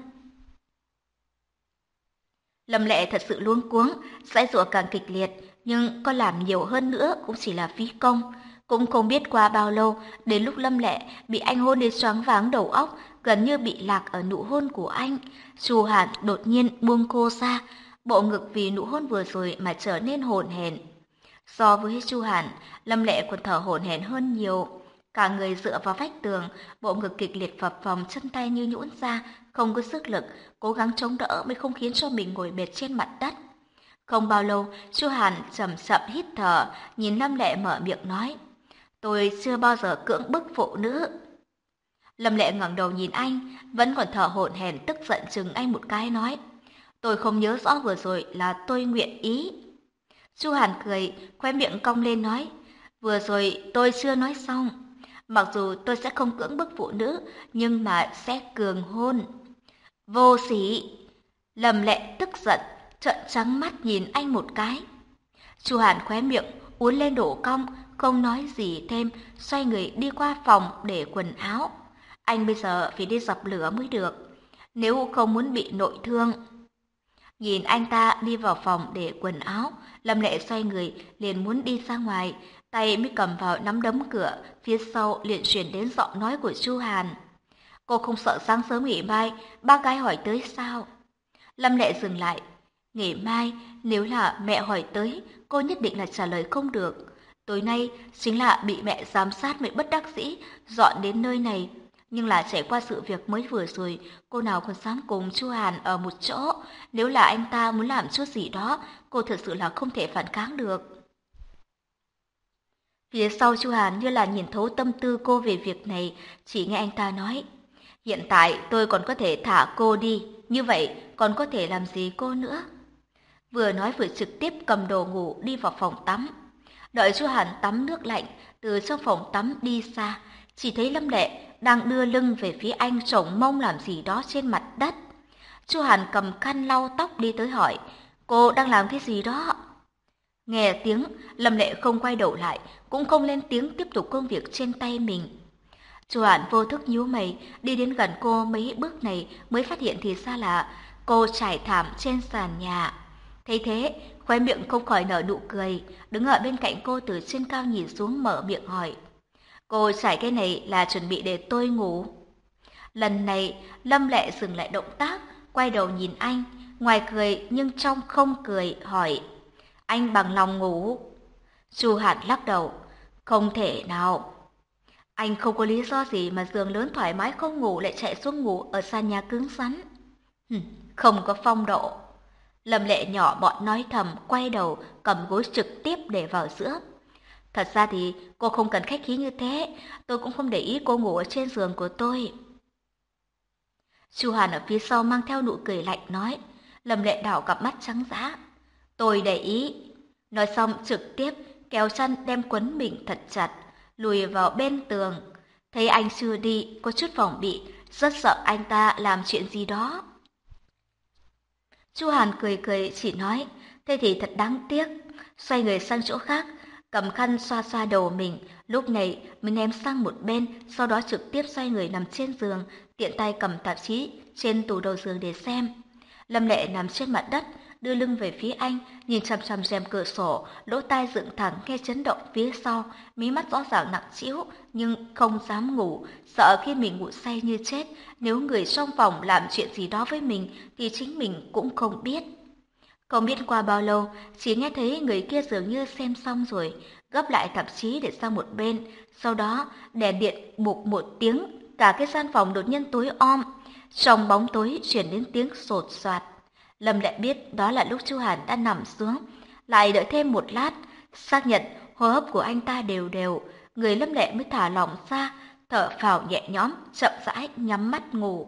Lâm Lệ thật sự luống cuống, giãy giụa càng kịch liệt, nhưng có làm nhiều hơn nữa cũng chỉ là phí công. Cũng không biết qua bao lâu, đến lúc Lâm Lệ bị anh hôn đến choáng váng đầu óc, gần như bị lạc ở nụ hôn của anh, Chu Hàn đột nhiên buông cô ra, bộ ngực vì nụ hôn vừa rồi mà trở nên hổn hển. So với Chu Hàn, Lâm Lệ còn thở hổn hển hơn nhiều. Cả người dựa vào vách tường, bộ ngực kịch liệt phập phồng, chân tay như nhũn ra, không có sức lực, cố gắng chống đỡ mới không khiến cho mình ngồi bệt trên mặt đất. Không bao lâu, Chu Hàn chậm chậm hít thở, nhìn Lâm Lệ mở miệng nói, tôi chưa bao giờ cưỡng bức phụ nữ. Lâm Lệ ngẩng đầu nhìn anh, vẫn còn thở hổn hển, tức giận chừng anh một cái nói, tôi không nhớ rõ vừa rồi là tôi nguyện ý. Chu Hàn cười, khóe miệng cong lên nói, vừa rồi tôi chưa nói xong. Mặc dù tôi sẽ không cưỡng bức phụ nữ, nhưng mà sẽ cường hôn. Vô sỉ! Lâm Lệ tức giận, trợn trắng mắt nhìn anh một cái. Chu Hàn khóe miệng uốn lên độ cong, không nói gì thêm, xoay người đi qua phòng để quần áo. Anh bây giờ phải đi dập lửa mới được, nếu không muốn bị nội thương. Nhìn anh ta đi vào phòng để quần áo, Lâm Lệ xoay người liền muốn đi ra ngoài, tay mới cầm vào nắm đấm cửa, phía sau liền truyền đến giọng nói của Chu Hàn. Cô không sợ sáng sớm ngày mai bác gái hỏi tới sao? Lâm Lệ dừng lại. Ngày mai nếu là mẹ hỏi tới, cô nhất định là trả lời không được. Tối nay chính là bị mẹ giám sát mới bất đắc dĩ dọn đến nơi này. Nhưng là trải qua sự việc mới vừa rồi, cô nào còn dám cùng Chu Hàn ở một chỗ. Nếu là anh ta muốn làm chút gì đó, cô thật sự là không thể phản kháng được. Phía sau Chu Hàn như là nhìn thấu tâm tư cô về việc này, chỉ nghe anh ta nói. Hiện tại tôi còn có thể thả cô đi, như vậy còn có thể làm gì cô nữa? Vừa nói vừa trực tiếp cầm đồ ngủ đi vào phòng tắm. Đợi Chu Hàn tắm nước lạnh, từ trong phòng tắm đi xa, chỉ thấy Lâm Lệ đang đưa lưng về phía anh chổng mông làm gì đó trên mặt đất. Chu Hàn cầm khăn lau tóc đi tới hỏi, cô đang làm cái gì đó? Nghe tiếng, Lâm Lệ không quay đầu lại, cũng không lên tiếng tiếp tục công việc trên tay mình. Chu Hàn vô thức nhíu mày, đi đến gần cô mấy bước này mới phát hiện thì ra là cô trải thảm trên sàn nhà. Thấy thế, khóe miệng không khỏi nở nụ cười, đứng ở bên cạnh cô từ trên cao nhìn xuống mở miệng hỏi. Cô trải cái này là chuẩn bị để tôi ngủ. Lần này, Lâm Lệ dừng lại động tác, quay đầu nhìn anh, ngoài cười nhưng trong không cười, hỏi. Anh bằng lòng ngủ? Chu Hàn lắc đầu. Không thể nào. Anh không có lý do gì mà giường lớn thoải mái không ngủ lại chạy xuống ngủ ở sàn nhà cứng rắn. Hừm, không có phong độ. Lâm Lệ nhỏ bọn nói thầm, quay đầu, cầm gối trực tiếp để vào giữa. Thật ra thì cô không cần khách khí như thế, tôi cũng không để ý cô ngủ ở trên giường của tôi. Chu Hàn ở phía sau mang theo nụ cười lạnh nói. Lâm Lệ đảo cặp mắt trắng dã. Tôi để ý. Nói xong trực tiếp kéo chăn đem quấn mình thật chặt, lùi vào bên tường. Thấy anh chưa đi, có chút phòng bị, rất sợ anh ta làm chuyện gì đó. Chu Hàn cười cười chỉ nói, thế thì thật đáng tiếc. Xoay người sang chỗ khác, cầm khăn xoa xoa đầu mình, lúc này mình ném sang một bên, sau đó trực tiếp xoay người nằm trên giường, tiện tay cầm tạp chí trên tủ đầu giường để xem. Lâm Lệ nằm trên mặt đất, đưa lưng về phía anh, nhìn chằm chằm rèm cửa sổ, lỗ tai dựng thẳng nghe chấn động phía sau, mí mắt rõ ràng nặng trĩu nhưng không dám ngủ, sợ khi mình ngủ say như chết, nếu người trong phòng làm chuyện gì đó với mình thì chính mình cũng không biết. Không biết qua bao lâu, chỉ nghe thấy người kia dường như xem xong rồi, gấp lại tạp chí để sang một bên, sau đó đèn điện bụp một tiếng, cả cái gian phòng đột nhiên tối om, trong bóng tối chuyển đến tiếng sột soạt. Lâm Lệ biết đó là lúc Chu Hàn đã nằm xuống, lại đợi thêm một lát, xác nhận hô hấp của anh ta đều đều, người Lâm Lệ mới thả lỏng ra, thở phào nhẹ nhõm, chậm rãi nhắm mắt ngủ.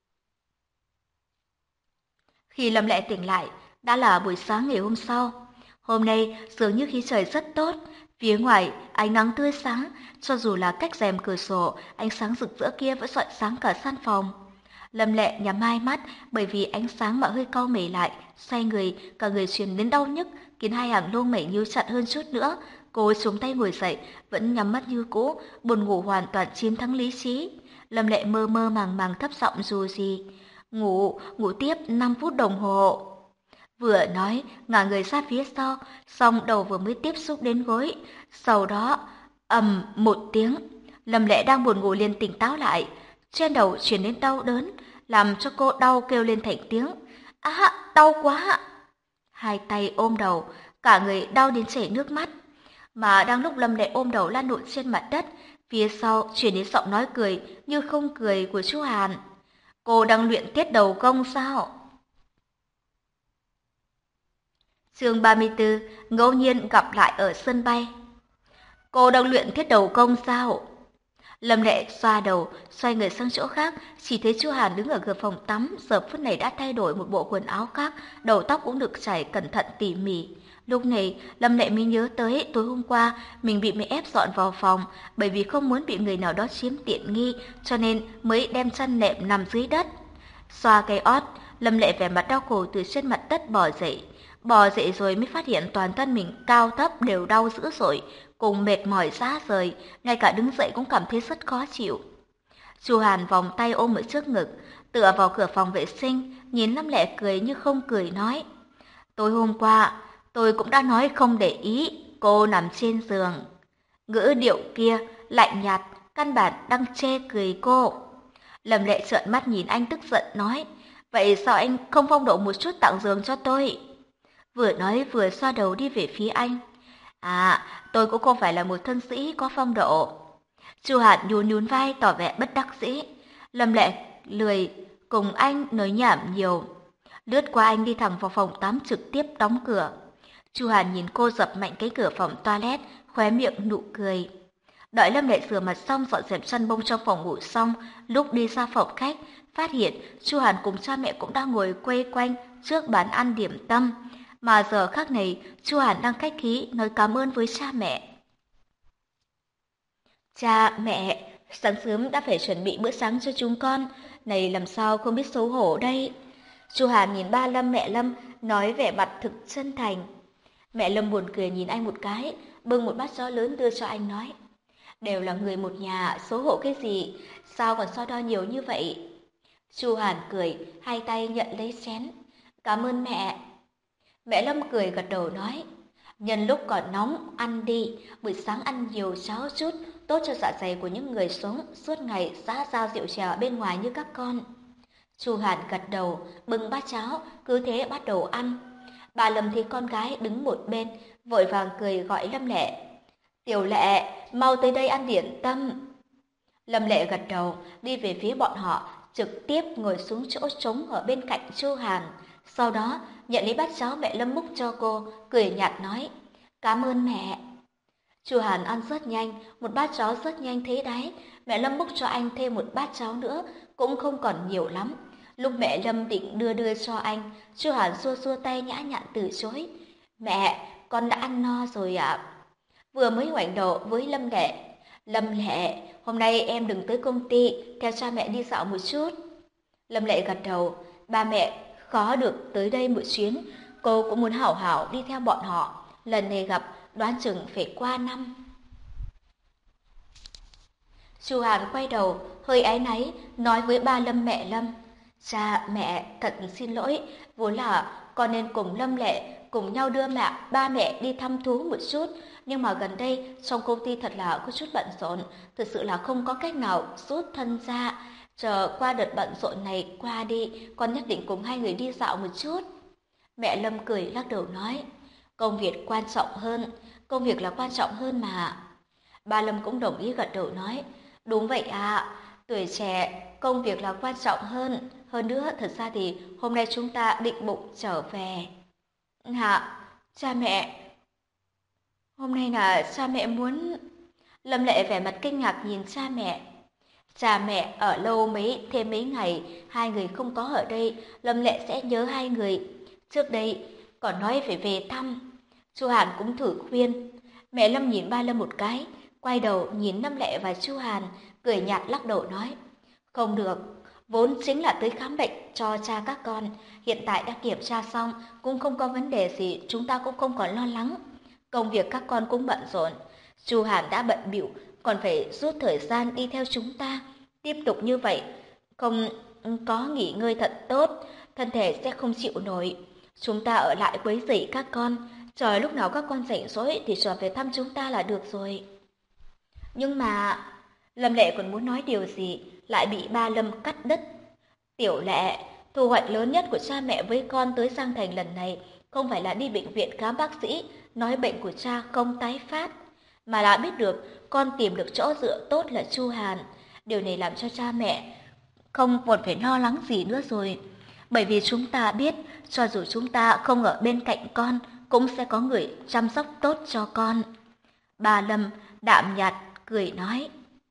Khi Lâm Lệ tỉnh lại, đã là buổi sáng ngày hôm sau. Hôm nay dường như khí trời rất tốt, phía ngoài ánh nắng tươi sáng, cho dù là cách rèm cửa sổ, ánh sáng rực rỡ kia vẫn soi sáng cả căn phòng. Lâm Lệ nhắm hai mắt, bởi vì ánh sáng mà hơi cau mày lại, xoay người, cả người truyền đến đau nhức, khiến hai hàng lông mày nhíu chặt hơn chút nữa. Cô chống tay ngồi dậy, vẫn nhắm mắt như cũ, buồn ngủ hoàn toàn chiếm thắng lý trí. Lâm Lệ mơ mơ màng màng thấp giọng dù gì, ngủ, ngủ tiếp năm phút đồng hồ. Vừa nói, ngả người ra phía sau, song đầu vừa mới tiếp xúc đến gối. Sau đó, ầm một tiếng, Lâm Lệ đang buồn ngủ liền tỉnh táo lại. Trên đầu truyền đến đau đớn, làm cho cô đau kêu lên thành tiếng. Á, đau quá! Hai tay ôm đầu, cả người đau đến chảy nước mắt. Mà đang lúc Lâm Lệ ôm đầu lăn lộn trên mặt đất, phía sau truyền đến giọng nói cười như không cười của Chu Hàn. Cô đang luyện tiết đầu công sao? Chương ba mươi tư, ngẫu nhiên gặp lại ở sân bay. Cô đang luyện thiết đầu công sao? Lâm Lệ xoa đầu, xoay người sang chỗ khác, chỉ thấy Chu Hàn đứng ở cửa phòng tắm, giờ phút này đã thay đổi một bộ quần áo khác, đầu tóc cũng được chải cẩn thận tỉ mỉ. Lúc này, Lâm Lệ mới nhớ tới tối hôm qua mình bị mẹ ép dọn vào phòng, bởi vì không muốn bị người nào đó chiếm tiện nghi, cho nên mới đem chăn nệm nằm dưới đất. Xoa cái ót, Lâm Lệ vẻ mặt đau khổ từ trên mặt đất bò dậy. Bò dậy rồi mới phát hiện toàn thân mình cao thấp đều đau dữ dội, cùng mệt mỏi rã rời, ngay cả đứng dậy cũng cảm thấy rất khó chịu. Chu Hàn vòng tay ôm ở trước ngực, tựa vào cửa phòng vệ sinh, nhìn Lâm Lệ cười như không cười nói. Tối hôm qua, tôi cũng đã nói không để ý, cô nằm trên giường. Ngữ điệu kia, lạnh nhạt, căn bản đang chê cười cô. Lâm Lệ trợn mắt nhìn anh tức giận nói, vậy sao anh không phong độ một chút tặng giường cho tôi? Vừa nói vừa xoa đầu đi về phía anh. À, tôi cũng không phải là một thân sĩ có phong độ. Chu Hàn nhún nhún vai tỏ vẻ bất đắc dĩ. Lâm Lệ lười cùng anh nói nhảm nhiều. Lướt qua anh đi thẳng vào phòng tắm trực tiếp đóng cửa. Chu Hàn nhìn cô dập mạnh cái cửa phòng toilet, khóe miệng nụ cười. Đợi Lâm Lệ rửa mặt xong dọn dẹp chăn bông trong phòng ngủ xong, lúc đi ra phòng khách, phát hiện Chu Hàn cùng cha mẹ cũng đang ngồi quây quanh trước bàn ăn điểm tâm. Mà giờ khắc này, Chu Hàn đang khách khí nói cảm ơn với cha mẹ. Cha, mẹ, sáng sớm đã phải chuẩn bị bữa sáng cho chúng con, này làm sao không biết xấu hổ đây. Chu Hàn nhìn ba Lâm mẹ Lâm, nói vẻ mặt thực chân thành. Mẹ Lâm buồn cười nhìn anh một cái, bưng một bát cháo lớn đưa cho anh nói. Đều là người một nhà, xấu hổ cái gì, sao còn so đo nhiều như vậy? Chu Hàn cười, hai tay nhận lấy chén. Cảm ơn mẹ. Mẹ Lâm cười gật đầu nói. Nhân lúc còn nóng, ăn đi, buổi sáng ăn nhiều cháo chút, tốt cho dạ dày của những người sống suốt ngày xã giao rượu chè ở bên ngoài như các con. Chu Hàn gật đầu, bưng bát cháo, cứ thế bắt đầu ăn. Bà Lâm thấy con gái đứng một bên, vội vàng cười gọi Lâm Lệ. Tiểu Lệ, mau tới đây ăn điểm tâm. Lâm Lệ gật đầu, đi về phía bọn họ, trực tiếp ngồi xuống chỗ trống ở bên cạnh Chu Hàn. Sau đó, nhận lấy bát cháo mẹ Lâm múc cho cô, cười nhạt nói, cảm ơn mẹ. Chu Hàn ăn rất nhanh, một bát cháo rất nhanh thấy đáy, mẹ Lâm múc cho anh thêm một bát cháo nữa, cũng không còn nhiều lắm. Lúc mẹ Lâm định đưa đưa cho anh, Chu Hàn xua xua tay nhã nhặn từ chối. Mẹ, con đã ăn no rồi ạ. Vừa mới ngoảnh đầu với Lâm Lệ. Lâm Lệ, hôm nay em đừng tới công ty, theo cha mẹ đi dạo một chút. Lâm Lệ gật đầu, ba mẹ khó được tới đây một chuyến, cô cũng muốn hảo hảo đi theo bọn họ. Lần này gặp, đoán chừng phải qua năm. Chu Hàn quay đầu, hơi áy náy, nói với ba Lâm mẹ Lâm. Cha, mẹ, thật xin lỗi, vốn là con nên cùng Lâm Lệ cùng nhau đưa mẹ, ba mẹ đi thăm thú một chút. Nhưng mà gần đây, trong công ty thật là có chút bận rộn, thực sự là không có cách nào rút thân ra. Chờ qua đợt bận rộn này qua đi, con nhất định cùng hai người đi dạo một chút. Mẹ Lâm cười lắc đầu nói, công việc quan trọng hơn, công việc là quan trọng hơn mà. Ba Lâm cũng đồng ý gật đầu nói, đúng vậy à, tuổi trẻ, công việc là quan trọng hơn. Hơn nữa, thật ra thì hôm nay chúng ta định bụng trở về. Hả, cha mẹ, hôm nay là cha mẹ muốn... Lâm Lệ vẻ mặt kinh ngạc nhìn cha mẹ. Cha mẹ ở lâu mấy thêm mấy ngày, hai người không có ở đây, Lâm Lệ sẽ nhớ hai người. Trước đây còn nói phải về thăm. Chu Hàn cũng thử khuyên. Mẹ Lâm nhìn ba Lâm một cái, quay đầu nhìn Lâm Lệ và Chu Hàn, cười nhạt lắc đầu nói. Không được, vốn chính là tới khám bệnh cho cha các con. Hiện tại đã kiểm tra xong, cũng không có vấn đề gì, chúng ta cũng không còn lo lắng. Công việc các con cũng bận rộn. Chu Hàn đã bận bịu, còn phải rút thời gian đi theo chúng ta. Tiếp tục như vậy, không có nghỉ ngơi thật tốt, thân thể sẽ không chịu nổi. Chúng ta ở lại quấy rầy các con, chờ lúc nào các con rảnh rỗi thì trở về thăm chúng ta là được rồi. Nhưng mà... Lâm Lệ còn muốn nói điều gì, lại bị ba Lâm cắt đứt. Tiểu Lệ, thu hoạch lớn nhất của cha mẹ với con tới Giang Thành lần này không phải là đi bệnh viện khám bác sĩ, nói bệnh của cha không tái phát, mà là biết được con tìm được chỗ dựa tốt là Chu Hàn. Điều này làm cho cha mẹ không còn phải lo lắng gì nữa rồi. Bởi vì chúng ta biết, cho dù chúng ta không ở bên cạnh con, cũng sẽ có người chăm sóc tốt cho con. Bà Lâm đạm nhạt cười nói.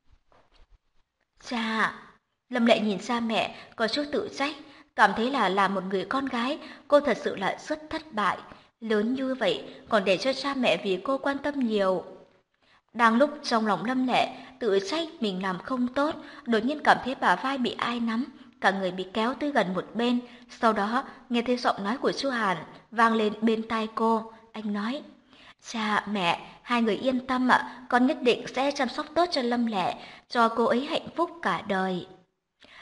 Cha, Lâm Lệ nhìn cha mẹ có chút tự trách, cảm thấy là làm một người con gái, cô thật sự là rất thất bại. Lớn như vậy, còn để cho cha mẹ vì cô quan tâm nhiều. Đang lúc trong lòng Lâm Lệ tự trách mình làm không tốt, đột nhiên cảm thấy bả vai bị ai nắm, cả người bị kéo tới gần một bên. Sau đó, nghe thấy giọng nói của Chu Hàn vang lên bên tai cô. Anh nói, cha, mẹ, hai người yên tâm ạ, con nhất định sẽ chăm sóc tốt cho Lâm Lệ, cho cô ấy hạnh phúc cả đời.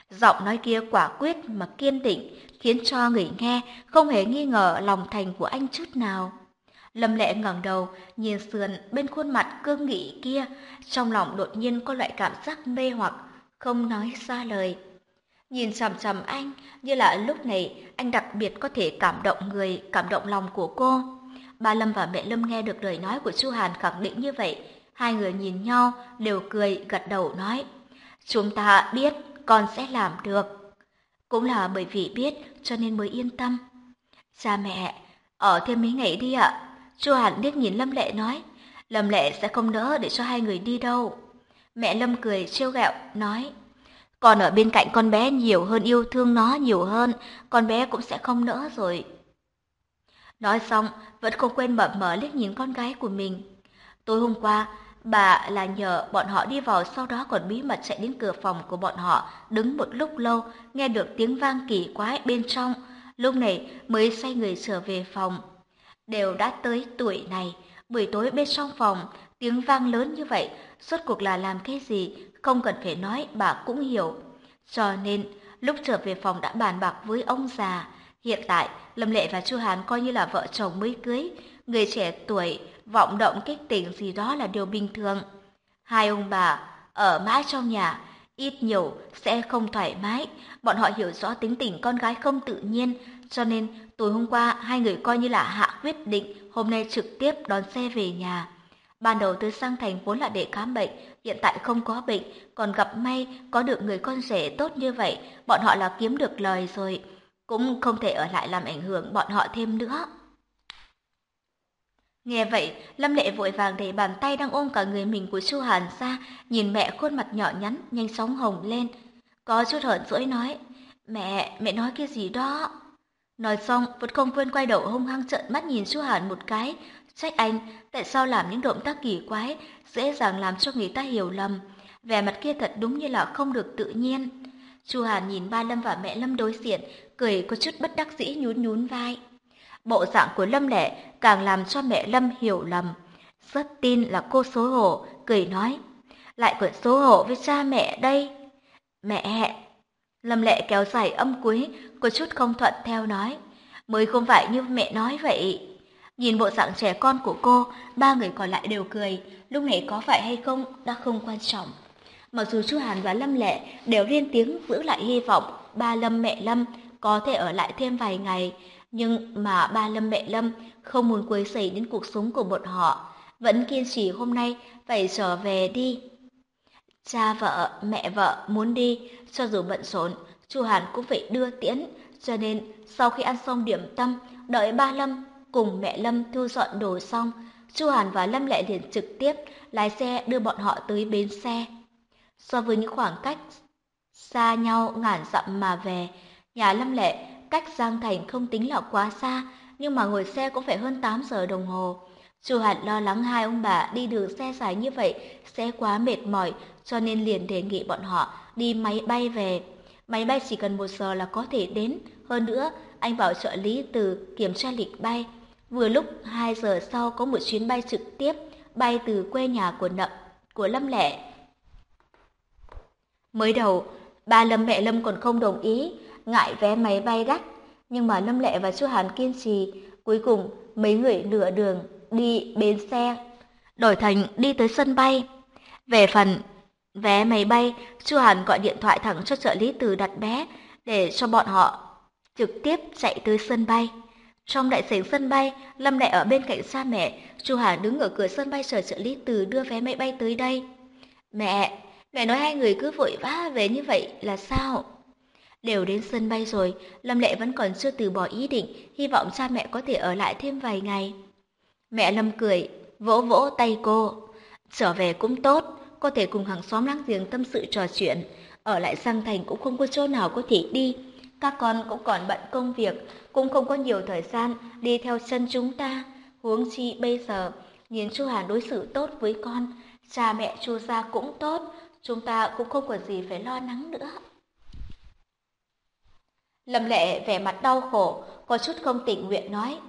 Giọng nói kia quả quyết mà kiên định, khiến cho người nghe không hề nghi ngờ lòng thành của anh chút nào. Lâm Lệ ngẩng đầu, nhìn sườn bên khuôn mặt cương nghị kia, trong lòng đột nhiên có loại cảm giác mê hoặc, không nói ra lời. Nhìn chằm chằm anh, như là lúc này anh đặc biệt có thể cảm động người, cảm động lòng của cô. Ba Lâm và mẹ Lâm nghe được lời nói của Chu Hàn khẳng định như vậy, hai người nhìn nhau, đều cười, gật đầu nói. Chúng ta biết con sẽ làm được. Cũng là bởi vì biết cho nên mới yên tâm. Cha mẹ, ở thêm mấy ngày đi ạ. Chu Hàn liếc nhìn Lâm Lệ nói. Lâm Lệ sẽ không nỡ để cho hai người đi đâu. Mẹ Lâm cười trêu ghẹo nói. Còn ở bên cạnh con bé nhiều hơn, yêu thương nó nhiều hơn, con bé cũng sẽ không nỡ rồi. Nói xong, vẫn không quên mập mờ liếc nhìn con gái của mình. Tối hôm qua, bà là nhờ bọn họ đi vào, sau đó còn bí mật chạy đến cửa phòng của bọn họ, đứng một lúc lâu, nghe được tiếng vang kỳ quái bên trong, lúc này mới xoay người trở về phòng. Đều đã tới tuổi này, buổi tối bên trong phòng, tiếng vang lớn như vậy, rốt cuộc là làm cái gì, không cần phải nói bà cũng hiểu. Cho nên, lúc trở về phòng đã bàn bạc với ông già. Hiện tại, Lâm Lệ và Chu Hàn coi như là vợ chồng mới cưới, người trẻ tuổi, vọng động kích tình gì đó là điều bình thường. Hai ông bà ở mãi trong nhà, ít nhiều sẽ không thoải mái, bọn họ hiểu rõ tính tình con gái không tự nhiên, cho nên tối hôm qua hai người coi như là hạ quyết định hôm nay trực tiếp đón xe về nhà. Ban đầu tới sang thành vốn là để khám bệnh, hiện tại không có bệnh, còn gặp may có được người con rể tốt như vậy, bọn họ là kiếm được lời rồi, cũng không thể ở lại làm ảnh hưởng bọn họ thêm nữa. Nghe vậy, Lâm Lệ vội vàng đẩy bàn tay đang ôm cả người mình của Chu Hàn ra, nhìn mẹ khuôn mặt nhỏ nhắn nhanh chóng hồng lên, có chút hờn dỗi nói: "Mẹ, mẹ nói cái gì đó?" Nói xong, vẫn không quên quay đầu hung hăng trợn mắt nhìn Chu Hàn một cái, trách anh tại sao làm những động tác kỳ quái, dễ dàng làm cho người ta hiểu lầm. Vẻ mặt kia thật đúng như là không được tự nhiên. Chu Hàn nhìn ba Lâm và mẹ Lâm đối diện, cười có chút bất đắc dĩ, nhún nhún vai. Bộ dạng của Lâm Lệ càng làm cho mẹ Lâm hiểu lầm. Rất tin là cô xấu hổ, cười nói. Lại còn xấu hổ với cha mẹ đây. Mẹ! Lâm Lệ kéo dài âm cuối, có chút không thuận theo nói. Mới không phải như mẹ nói vậy. Nhìn bộ dạng trẻ con của cô, ba người còn lại đều cười. Lúc này có phải hay không đã không quan trọng. Mặc dù Chu Hàn và Lâm Lệ đều liên tiếng giữ lại hy vọng ba Lâm mẹ Lâm có thể ở lại thêm vài ngày, nhưng mà ba Lâm mẹ Lâm không muốn quấy rầy đến cuộc sống của bọn họ, vẫn kiên trì hôm nay phải trở về đi. Cha vợ, mẹ vợ muốn đi, cho dù bận rộn, Chu Hàn cũng phải đưa tiễn, cho nên sau khi ăn xong điểm tâm, đợi ba Lâm cùng mẹ Lâm thu dọn đồ xong, Chu Hàn và Lâm Lệ liền trực tiếp lái xe đưa bọn họ tới bến xe. So với những khoảng cách xa nhau ngàn dặm mà về, nhà Lâm Lệ cách Giang Thành không tính là quá xa, nhưng mà ngồi xe cũng phải hơn tám giờ đồng hồ. Chu Hàn lo lắng hai ông bà đi đường xe dài như vậy sẽ quá mệt mỏi, cho nên liền đề nghị bọn họ đi máy bay về. Máy bay chỉ cần một giờ là có thể đến, hơn nữa anh bảo trợ lý từ kiểm tra lịch bay. Vừa lúc hai giờ sau có một chuyến bay trực tiếp bay từ quê nhà của nợ của Lâm Lệ. Mới đầu, ba Lâm mẹ Lâm còn không đồng ý, ngại vé máy bay đắt, nhưng mà Lâm Lệ và Chu Hàn kiên trì, cuối cùng mấy người nửa đường đi bến xe, đổi thành đi tới sân bay. Về phần vé máy bay, Chu Hàn gọi điện thoại thẳng cho trợ lý Từ đặt vé để cho bọn họ trực tiếp chạy tới sân bay. Trong đại sảnh sân bay, Lâm Lệ ở bên cạnh cha mẹ, Chu Hàn đứng ở cửa sân bay chờ trợ lý Từ đưa vé máy bay tới đây. Mẹ, mẹ nói hai người cứ vội vã về như vậy là sao? Đều đến sân bay rồi, Lâm Lệ vẫn còn chưa từ bỏ ý định, hy vọng cha mẹ có thể ở lại thêm vài ngày. Mẹ Lâm cười, vỗ vỗ tay cô. Trở về cũng tốt, có thể cùng hàng xóm láng giềng tâm sự trò chuyện. Ở lại Giang Thành cũng không có chỗ nào có thể đi. Các con cũng còn bận công việc, cũng không có nhiều thời gian đi theo chân chúng ta. Huống chi bây giờ, nhìn Chu Hàn đối xử tốt với con, cha mẹ Chu gia cũng tốt, chúng ta cũng không có gì phải lo lắng nữa. Lâm Lệ vẻ mặt đau khổ, có chút không tình nguyện nói.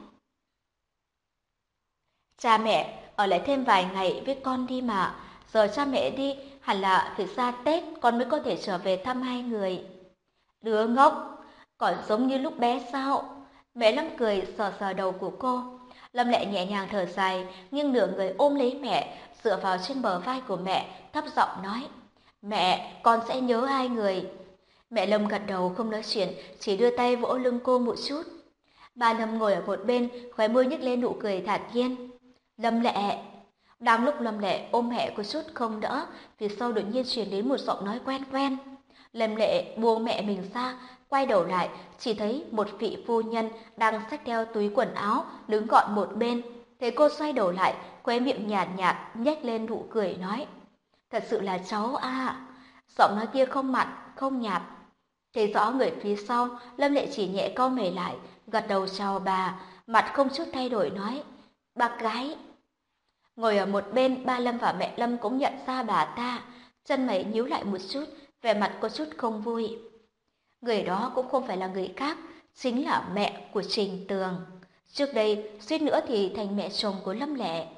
Cha mẹ ở lại thêm vài ngày với con đi mà, giờ cha mẹ đi hẳn là phải ra Tết con mới có thể trở về thăm hai người. Đứa ngốc, còn giống như lúc bé sao? Mẹ Lâm cười sờ sờ đầu của cô. Lâm Lệ nhẹ nhàng thở dài, nghiêng nửa người ôm lấy mẹ, dựa vào trên bờ vai của mẹ, thấp giọng nói: "Mẹ, con sẽ nhớ hai người." Mẹ Lâm gật đầu không nói chuyện, chỉ đưa tay vỗ lưng cô một chút. Bà Lâm ngồi ở một bên, khóe môi nhếch lên nụ cười thản nhiên. "Lâm Lệ." Đang lúc Lâm Lệ ôm mẹ có chút không đỡ, phía sau đột nhiên truyền đến một giọng nói quen quen. Lâm Lệ buông mẹ mình ra, quay đầu lại, chỉ thấy một vị phu nhân đang xách theo túi quần áo, đứng gọn một bên. Thấy cô xoay đầu lại, khóe miệng nhạt nhạt nhếch lên nụ cười nói: "Thật sự là cháu à." Giọng nói kia không mặn, không nhạt. Thấy rõ người phía sau, Lâm Lệ chỉ nhẹ cau mày lại, gật đầu chào bà, mặt không chút thay đổi nói: "Bác gái." Ngồi ở một bên, ba Lâm và mẹ Lâm cũng nhận ra bà ta, chân mày nhíu lại một chút, vẻ mặt có chút không vui. Người đó cũng không phải là người khác, chính là mẹ của Trình Tường. Trước đây, suýt nữa thì thành mẹ chồng của Lâm Lệ.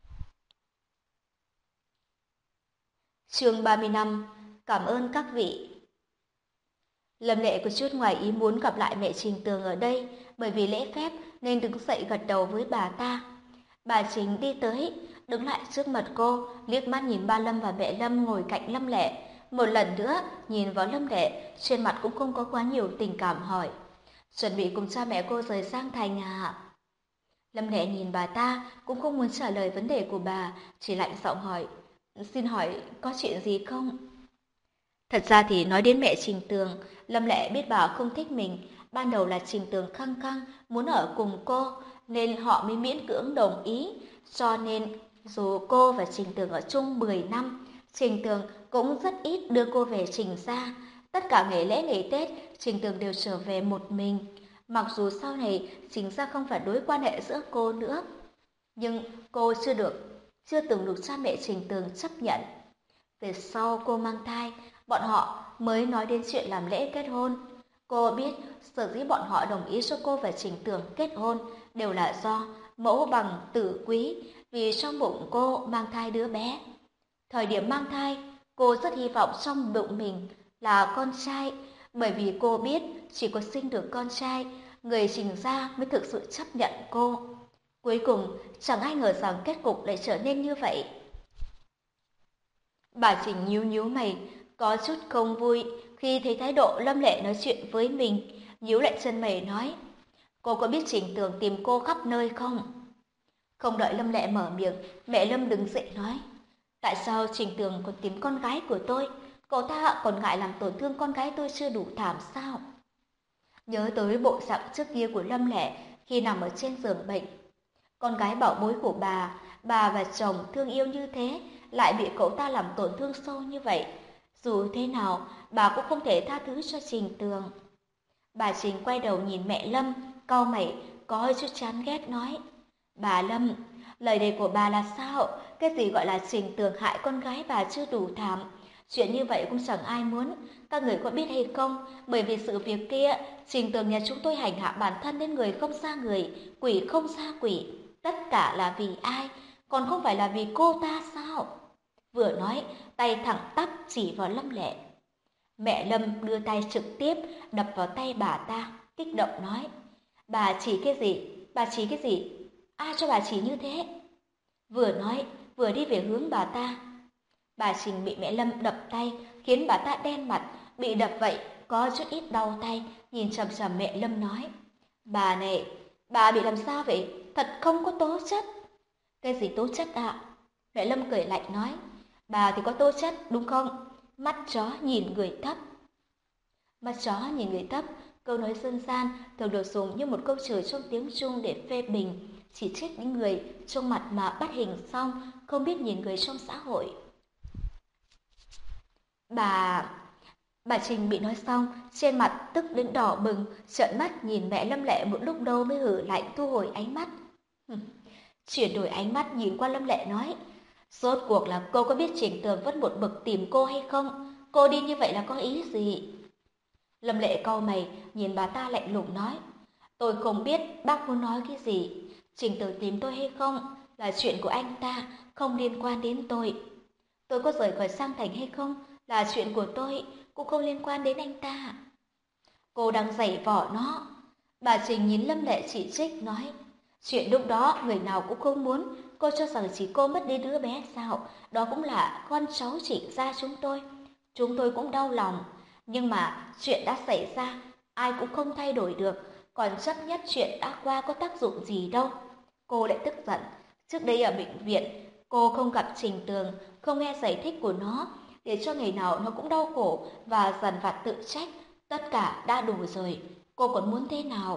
Chương ba mươi lăm, cảm ơn các vị. Lâm Lệ có chút ngoài ý muốn gặp lại mẹ Trình Tường ở đây, bởi vì lễ phép nên đứng dậy gật đầu với bà ta. Bà Trình đi tới, đứng lại trước mặt cô, liếc mắt nhìn ba Lâm và mẹ Lâm ngồi cạnh Lâm Lệ. Một lần nữa, nhìn vào Lâm Lệ, trên mặt cũng không có quá nhiều tình cảm hỏi: "Chuẩn bị cùng cha mẹ cô rời sang thành à?" Lâm Lệ nhìn bà ta, cũng không muốn trả lời vấn đề của bà, chỉ lạnh giọng hỏi: "Xin hỏi, có chuyện gì không?" Thật ra thì nói đến mẹ Trình Tường, Lâm Lệ biết bà không thích mình. Ban đầu là Trình Tường khăng khăng muốn ở cùng cô, nên họ mới miễn cưỡng đồng ý. Cho nên dù cô và Trình Tường ở chung mười năm, Trình Tường cũng rất ít đưa cô về Trình gia. Tất cả ngày lễ ngày Tết, Trình Tường đều trở về một mình. Mặc dù sau này Trình gia không phản đối quan hệ giữa cô nữa, nhưng cô chưa được, chưa từng được cha mẹ Trình Tường chấp nhận. Về sau cô mang thai, bọn họ mới nói đến chuyện làm lễ kết hôn. Cô biết sở dĩ bọn họ đồng ý cho cô và Trình Tường kết hôn đều là do mẫu bằng tử quý, vì trong bụng cô mang thai đứa bé. Thời điểm mang thai, cô rất hy vọng trong bụng mình là con trai, bởi vì cô biết chỉ có sinh được con trai, người Trình gia mới thực sự chấp nhận cô. Cuối cùng, chẳng ai ngờ rằng kết cục lại trở nên như vậy. Bà Trình nhíu nhíu mày, có chút không vui khi thấy thái độ Lâm Lệ nói chuyện với mình, nhíu lại chân mày nói: "Cô có biết Trình Tường tìm cô khắp nơi không?" Không đợi Lâm Lệ mở miệng, mẹ Lâm đứng dậy nói: "Tại sao Trình Tường còn tìm con gái của tôi? Cậu ta còn ngại làm tổn thương con gái tôi chưa đủ thảm sao?" Nhớ tới bộ dạng trước kia của Lâm Lệ khi nằm ở trên giường bệnh, con gái bảo bối của bà, bà và chồng thương yêu như thế, lại bị cậu ta làm tổn thương sâu như vậy. Dù thế nào, bà cũng không thể tha thứ cho Trình Tường. Bà Trình quay đầu nhìn mẹ Lâm, cau mày, có hơi chút chán ghét nói: "Bà Lâm, lời này của bà là sao? Cái gì gọi là Trình Tường hại con gái bà chưa đủ thảm? Chuyện như vậy cũng chẳng ai muốn. Các người có biết hay không, bởi vì sự việc kia, Trình Tường nhà chúng tôi hành hạ bản thân đến người không xa người, quỷ không xa quỷ. Tất cả là vì ai? Còn không phải là vì cô ta sao?" Vừa nói, tay thẳng tắp chỉ vào Lâm Lệ. Mẹ Lâm đưa tay trực tiếp đập vào tay bà ta, kích động nói: "Bà chỉ cái gì? Bà chỉ cái gì? Ai cho bà chỉ như thế?" Vừa nói, vừa đi về hướng bà ta. Bà Trình bị mẹ Lâm đập tay, khiến bà ta đen mặt, bị đập vậy, có chút ít đau tay, nhìn chằm chằm mẹ Lâm nói: "Bà này, bà bị làm sao vậy? Thật không có tố chất." "Cái gì tố chất ạ?" Mẹ Lâm cười lạnh nói: "Bà thì có tố chất, đúng không? Mắt chó nhìn người thấp." Mắt chó nhìn người thấp, câu nói dân gian thường được dùng như một câu chửi trong tiếng Trung để phê bình, chỉ trích những người trong mặt mà bắt hình xong, không biết nhìn người trong xã hội. Bà... Bà Trình bị nói xong, trên mặt tức đến đỏ bừng, trợn mắt nhìn mẹ Lâm Lệ một lúc lâu mới hử lạnh thu hồi ánh mắt. Chuyển đổi ánh mắt nhìn qua Lâm Lệ nói: "Rốt cuộc là cô có biết Trình Tường vẫn một mực tìm cô hay không? Cô đi như vậy là có ý gì?" Lâm Lệ cau mày, nhìn bà ta lạnh lùng nói: "Tôi không biết bác muốn nói cái gì. Trình Tường tìm tôi hay không là chuyện của anh ta, không liên quan đến tôi. Tôi có rời khỏi sang thành hay không là chuyện của tôi, cũng không liên quan đến anh ta." Cô đang giày vò nó. Bà Trình nhìn Lâm Lệ chỉ trích nói, chuyện lúc đó người nào cũng không muốn, cô cho rằng chỉ cô mất đi đứa bé sao, đó cũng là con cháu Trịnh gia chúng tôi. Chúng tôi cũng đau lòng, nhưng mà chuyện đã xảy ra, ai cũng không thay đổi được, còn chấp nhất chuyện đã qua có tác dụng gì đâu. Cô lại tức giận, trước đây ở bệnh viện, cô không gặp Trình Tường, không nghe giải thích của nó, để cho ngày nào nó cũng đau khổ và dằn vặt tự trách, tất cả đã đủ rồi, cô còn muốn thế nào?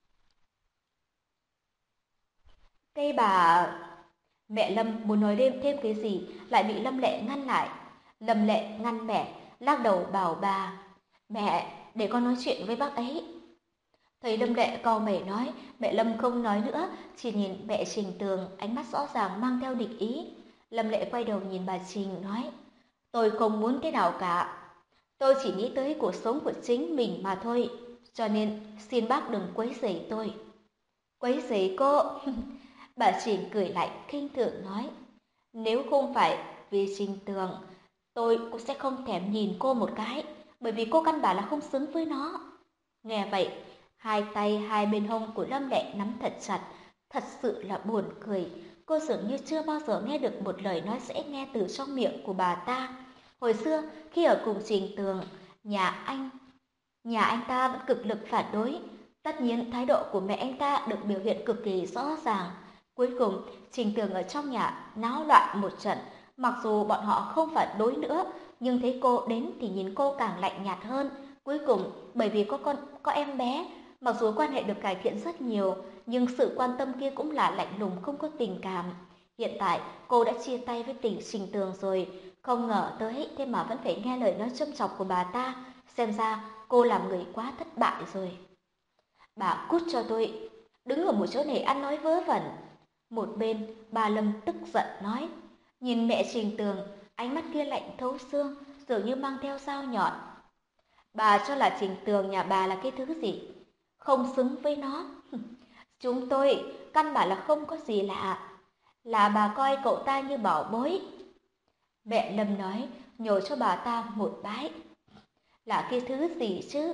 Cây bà... Mẹ Lâm muốn nói thêm thêm cái gì, lại bị Lâm Lệ ngăn lại. Lâm Lệ ngăn mẹ, lắc đầu bảo bà, mẹ, để con nói chuyện với bác ấy. Thấy Lâm Lệ cau mày nói, mẹ Lâm không nói nữa, chỉ nhìn mẹ Trình Tường, ánh mắt rõ ràng mang theo địch ý. Lâm Lệ quay đầu nhìn bà Trình nói, tôi không muốn thế nào cả. Tôi chỉ nghĩ tới cuộc sống của chính mình mà thôi, cho nên xin bác đừng quấy rầy tôi. Quấy rầy cô? Bà Trình cười lạnh khinh thường nói, nếu không phải vì Trình Tường, tôi cũng sẽ không thèm nhìn cô một cái, bởi vì cô căn bản là không xứng với nó. Nghe vậy, hai tay hai bên hông của Lâm Lệ nắm thật chặt, thật sự là buồn cười. Cô dường như chưa bao giờ nghe được một lời nói dễ nghe từ trong miệng của bà ta. Hồi xưa, khi ở cùng Trình Tường, nhà anh, nhà anh ta vẫn cực lực phản đối. Tất nhiên, thái độ của mẹ anh ta được biểu hiện cực kỳ rõ ràng. Cuối cùng, Trình Tường ở trong nhà náo loạn một trận. Mặc dù bọn họ không phản đối nữa, nhưng thấy cô đến thì nhìn cô càng lạnh nhạt hơn. Cuối cùng, bởi vì có con có em bé, mặc dù quan hệ được cải thiện rất nhiều, nhưng sự quan tâm kia cũng là lạnh lùng không có tình cảm. Hiện tại, cô đã chia tay với tình Trình Tường rồi, không ngờ tới thế mà vẫn phải nghe lời nói châm chọc của bà ta. Xem ra, cô làm người quá thất bại rồi. Bà cút cho tôi, đứng ở một chỗ này ăn nói vớ vẩn. Một bên, bà Lâm tức giận nói, nhìn mẹ Trình Tường, ánh mắt kia lạnh thấu xương, dường như mang theo dao nhọn. Bà cho là Trình Tường nhà bà là cái thứ gì? Không xứng với nó. Chúng tôi căn bản là không có gì lạ, là bà coi cậu ta như bảo bối. Mẹ Lâm nói, nhổ cho bà ta một bái. Là cái thứ gì chứ?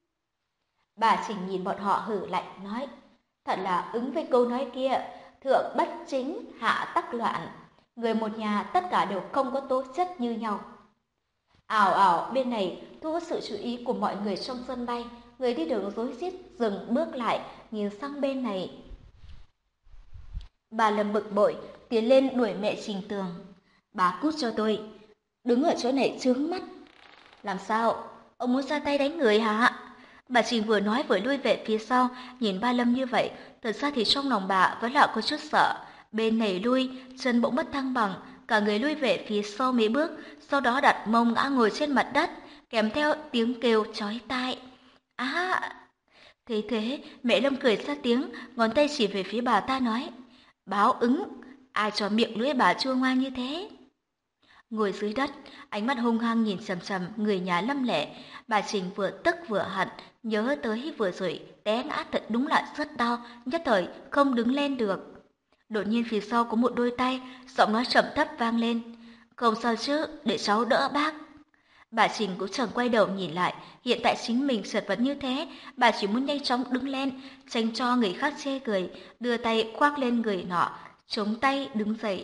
Bà Trình nhìn bọn họ hử lạnh nói, thật là ứng với câu nói kia, thượng bất chính, hạ tắc loạn. Người một nhà tất cả đều không có tố chất như nhau. Ảo ảo, bên này thu hút sự chú ý của mọi người trong sân bay. Người đi đường rối rít dừng bước lại, nhìn sang bên này. Bà Lâm bực bội, tiến lên đuổi mẹ Trình Tường. Bà cút cho tôi, đứng ở chỗ này chướng mắt. Làm sao? Ông muốn ra tay đánh người hả? Bà Trình vừa nói vừa lui về phía sau, nhìn ba Lâm như vậy, thật ra thì trong lòng bà vẫn là có chút sợ. Bên này lui, chân bỗng mất thăng bằng, cả người lui về phía sau mấy bước, sau đó đặt mông ngã ngồi trên mặt đất, kèm theo tiếng kêu chói tai. Á! Thế thế, mẹ Lâm cười ra tiếng, ngón tay chỉ về phía bà ta nói, báo ứng, ai cho miệng lưỡi bà chua ngoan như thế? Ngồi dưới đất, ánh mắt hung hăng nhìn chằm chằm người nhà Lâm Lệ, bà Trình vừa tức vừa hận, nhớ tới vừa rồi té ngã thật đúng là rất đau, nhất thời không đứng lên được. Đột nhiên phía sau có một đôi tay, giọng nói trầm thấp vang lên, không sao chứ, để cháu đỡ bác. Bà Trình cũng chẳng quay đầu nhìn lại, hiện tại chính mình chật vật như thế, bà chỉ muốn nhanh chóng đứng lên, tránh cho người khác chê cười, đưa tay khoác lên người nọ, chống tay đứng dậy.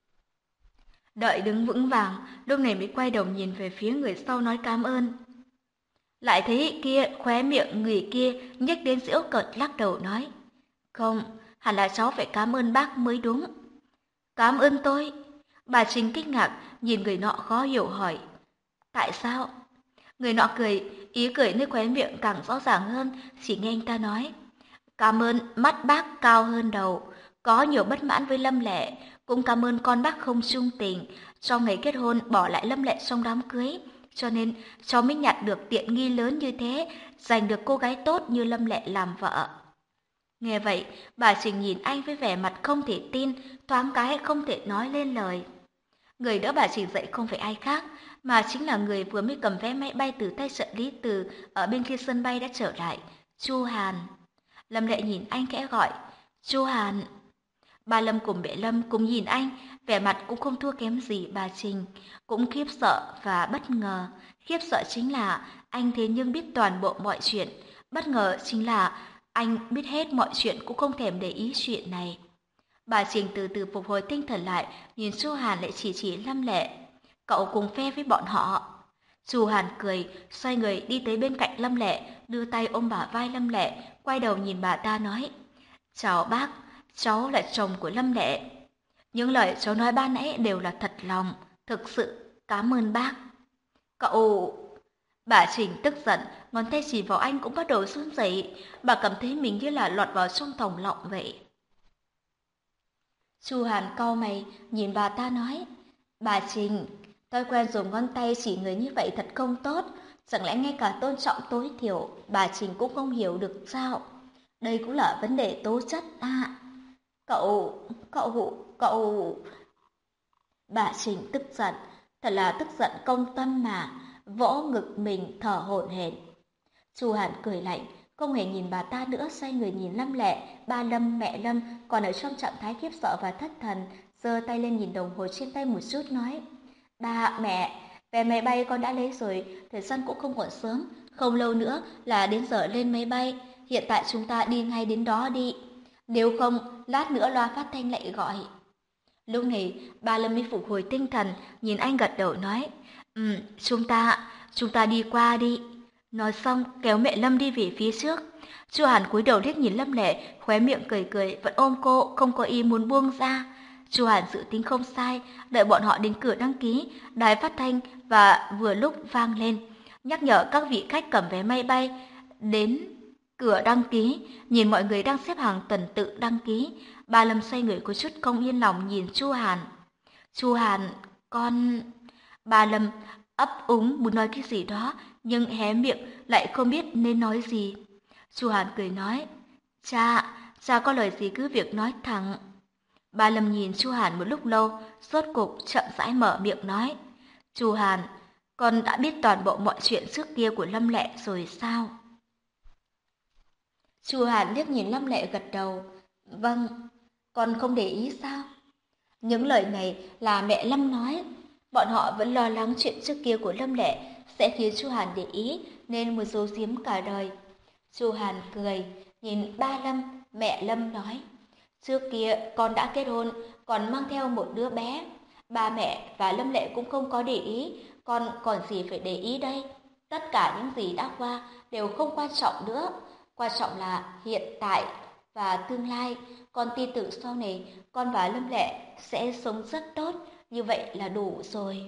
Đợi đứng vững vàng, lúc này mới quay đầu nhìn về phía người sau nói cảm ơn. Lại thấy kia khóe miệng người kia nhếch đến giễu cợt lắc đầu nói, không, hẳn là cháu phải cảm ơn bác mới đúng. Cảm ơn tôi? Bà Trình kinh ngạc nhìn người nọ khó hiểu hỏi, tại sao? Người nọ cười, ý cười nơi khóe miệng càng rõ ràng hơn, chỉ nghe anh ta nói, cảm ơn mắt bác cao hơn đầu, có nhiều bất mãn với Lâm Lệ, cũng cảm ơn con bác không trung tình, trong ngày kết hôn bỏ lại Lâm Lệ trong đám cưới, cho nên cháu mới nhặt được tiện nghi lớn như thế, giành được cô gái tốt như Lâm Lệ làm vợ. Nghe vậy, bà Trình nhìn anh với vẻ mặt không thể tin, thoáng cái không thể nói lên lời. Người đỡ bà Trình dậy không phải ai khác, mà chính là người vừa mới cầm vé máy bay từ tay trợ lý Từ ở bên kia sân bay đã trở lại, Chu Hàn. Lâm Lệ nhìn anh khẽ gọi, Chu Hàn. Ba Lâm cùng mẹ Lâm cùng nhìn anh, vẻ mặt cũng không thua kém gì bà Trình, cũng khiếp sợ và bất ngờ. Khiếp sợ chính là anh thế nhưng biết toàn bộ mọi chuyện, bất ngờ chính là anh biết hết mọi chuyện cũng không thèm để ý chuyện này. Bà Trình từ từ phục hồi tinh thần lại, nhìn Chu Hàn lại chỉ chỉ Lâm Lệ. Cậu cùng phe với bọn họ. Chu Hàn cười, xoay người đi tới bên cạnh Lâm Lệ, đưa tay ôm bả vai Lâm Lệ, quay đầu nhìn bà ta nói: "Chào bác, cháu là chồng của Lâm Lệ. Những lời cháu nói ban nãy đều là thật lòng, thực sự cảm ơn bác." Cậu... Bà Trình tức giận, ngón tay chỉ vào anh cũng bắt đầu run rẩy, bà cảm thấy mình như là lọt vào trong thòng lọng vậy. Chu Hàn cau mày, nhìn bà ta nói: "Bà Trình, thói quen dùng ngón tay chỉ người như vậy thật không tốt, chẳng lẽ ngay cả tôn trọng tối thiểu bà Trình cũng không hiểu được sao? Đây cũng là vấn đề tố chất à." Cậu, cậu, cậu... Bà Trình tức giận, thật là tức giận công tâm mà, vỗ ngực mình thở hổn hển. Chu Hàn cười lạnh, không hề nhìn bà ta nữa, xoay người nhìn Lâm Lệ. Ba Lâm, mẹ Lâm còn ở trong trạng thái khiếp sợ và thất thần, giơ tay lên nhìn đồng hồ trên tay một chút nói: "Ba, mẹ, vé máy bay con đã lấy rồi, thời gian cũng không còn sớm, không lâu nữa là đến giờ lên máy bay, hiện tại chúng ta đi ngay đến đó đi. Nếu không, lát nữa loa phát thanh lại gọi." Lúc này, ba Lâm mới phục hồi tinh thần, nhìn anh gật đầu nói: "Ừ, chúng ta, chúng ta đi qua đi." Nói xong, kéo mẹ Lâm đi về phía trước. Chu Hàn cúi đầu liếc nhìn Lâm Lệ, khóe miệng cười cười, vẫn ôm cô, không có ý muốn buông ra. Chu Hàn dự tính không sai, đợi bọn họ đến cửa đăng ký, đài phát thanh và vừa lúc vang lên, nhắc nhở các vị khách cầm vé máy bay đến cửa đăng ký. Nhìn mọi người đang xếp hàng tuần tự đăng ký, ba Lâm xoay người có chút không yên lòng nhìn Chu Hàn. "Chu Hàn, con..." Ba Lâm ấp úng muốn nói cái gì đó, nhưng hé miệng lại không biết nên nói gì. Chu Hàn cười nói: "Cha, cha có lời gì cứ việc nói thẳng." Ba Lâm nhìn Chu Hàn một lúc lâu, rốt cục chậm rãi mở miệng nói: "Chu Hàn, con đã biết toàn bộ mọi chuyện trước kia của Lâm Lệ rồi sao?" Chu Hàn liếc nhìn Lâm Lệ gật đầu: "Vâng, con không để ý sao?" Những lời này là mẹ Lâm nói. Bọn họ vẫn lo lắng chuyện trước kia của Lâm Lệ sẽ khiến Chu Hàn để ý nên muốn giấu giếm cả đời. Chu Hàn cười, nhìn ba Lâm, mẹ Lâm nói: "Trước kia con đã kết hôn, còn mang theo một đứa bé. Ba mẹ và Lâm Lệ cũng không có để ý, con còn gì phải để ý đây. Tất cả những gì đã qua đều không quan trọng nữa. Quan trọng là hiện tại và tương lai. Con tin tưởng sau này con và Lâm Lệ sẽ sống rất tốt, như vậy là đủ rồi."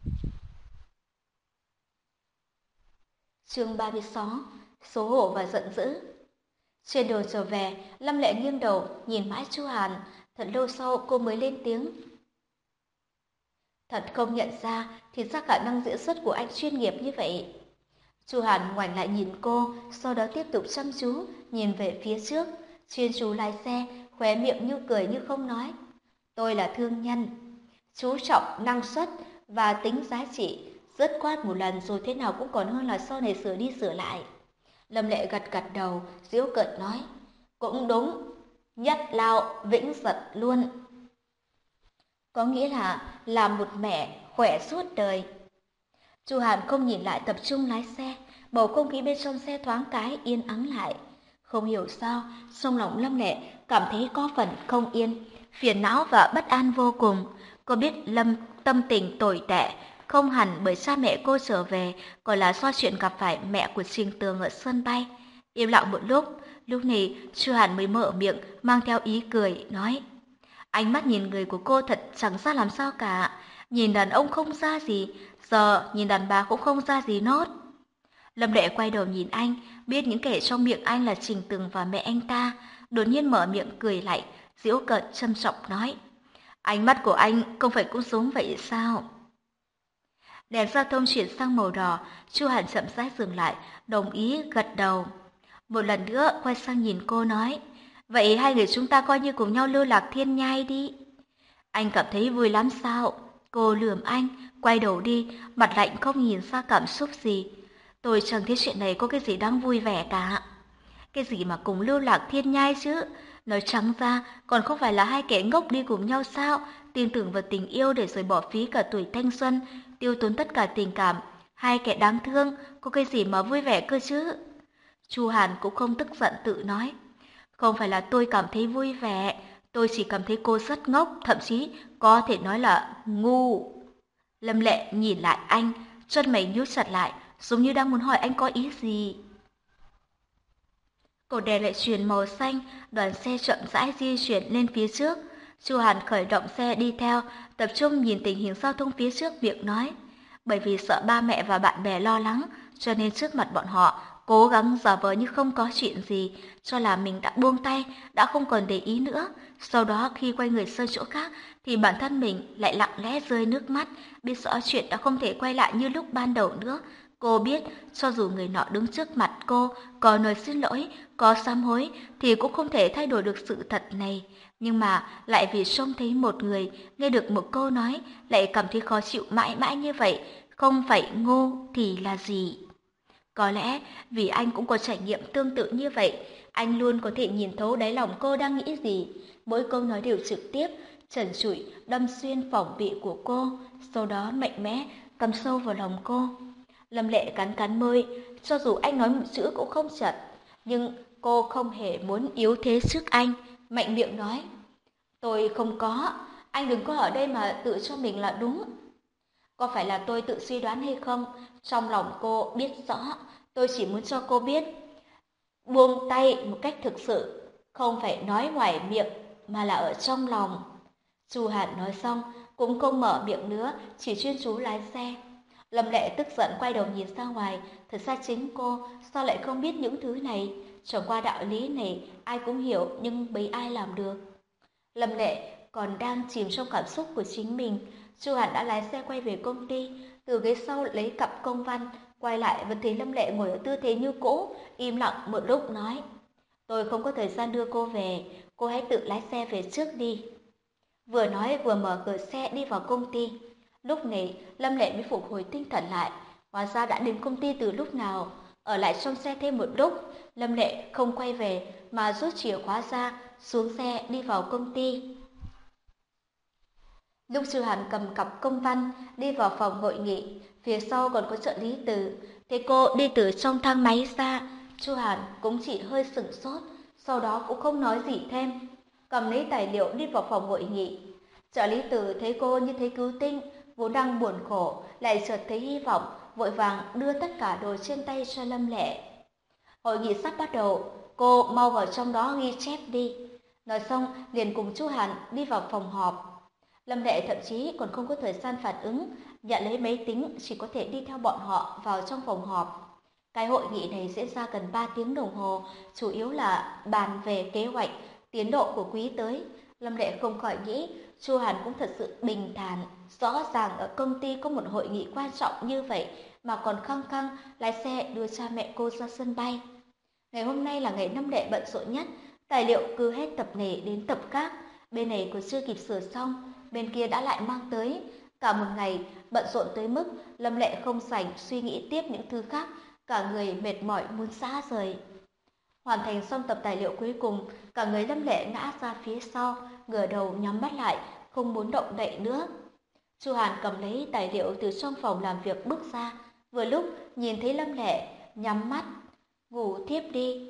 Chương ba mươi sáu: Xấu hổ và giận dữ. Trên đường trở về, Lâm Lệ nghiêng đầu nhìn mãi Chu Hàn, thật lâu sau cô mới lên tiếng: "Thật không nhận ra thì ra khả năng diễn xuất của anh chuyên nghiệp như vậy." Chu Hàn ngoảnh lại nhìn cô, sau đó tiếp tục chăm chú nhìn về phía trước, chuyên chú lái xe, khóe miệng như cười như không nói: "Tôi là thương nhân, chú trọng năng suất và tính giá trị, dứt khoát một lần rồi thế nào cũng còn hơn là sau này sửa đi sửa lại." Lâm Lệ gật gật đầu, giễu cợt nói: "Cũng đúng, nhất lao vĩnh giật luôn." Có nghĩa là làm một mẹ khỏe suốt đời. Chu Hàn không nhìn lại, tập trung lái xe, bầu không khí bên trong xe thoáng cái yên ắng lại. Không hiểu sao, trong lòng Lâm Lệ cảm thấy có phần không yên, phiền não và bất an vô cùng. Cô biết Lâm tâm tình tồi tệ, không hẳn bởi cha mẹ cô trở về, còn là do chuyện gặp phải mẹ của Trình Tường ở sân bay. Im lặng một lúc, lúc này Chu Hàn mới mở miệng mang theo ý cười, nói: "Ánh mắt nhìn người của cô thật chẳng ra làm sao cả, nhìn đàn ông không ra gì, giờ nhìn đàn bà cũng không ra gì nốt." Lâm Lệ quay đầu nhìn anh, biết những kẻ trong miệng anh là Trình Tường và mẹ anh ta, đột nhiên mở miệng cười lạnh, giễu cợt châm trọng nói: "Ánh mắt của anh không phải cũng giống vậy sao?" Đèn giao thông chuyển sang màu đỏ, Chu Hàn chậm rãi dừng lại, đồng ý gật đầu. Một lần nữa quay sang nhìn cô nói: "Vậy hai người chúng ta coi như cùng nhau lưu lạc thiên nhai đi." "Anh cảm thấy vui lắm sao?" Cô lườm anh, quay đầu đi, mặt lạnh không nhìn ra cảm xúc gì. "Tôi chẳng thấy chuyện này có cái gì đáng vui vẻ cả." "Cái gì mà cùng lưu lạc thiên nhai chứ? Nói trắng ra, còn không phải là hai kẻ ngốc đi cùng nhau sao? Tin tưởng vào tình yêu để rồi bỏ phí cả tuổi thanh xuân, tiêu tốn tất cả tình cảm. Hai kẻ đáng thương, có cái gì mà vui vẻ cơ chứ? Chu Hàn cũng không tức giận tự nói. Không phải là tôi cảm thấy vui vẻ, tôi chỉ cảm thấy cô rất ngốc, thậm chí có thể nói là ngu. Lâm Lệ nhìn lại anh, chân mày nhíu chặt lại, giống như đang muốn hỏi anh có ý gì. Cột đèn lại chuyển màu xanh, đoàn xe chậm rãi di chuyển lên phía trước. Chu Hàn khởi động xe đi theo, tập trung nhìn tình hình giao thông phía trước, miệng nói. Bởi vì sợ ba mẹ và bạn bè lo lắng, cho nên trước mặt bọn họ, cố gắng giả vờ như không có chuyện gì, cho là mình đã buông tay, đã không còn để ý nữa. Sau đó khi quay người sang chỗ khác, thì bản thân mình lại lặng lẽ rơi nước mắt, biết rõ chuyện đã không thể quay lại như lúc ban đầu nữa. Cô biết, cho dù người nọ đứng trước mặt cô, có nói xin lỗi, có sám hối, thì cũng không thể thay đổi được sự thật này. Nhưng mà lại vì trông thấy một người, nghe được một câu nói, lại cảm thấy khó chịu mãi mãi như vậy, không phải ngu thì là gì? Có lẽ vì anh cũng có trải nghiệm tương tự như vậy, anh luôn có thể nhìn thấu đáy lòng cô đang nghĩ gì. Mỗi câu nói đều trực tiếp, trần trụi, đâm xuyên phòng bị của cô, sau đó mạnh mẽ, cắm sâu vào lòng cô. Lâm Lệ cắn cắn môi, cho dù anh nói một chữ cũng không chật, nhưng cô không hề muốn yếu thế trước anh, mạnh miệng nói. Tôi không có, anh đừng có ở đây mà tự cho mình là đúng. Có phải là tôi tự suy đoán hay không? Trong lòng cô biết rõ, tôi chỉ muốn cho cô biết. Buông tay một cách thực sự, không phải nói ngoài miệng mà là ở trong lòng. Chu Hàn nói xong, cũng không mở miệng nữa, chỉ chuyên chú lái xe. Lâm Lệ tức giận quay đầu nhìn ra ngoài, thật ra chính cô sao lại không biết những thứ này? Chẳng qua đạo lý này ai cũng hiểu nhưng mấy ai làm được. Lâm Lệ còn đang chìm trong cảm xúc của chính mình, Chu Hàn đã lái xe quay về công ty, từ ghế sau lấy cặp công văn, quay lại vẫn thấy Lâm Lệ ngồi ở tư thế như cũ, im lặng một lúc nói: "Tôi không có thời gian đưa cô về, cô hãy tự lái xe về trước đi." Vừa nói vừa mở cửa xe đi vào công ty. Lúc này, Lâm Lệ mới phục hồi tinh thần lại, hóa ra đã đến công ty từ lúc nào. Ở lại trong xe thêm một lúc, Lâm Lệ không quay về mà rút chìa khóa ra, xuống xe đi vào công ty. Lúc Chu Hàn cầm cặp công văn đi vào phòng hội nghị, phía sau còn có trợ lý Từ. Thấy cô đi từ trong thang máy ra, Chu Hàn cũng chỉ hơi sửng sốt, sau đó cũng không nói gì thêm, cầm lấy tài liệu đi vào phòng hội nghị. Trợ lý Từ thấy cô như thấy cứu tinh, vốn đang buồn khổ, lại chợt thấy hy vọng, vội vàng đưa tất cả đồ trên tay cho Lâm Lệ. Hội nghị sắp bắt đầu, cô mau vào trong đó ghi chép đi. Nói xong, liền cùng Chu Hàn đi vào phòng họp. Lâm Lệ thậm chí còn không có thời gian phản ứng, nhận lấy máy tính, chỉ có thể đi theo bọn họ vào trong phòng họp. Cái hội nghị này diễn ra gần ba tiếng đồng hồ, chủ yếu là bàn về kế hoạch, tiến độ của quý tới. Lâm Lệ không khỏi nghĩ, Chu Hàn cũng thật sự bình thản, rõ ràng ở công ty có một hội nghị quan trọng như vậy mà còn khăng khăng lái xe đưa cha mẹ cô ra sân bay. Ngày hôm nay là ngày Lâm Lệ bận rộn nhất, tài liệu cứ hết tập này đến tập khác, bên này còn chưa kịp sửa xong, bên kia đã lại mang tới. Cả một ngày bận rộn tới mức Lâm Lệ không rảnh suy nghĩ tiếp những thứ khác, cả người mệt mỏi muốn rã rời. Hoàn thành xong tập tài liệu cuối cùng, cả người Lâm Lệ ngã ra phía sau, ngửa đầu nhắm mắt lại, không muốn động đậy nữa. Chu Hàn cầm lấy tài liệu từ trong phòng làm việc bước ra, vừa lúc nhìn thấy Lâm Lệ nhắm mắt ngủ thiếp đi.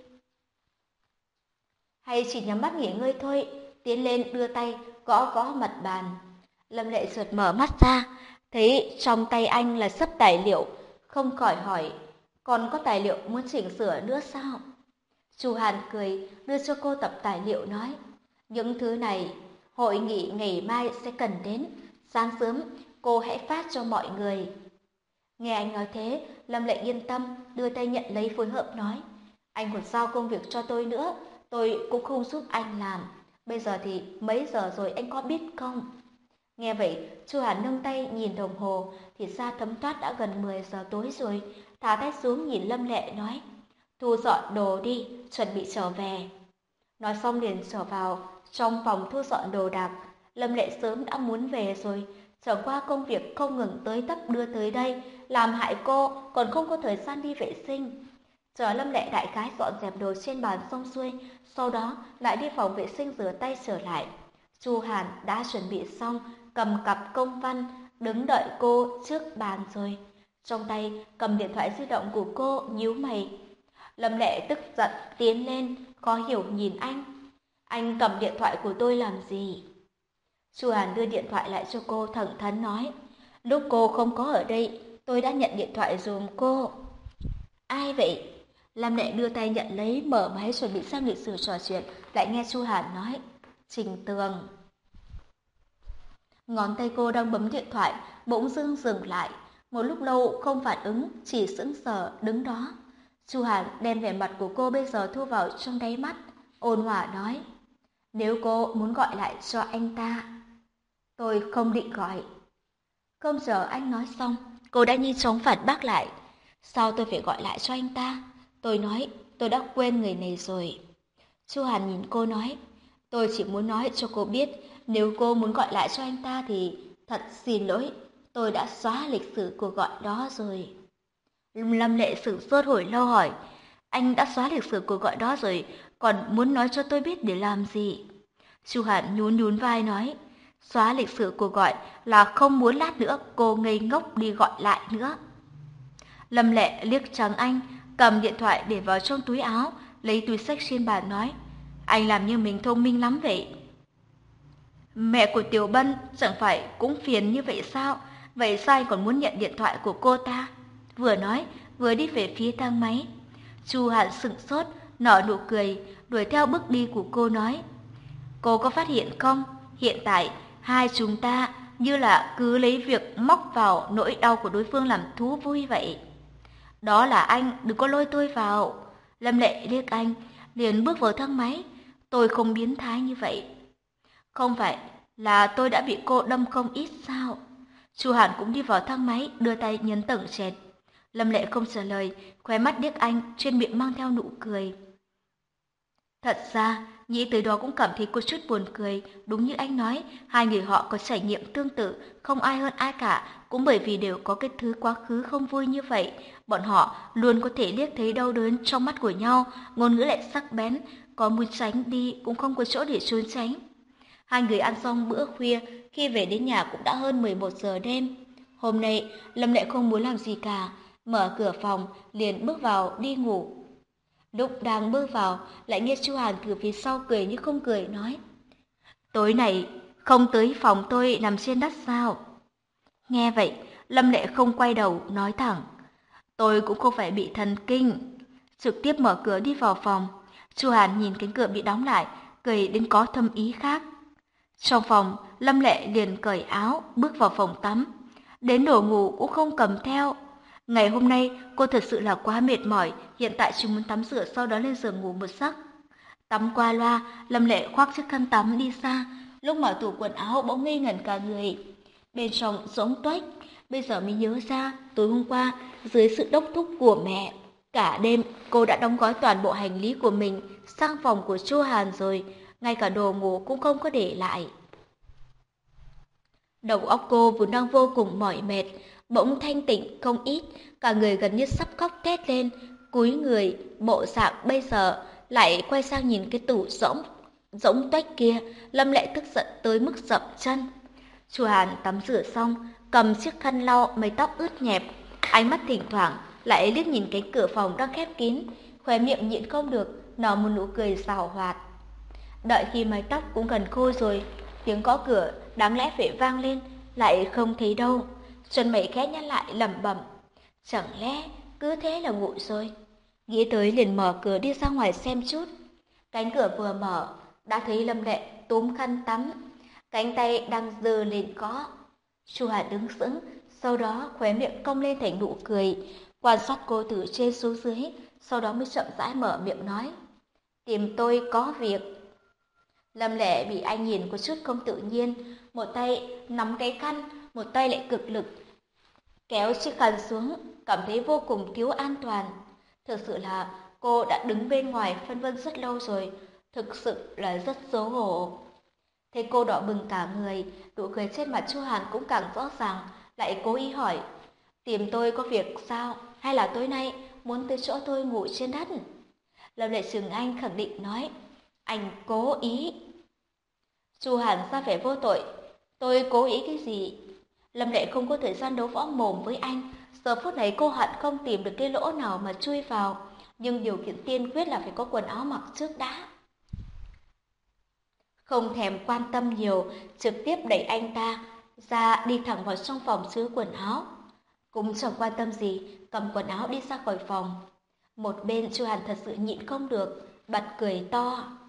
Hay chỉ nhắm mắt nghỉ ngơi thôi, tiến lên đưa tay gõ gõ mặt bàn. Lâm Lệ chợt mở mắt ra, thấy trong tay anh là sấp tài liệu, không khỏi hỏi, còn có tài liệu muốn chỉnh sửa nữa sao? Chu Hàn cười, đưa cho cô tập tài liệu nói, những thứ này, hội nghị ngày mai sẽ cần đến, sáng sớm cô hãy phát cho mọi người. Nghe anh nói thế, Lâm Lệ yên tâm, đưa tay nhận lấy phối hợp nói, anh còn giao công việc cho tôi nữa, tôi cũng không giúp anh làm. Bây giờ thì mấy giờ rồi anh có biết không? Nghe vậy, Chu Hàn nâng tay nhìn đồng hồ, thì ra thấm thoát đã gần mười giờ tối rồi. Thả tay xuống nhìn Lâm Lệ nói, thu dọn đồ đi, chuẩn bị trở về. Nói xong liền trở vào trong phòng thu dọn đồ đạc. Lâm Lệ sớm đã muốn về rồi, trở qua công việc không ngừng tới tấp đưa tới đây, làm hại cô còn không có thời gian đi vệ sinh. Chờ Lâm Lệ đại khái dọn dẹp đồ trên bàn xong xuôi, sau đó lại đi phòng vệ sinh rửa tay trở lại. Chu Hàn đã chuẩn bị xong, cầm cặp công văn, đứng đợi cô trước bàn rồi. Trong tay cầm điện thoại di động của cô, nhíu mày. Lâm Lệ tức giận tiến lên, khó hiểu nhìn anh. Anh cầm điện thoại của tôi làm gì? Chu Hàn đưa điện thoại lại cho cô, thẳng thắn nói. Lúc cô không có ở đây, tôi đã nhận điện thoại giùm cô. Ai vậy? Lâm Lệ đưa tay nhận lấy, mở máy chuẩn bị sang lịch sử trò chuyện, lại nghe Chu Hàn nói. Trình Tường. Ngón tay cô đang bấm điện thoại, bỗng dưng dừng lại. Một lúc lâu không phản ứng, chỉ sững sờ đứng đó. Chu Hàn đem vẻ mặt của cô bây giờ thu vào trong đáy mắt, ôn hòa nói. Nếu cô muốn gọi lại cho anh ta, tôi không định gọi. Không chờ anh nói xong, cô đã nhanh chóng phản bác lại. Sao tôi phải gọi lại cho anh ta? Tôi nói, tôi đã quên người này rồi. Chu Hàn nhìn cô nói, tôi chỉ muốn nói cho cô biết, nếu cô muốn gọi lại cho anh ta thì thật xin lỗi, tôi đã xóa lịch sử cuộc gọi đó rồi. Lâm Lệ sửng sốt hồi lâu hỏi, anh đã xóa lịch sử cuộc gọi đó rồi, còn muốn nói cho tôi biết để làm gì? Chu Hàn nhún nhún vai nói, xóa lịch sử cuộc gọi là không muốn lát nữa cô ngây ngốc đi gọi lại nữa. Lâm Lệ liếc trắng anh, cầm điện thoại để vào trong túi áo, lấy túi xách trên bàn nói, anh làm như mình thông minh lắm vậy. Mẹ của Tiểu Bân chẳng phải cũng phiền như vậy sao? Vậy sao anh còn muốn nhận điện thoại của cô ta? Vừa nói, vừa đi về phía thang máy. Chu Hàn sững sốt, nở nụ cười, đuổi theo bước đi của cô nói. Cô có phát hiện không? Hiện tại, hai chúng ta như là cứ lấy việc móc vào nỗi đau của đối phương làm thú vui vậy. Đó là anh, đừng có lôi tôi vào. Lâm Lệ liếc anh, liền bước vào thang máy. Tôi không biến thái như vậy. Không phải là tôi đã bị cô đâm không ít sao? Chu Hàn cũng đi vào thang máy, đưa tay nhấn tầng trệt. Lâm Lệ không trả lời, khóe mắt điếc anh, trên miệng mang theo nụ cười. Thật ra, nghĩ tới đó cũng cảm thấy có chút buồn cười. Đúng như anh nói, hai người họ có trải nghiệm tương tự, không ai hơn ai cả. Cũng bởi vì đều có cái thứ quá khứ không vui như vậy, bọn họ luôn có thể liếc thấy đau đớn trong mắt của nhau, ngôn ngữ lại sắc bén, có muốn tránh đi cũng không có chỗ để trốn tránh. Hai người ăn xong bữa khuya, khi về đến nhà cũng đã hơn mười một giờ đêm. Hôm nay, Lâm Lệ không muốn làm gì cả, mở cửa phòng, liền bước vào đi ngủ. Lúc đang bước vào, lại nghe Chu Hàn từ phía sau cười như không cười nói. Tối này, không tới phòng tôi nằm trên đất sao? Nghe vậy, Lâm Lệ không quay đầu, nói thẳng. Tôi cũng không phải bị thần kinh. Trực tiếp mở cửa đi vào phòng. Chu Hàn nhìn cánh cửa bị đóng lại, cười đến có thâm ý khác. Trong phòng, Lâm Lệ liền cởi áo, bước vào phòng tắm. Đến đồ ngủ cũng không cầm theo. Ngày hôm nay, cô thật sự là quá mệt mỏi, hiện tại chỉ muốn tắm rửa sau đó lên giường ngủ một giấc. Tắm qua loa, Lâm Lệ khoác chiếc khăn tắm đi xa, lúc mở tủ quần áo bỗng ngây ngẩn cả người. Bên trong rỗng tuếch, bây giờ mới nhớ ra, tối hôm qua, dưới sự đốc thúc của mẹ, cả đêm cô đã đóng gói toàn bộ hành lý của mình sang phòng của Chu Hàn rồi, ngay cả đồ ngủ cũng không có để lại. Đầu óc cô vốn đang vô cùng mỏi mệt, bỗng thanh tịnh không ít, cả người gần như sắp khóc thét lên, cúi người, bộ dạng bây giờ lại quay sang nhìn cái tủ rỗng, rỗng tuếch kia, Lâm Lệ tức giận tới mức dậm chân. Chu Hàn tắm rửa xong, cầm chiếc khăn lau mái tóc ướt nhẹp, ánh mắt thỉnh thoảng lại liếc nhìn cánh cửa phòng đang khép kín, khóe miệng nhịn không được nở một nụ cười giảo hoạt. Đợi khi mái tóc cũng gần khô rồi, tiếng gõ cửa đáng lẽ phải vang lên, lại không thấy đâu. Chân mày khẽ nhăn lại lẩm bẩm, chẳng lẽ cứ thế là ngủ rồi? Nghĩ tới liền mở cửa đi ra ngoài xem chút. Cánh cửa vừa mở, đã thấy Lâm Lệ túm khăn tắm, cánh tay đang giơ lên gõ. Chu Hà đứng sững, sau đó khóe miệng cong lên thành nụ cười, quan sát cô từ trên xuống dưới, sau đó mới chậm rãi mở miệng nói, tìm tôi có việc. Lâm Lệ bị anh nhìn có chút không tự nhiên, một tay nắm cái khăn, một tay lại cực lực kéo chiếc khăn xuống, cảm thấy vô cùng thiếu an toàn. Thực sự là cô đã đứng bên ngoài phân vân rất lâu rồi, thực sự là rất xấu hổ. Thấy cô đỏ bừng cả người, nụ cười trên mặt Chu Hàn cũng càng rõ ràng, lại cố ý hỏi, tìm tôi có việc sao, hay là tối nay muốn tới chỗ tôi ngủ trên đất. Lâm Lệ Trừng Anh khẳng định nói, anh cố ý. Chu Hàn ra vẻ vô tội, tôi cố ý cái gì? Lâm Lệ không có thời gian đấu võ mồm với anh, giờ phút này cô hận không tìm được cái lỗ nào mà chui vào, nhưng điều kiện tiên quyết là phải có quần áo mặc trước đã. Không thèm quan tâm nhiều, trực tiếp đẩy anh ta ra đi thẳng vào trong phòng chứa quần áo. Cũng chẳng quan tâm gì, cầm quần áo đi ra khỏi phòng. Một bên Chu Hàn thật sự nhịn không được, bật cười to.